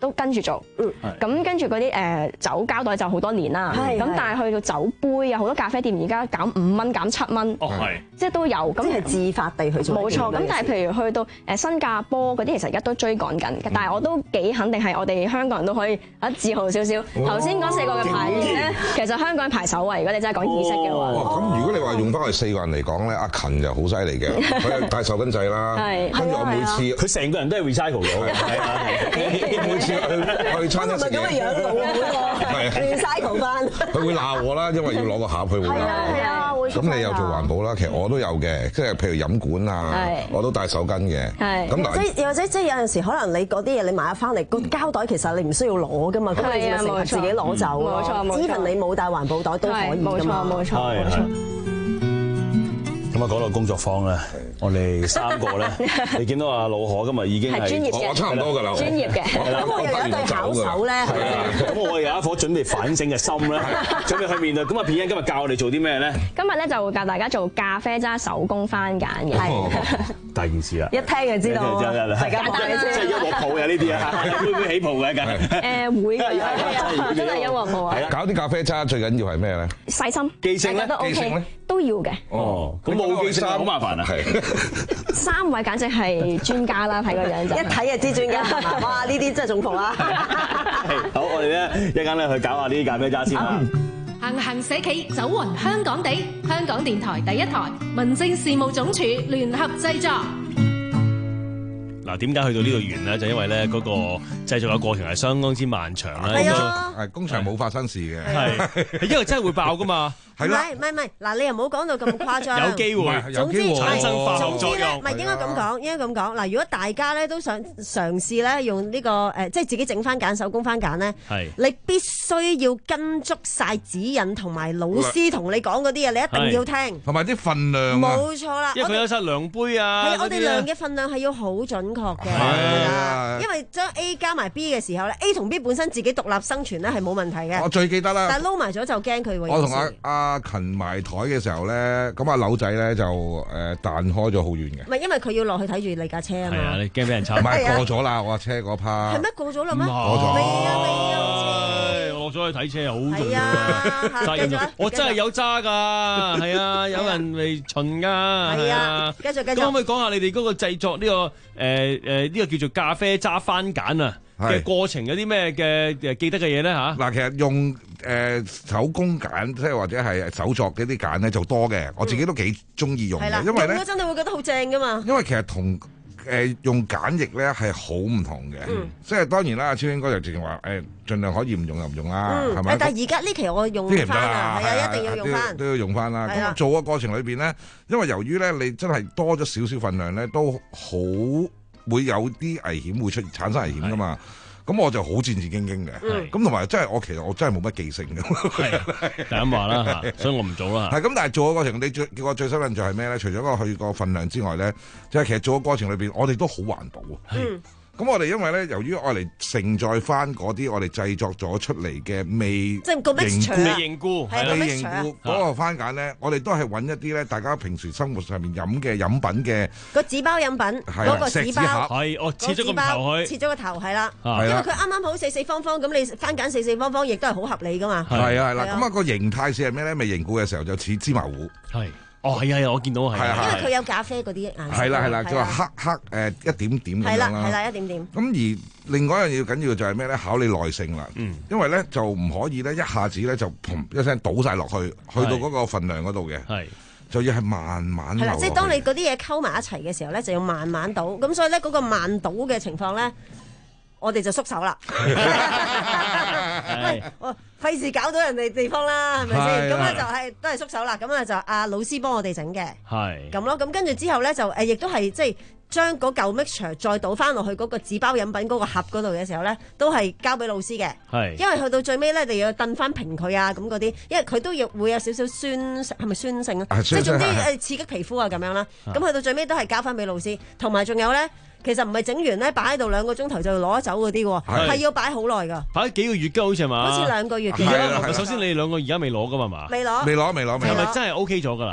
都跟住做。咁跟住嗰啲誒酒膠袋就好多年啦。咁但係去到酒杯啊，好多咖啡店而家減五蚊、減七蚊。哦，係。即係都有。咁係自發地去做。冇錯。咁但係譬如去到誒新加坡嗰啲，其實而家都追趕緊。但係我都幾肯定係我哋香港人都可以啊自豪少少。頭先嗰四個嘅牌子咧，其實香港人排首位。如果你真係講意識嘅話。 咁如果你話用翻我哋四個人嚟講咧，阿勤就好犀利嘅，佢係帶手巾仔啦。係。跟住我每次佢成個人都係 recycle 咗嘅。係啊。 每次去去餐廳食嘢。咁嘅樣老嗰個 recycle 翻。 佢會鬧我啦，因為要攞個盒去換。係啊係啊，會。咁你又做環保啦，其實我都有嘅，即係譬如飲管啊，我都帶手巾嘅。係。咁嗱，即係或者即係有陣時可能你嗰啲嘢你買咗翻嚟，個膠袋其實你唔需要攞噶嘛，咁你咪成日自己攞走咯。冇錯冇錯。even你冇帶環保袋都可以㗎嘛。冇錯冇錯冇錯。 咁啊，講到工作坊咧，我哋三個咧，你見到阿老何今日已經係專業嘅， 我差唔多㗎啦， 專業嘅。 咁我又有一對巧手咧， 咁我有一顆準備反省嘅心咧，準備去面對。咁啊，片欣今日教我哋做啲咩咧？ 今日咧就會教大家做咖啡渣手工番梘嘅。係。 大件事啦！ 一聽就知道，大家講嘅啫。 即係一鑊泡嘅呢啲啊，會唔會起泡嘅？ 誒會嘅，真係一鑊泡啊！ 搞啲咖啡渣最緊要係咩咧？ 細心， 記性咧， 記性咧都要嘅。 哦，咁冇記性好麻煩啊！係。 三位簡直係專家啦，睇個樣就一睇就知專家。哇！呢啲真係中伏啊！ 好，我哋咧一陣間咧去搞下呢啲咖啡渣先啦。 行行社企走勻香港地，香港電台第一台，民政事務總署聯合製作。 嗱，點解去到呢度完咧？就因為咧嗰個製作嘅過程係相當之漫長啦。 係啊， 係工場冇發生事嘅。 係，因為真係會爆噶嘛。 唔係唔係唔係，嗱你又唔好講到咁誇張。 有機會，總之產生化學作用。 唔係應該咁講，應該咁講。嗱，如果大家咧都想嘗試咧用呢個誒，即係自己整番梘手工番梘咧，你必須要跟足晒指引同埋老師同你講嗰啲嘢，你一定要聽。 同埋啲份量。 冇錯啦。 因為佢有晒量杯啊。 係我哋量嘅份量係要好準確嘅。係啊。因為將 A 加埋 B 嘅時候咧 ，A 同 B 本身自己獨立生存咧係冇問題嘅。 我最記得啦。 但係撈埋咗就驚佢會。 我同阿阿。阿勤埋台嘅時候咧，咁阿柳仔咧就誒彈開咗好遠嘅。 唔係因為佢要落去睇住你架車啊嘛。 係啊，你驚俾人抄？ 唔係過咗啦，我架車嗰 part。 係咩過咗啦咩？ 過咗。 未啊未啊， 我落咗去睇車好重要。責任我真係有揸㗎，係啊，有人嚟巡㗎。係啊， 繼續繼續。 咁可唔可以講下你哋嗰個製作呢個誒誒呢個叫做咖啡渣番梘啊嘅過程有啲咩嘅誒記得嘅嘢咧嚇？ 嗱，其實用。誒、呃、手工梘，即係或者係手作嘅啲梘咧就多嘅，我自己都幾中意用嘅，嗯、因為咧用咗真係會覺得好正噶嘛。 因為其實同誒、呃、用梘液咧係好唔同嘅，嗯、即係當然啦，超英哥就直情話誒，盡量可以唔用就唔用啦，係咪、嗯？ 但係而家呢期我用翻啊，係啊，一定要用翻， 都要用翻啦。咁做嘅過程裏邊咧，因為由於咧你真係多咗少少份量咧，都好會有啲危險會出產生危險噶嘛。咁我就好戰戰兢兢嘅，咁同埋真係我其實我真係冇乜記性嘅， 係咁話啦嚇，所以我唔做啦。 係咁，但係做嘅過程，你最叫我最深印象係咩咧？除咗嗰個去個份量之外咧，就係其實做嘅過程裏邊，我哋都好環保啊。咁我哋因為咧，由於我嚟承載翻嗰啲我哋製作咗出嚟嘅未即係個 mixture 未凝固， 未凝固嗰個番梘咧，我哋都係揾一啲咧，大家平時生活上面飲嘅飲品嘅個紙包飲品嗰個紙包， 係我切咗個頭去， 切咗個頭係啦，因為佢啱啱好四四方方，咁你番梘四四方方亦都係好合理噶嘛。 係啊係啦，咁啊個形態似係咩咧？未凝固嘅時候就似芝麻糊。 係。哦，係啊，係啊，我見到係， 因為佢有咖啡嗰啲顏色。 係啦，係啦，就話黑黑誒一點點咁樣啦。係啦， 係啦，一點點。 咁而另外一樣要緊要就係咩咧？考你耐性啦。嗯。因為咧就唔可以咧一下子咧就砰一聲倒晒落去，去到嗰個份量嗰度嘅。係。就要係慢慢流。係啦， 即係當你嗰啲嘢溝埋一齊嘅時候咧，就要慢慢倒。咁所以咧嗰個慢倒嘅情況咧，我哋就縮手啦。喂，我費事搞到人哋地方啦，係咪先？咁咧就係都係縮手啦。咁啊就阿老師幫我哋整嘅，係咁咯。咁跟住之後咧就誒，亦都係即係將嗰嚿 mixture 再倒翻落去嗰個紙包飲品嗰個盒嗰度嘅時候咧，都係交俾老師嘅。係，因為去到最尾咧，你要燉翻平佢啊咁嗰啲，因為佢都要會有少少酸，係咪酸性啊？即係總之誒刺激皮膚啊咁樣啦。咁去到最尾都係交翻俾老師，同埋仲有咧。其實唔係整完咧，擺喺度兩個鐘頭就攞走嗰啲喎，係要擺好耐㗎。 擺幾個月㗎好似係嘛？ 好似兩個月嘅。 而家首先你哋兩個而家未攞㗎嘛嘛？ 未攞。 未攞，未攞，未攞。 係咪真係 OK 咗㗎啦？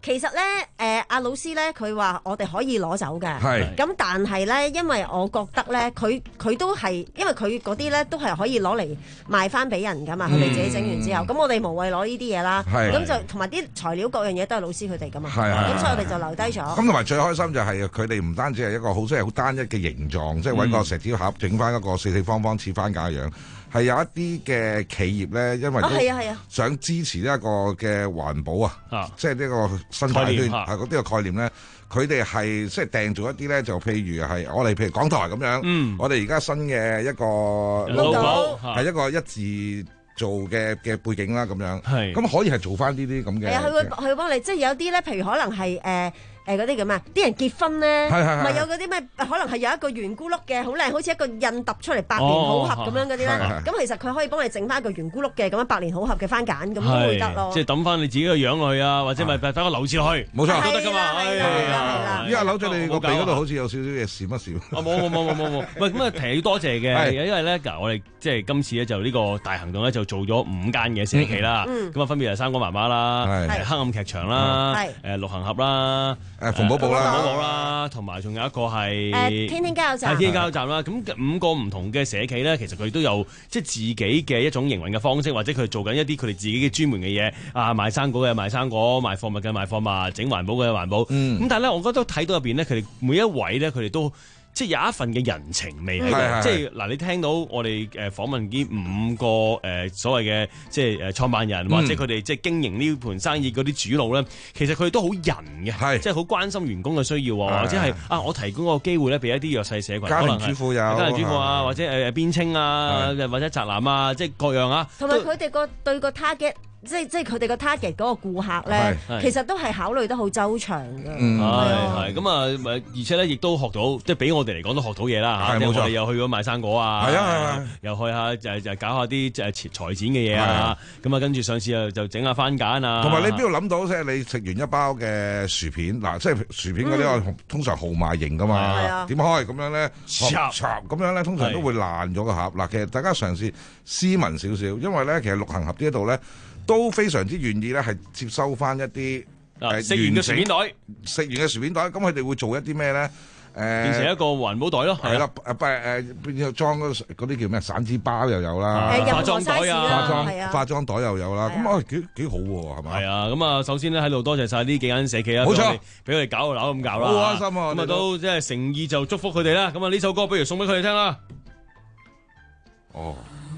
其實咧，誒阿老師咧，佢話我哋可以攞走嘅。 係。 咁但係咧，因為我覺得咧，佢佢都係，因為佢嗰啲咧都係可以攞嚟賣翻俾人㗎嘛。佢哋自己整完之後，咁我哋無謂攞呢啲嘢啦。係。咁就同埋啲材料各樣嘢都係老師佢哋㗎嘛。係係。咁所以我哋就留低咗。咁同埋最開心就係佢哋唔單止係一個好即係好單一嘅形狀，即係揾個石條盒整翻一個四四方方似番架樣。係有一啲嘅企業咧，因為都想支持呢一個嘅環保啊，即係呢個生態圈係嗰啲嘅概念咧，佢哋係即係訂做一啲咧，就譬如係我哋譬如港台咁樣，嗯、我哋而家新嘅一個 logo 係一個一字做嘅嘅背景啦，咁樣，咁可以係做翻呢啲咁嘅。係啊， 佢會佢會幫你，即係有啲咧，譬如可能係誒。呃誒嗰啲咁啊，啲人結婚咧，咪有嗰啲咩？可能係有一個圓咕碌嘅，好靚，好似一個印揼出嚟百年好合咁樣嗰啲咧。咁其實佢可以幫你整翻一個圓咕碌嘅咁樣百年好合嘅番梘，咁都會得咯。 即係抌翻你自己個樣落去啊，或者咪擺翻個留字落去，冇錯都得噶嘛。係啦， 依家扭咗你個鼻嗰度好似有少少嘢閃一閃。 啊冇冇冇冇冇冇，喂咁啊，提要多謝嘅，因為咧嗱，我哋即係今次咧就呢個大行動咧就做咗五間嘅社企啦。咁啊分別係生果媽媽啦，黑暗劇場啦，誒六行俠啦，誒馮寶寶啦。冇啦，同埋仲有一個係誒天天加油站， 係天天加油站啦。咁五個唔同嘅社企咧，其實佢都有即係自己嘅一種營運嘅方式，或者佢做緊一啲佢哋自己嘅專門嘅嘢啊，賣生果嘅賣生果，賣貨物嘅賣貨物，整環保嘅環保。咁、嗯、但係咧，我覺得睇到入邊咧，佢哋每一位咧，佢哋都即係有一份嘅人情味喺度。即係嗱，你聽到我哋誒訪問呢五個誒、呃、所謂嘅即係誒創辦人，嗯、或者佢哋即係經營呢盤生意嗰啲主腦咧，其實佢哋都好人嘅，即係好關心員工嘅需要，或者係啊，我提供個機會咧，俾一啲弱勢社群， 家庭主婦有， 家庭主婦啊，或者誒邊青啊，或者宅男啊，即係各樣啊。 同埋佢哋個對個 target。即係即係佢哋個 target 嗰個顧客咧，其實都係考慮得好周詳㗎。 嗯，係係咁啊，而且咧亦都學到，即係俾我哋嚟講都學到嘢啦嚇。冇錯，我哋又去咗賣生果啊，係啊，又去下就就搞下啲誒財財展嘅嘢啊。咁啊，跟住上次又就整下番梘啊。同埋你邊度諗到即係你食完一包嘅薯片嗱，即係薯片嗰啲我通常號碼型㗎嘛，點開咁樣咧，插插咁樣咧，通常都會爛咗個盒。嗱，其實大家嘗試斯文少少，因為咧其實六行俠呢一度咧。都非常之願意咧，係接收翻一啲誒食完嘅薯片袋， 食完嘅薯片袋，咁佢哋會做一啲咩咧？誒、呃、 變成一個環保袋咯，係啦， 誒誒變咗裝嗰啲叫咩？散紙包又有啦， 化妝袋啊， 化妝化妝袋又有啦，咁啊幾幾好喎，係咪？ 係啊，咁啊首先咧喺度多謝晒呢幾間社企啦， 冇錯， 俾佢哋搞個樓咁搞啦， 好開心啊！ 咁啊都即係誠意就祝福佢哋啦。咁啊呢首歌不如送俾佢哋聽啦。哦。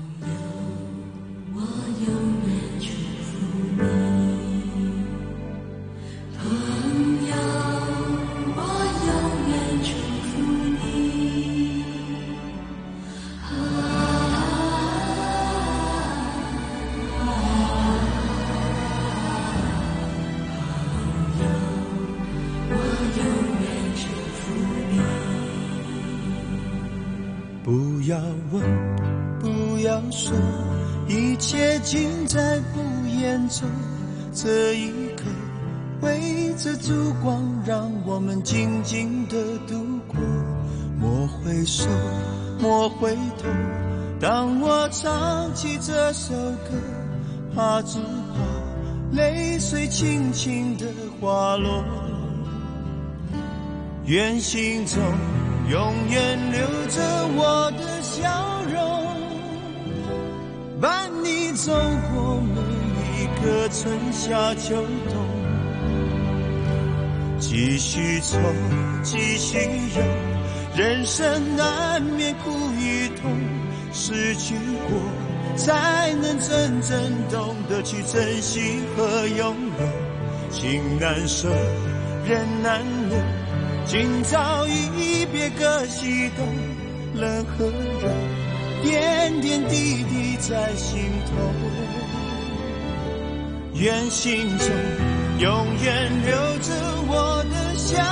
不要問，不要說，一切盡在不言中。這一刻，圍着燭光，讓我們靜靜地度過。莫回首，莫回頭，當我唱起這首歌，怕只怕淚水輕輕地滑落。願心中永遠留着我的笑容，伴你走過每一個春夏秋冬，繼續走，繼續游，人生難免苦與痛，失去過才能真正懂得去珍惜和擁有，情難捨，人難留，今朝一別各西東，冷和熱，點點滴滴在心頭。願心中永遠留着我的笑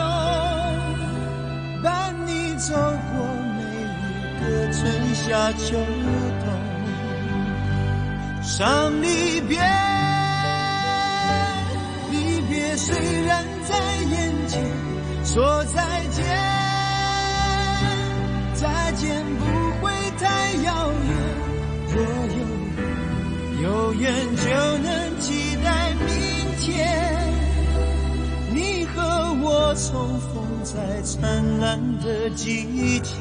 容，伴你走過每一個春夏秋冬。傷離別，離別雖然在眼前，說再見，再見不會太遙遠。若有緣，有緣就能期待明天。 重逢在燦爛的季節。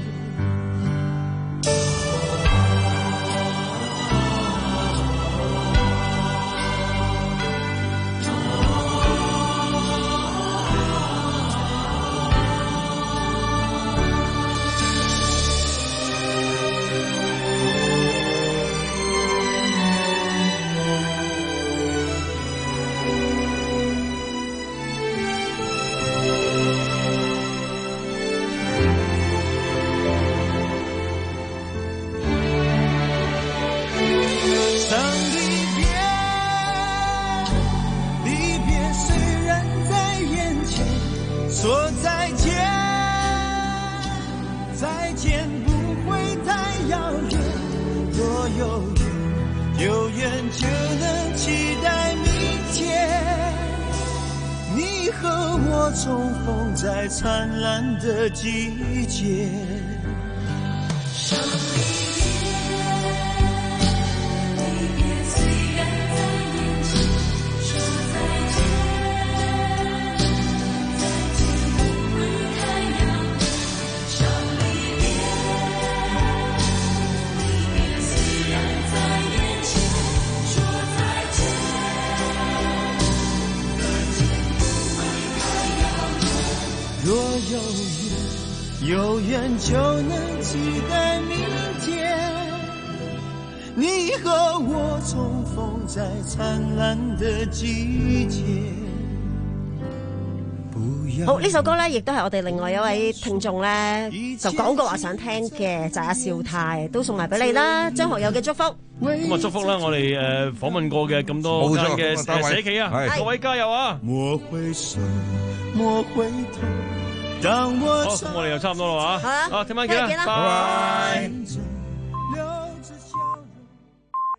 说再见，再见不会太遥远，若有缘，有缘就能期待明天。你和我重逢在灿烂的季节。若有缘，有缘就能期待明天。你和我重逢在燦爛的季節。 好，呢首歌咧，亦都係我哋另外一位聽眾咧就講過話想聽嘅，就係阿少太，都送埋俾你啦。張學友嘅祝福， 咁啊祝福啦！我哋誒訪問過嘅咁多間嘅社企啊，各位加油啊！ 莫回首，莫回頭。當我好，咁我哋又差唔多啦，嚇，啊，聽晚見啦，拜拜。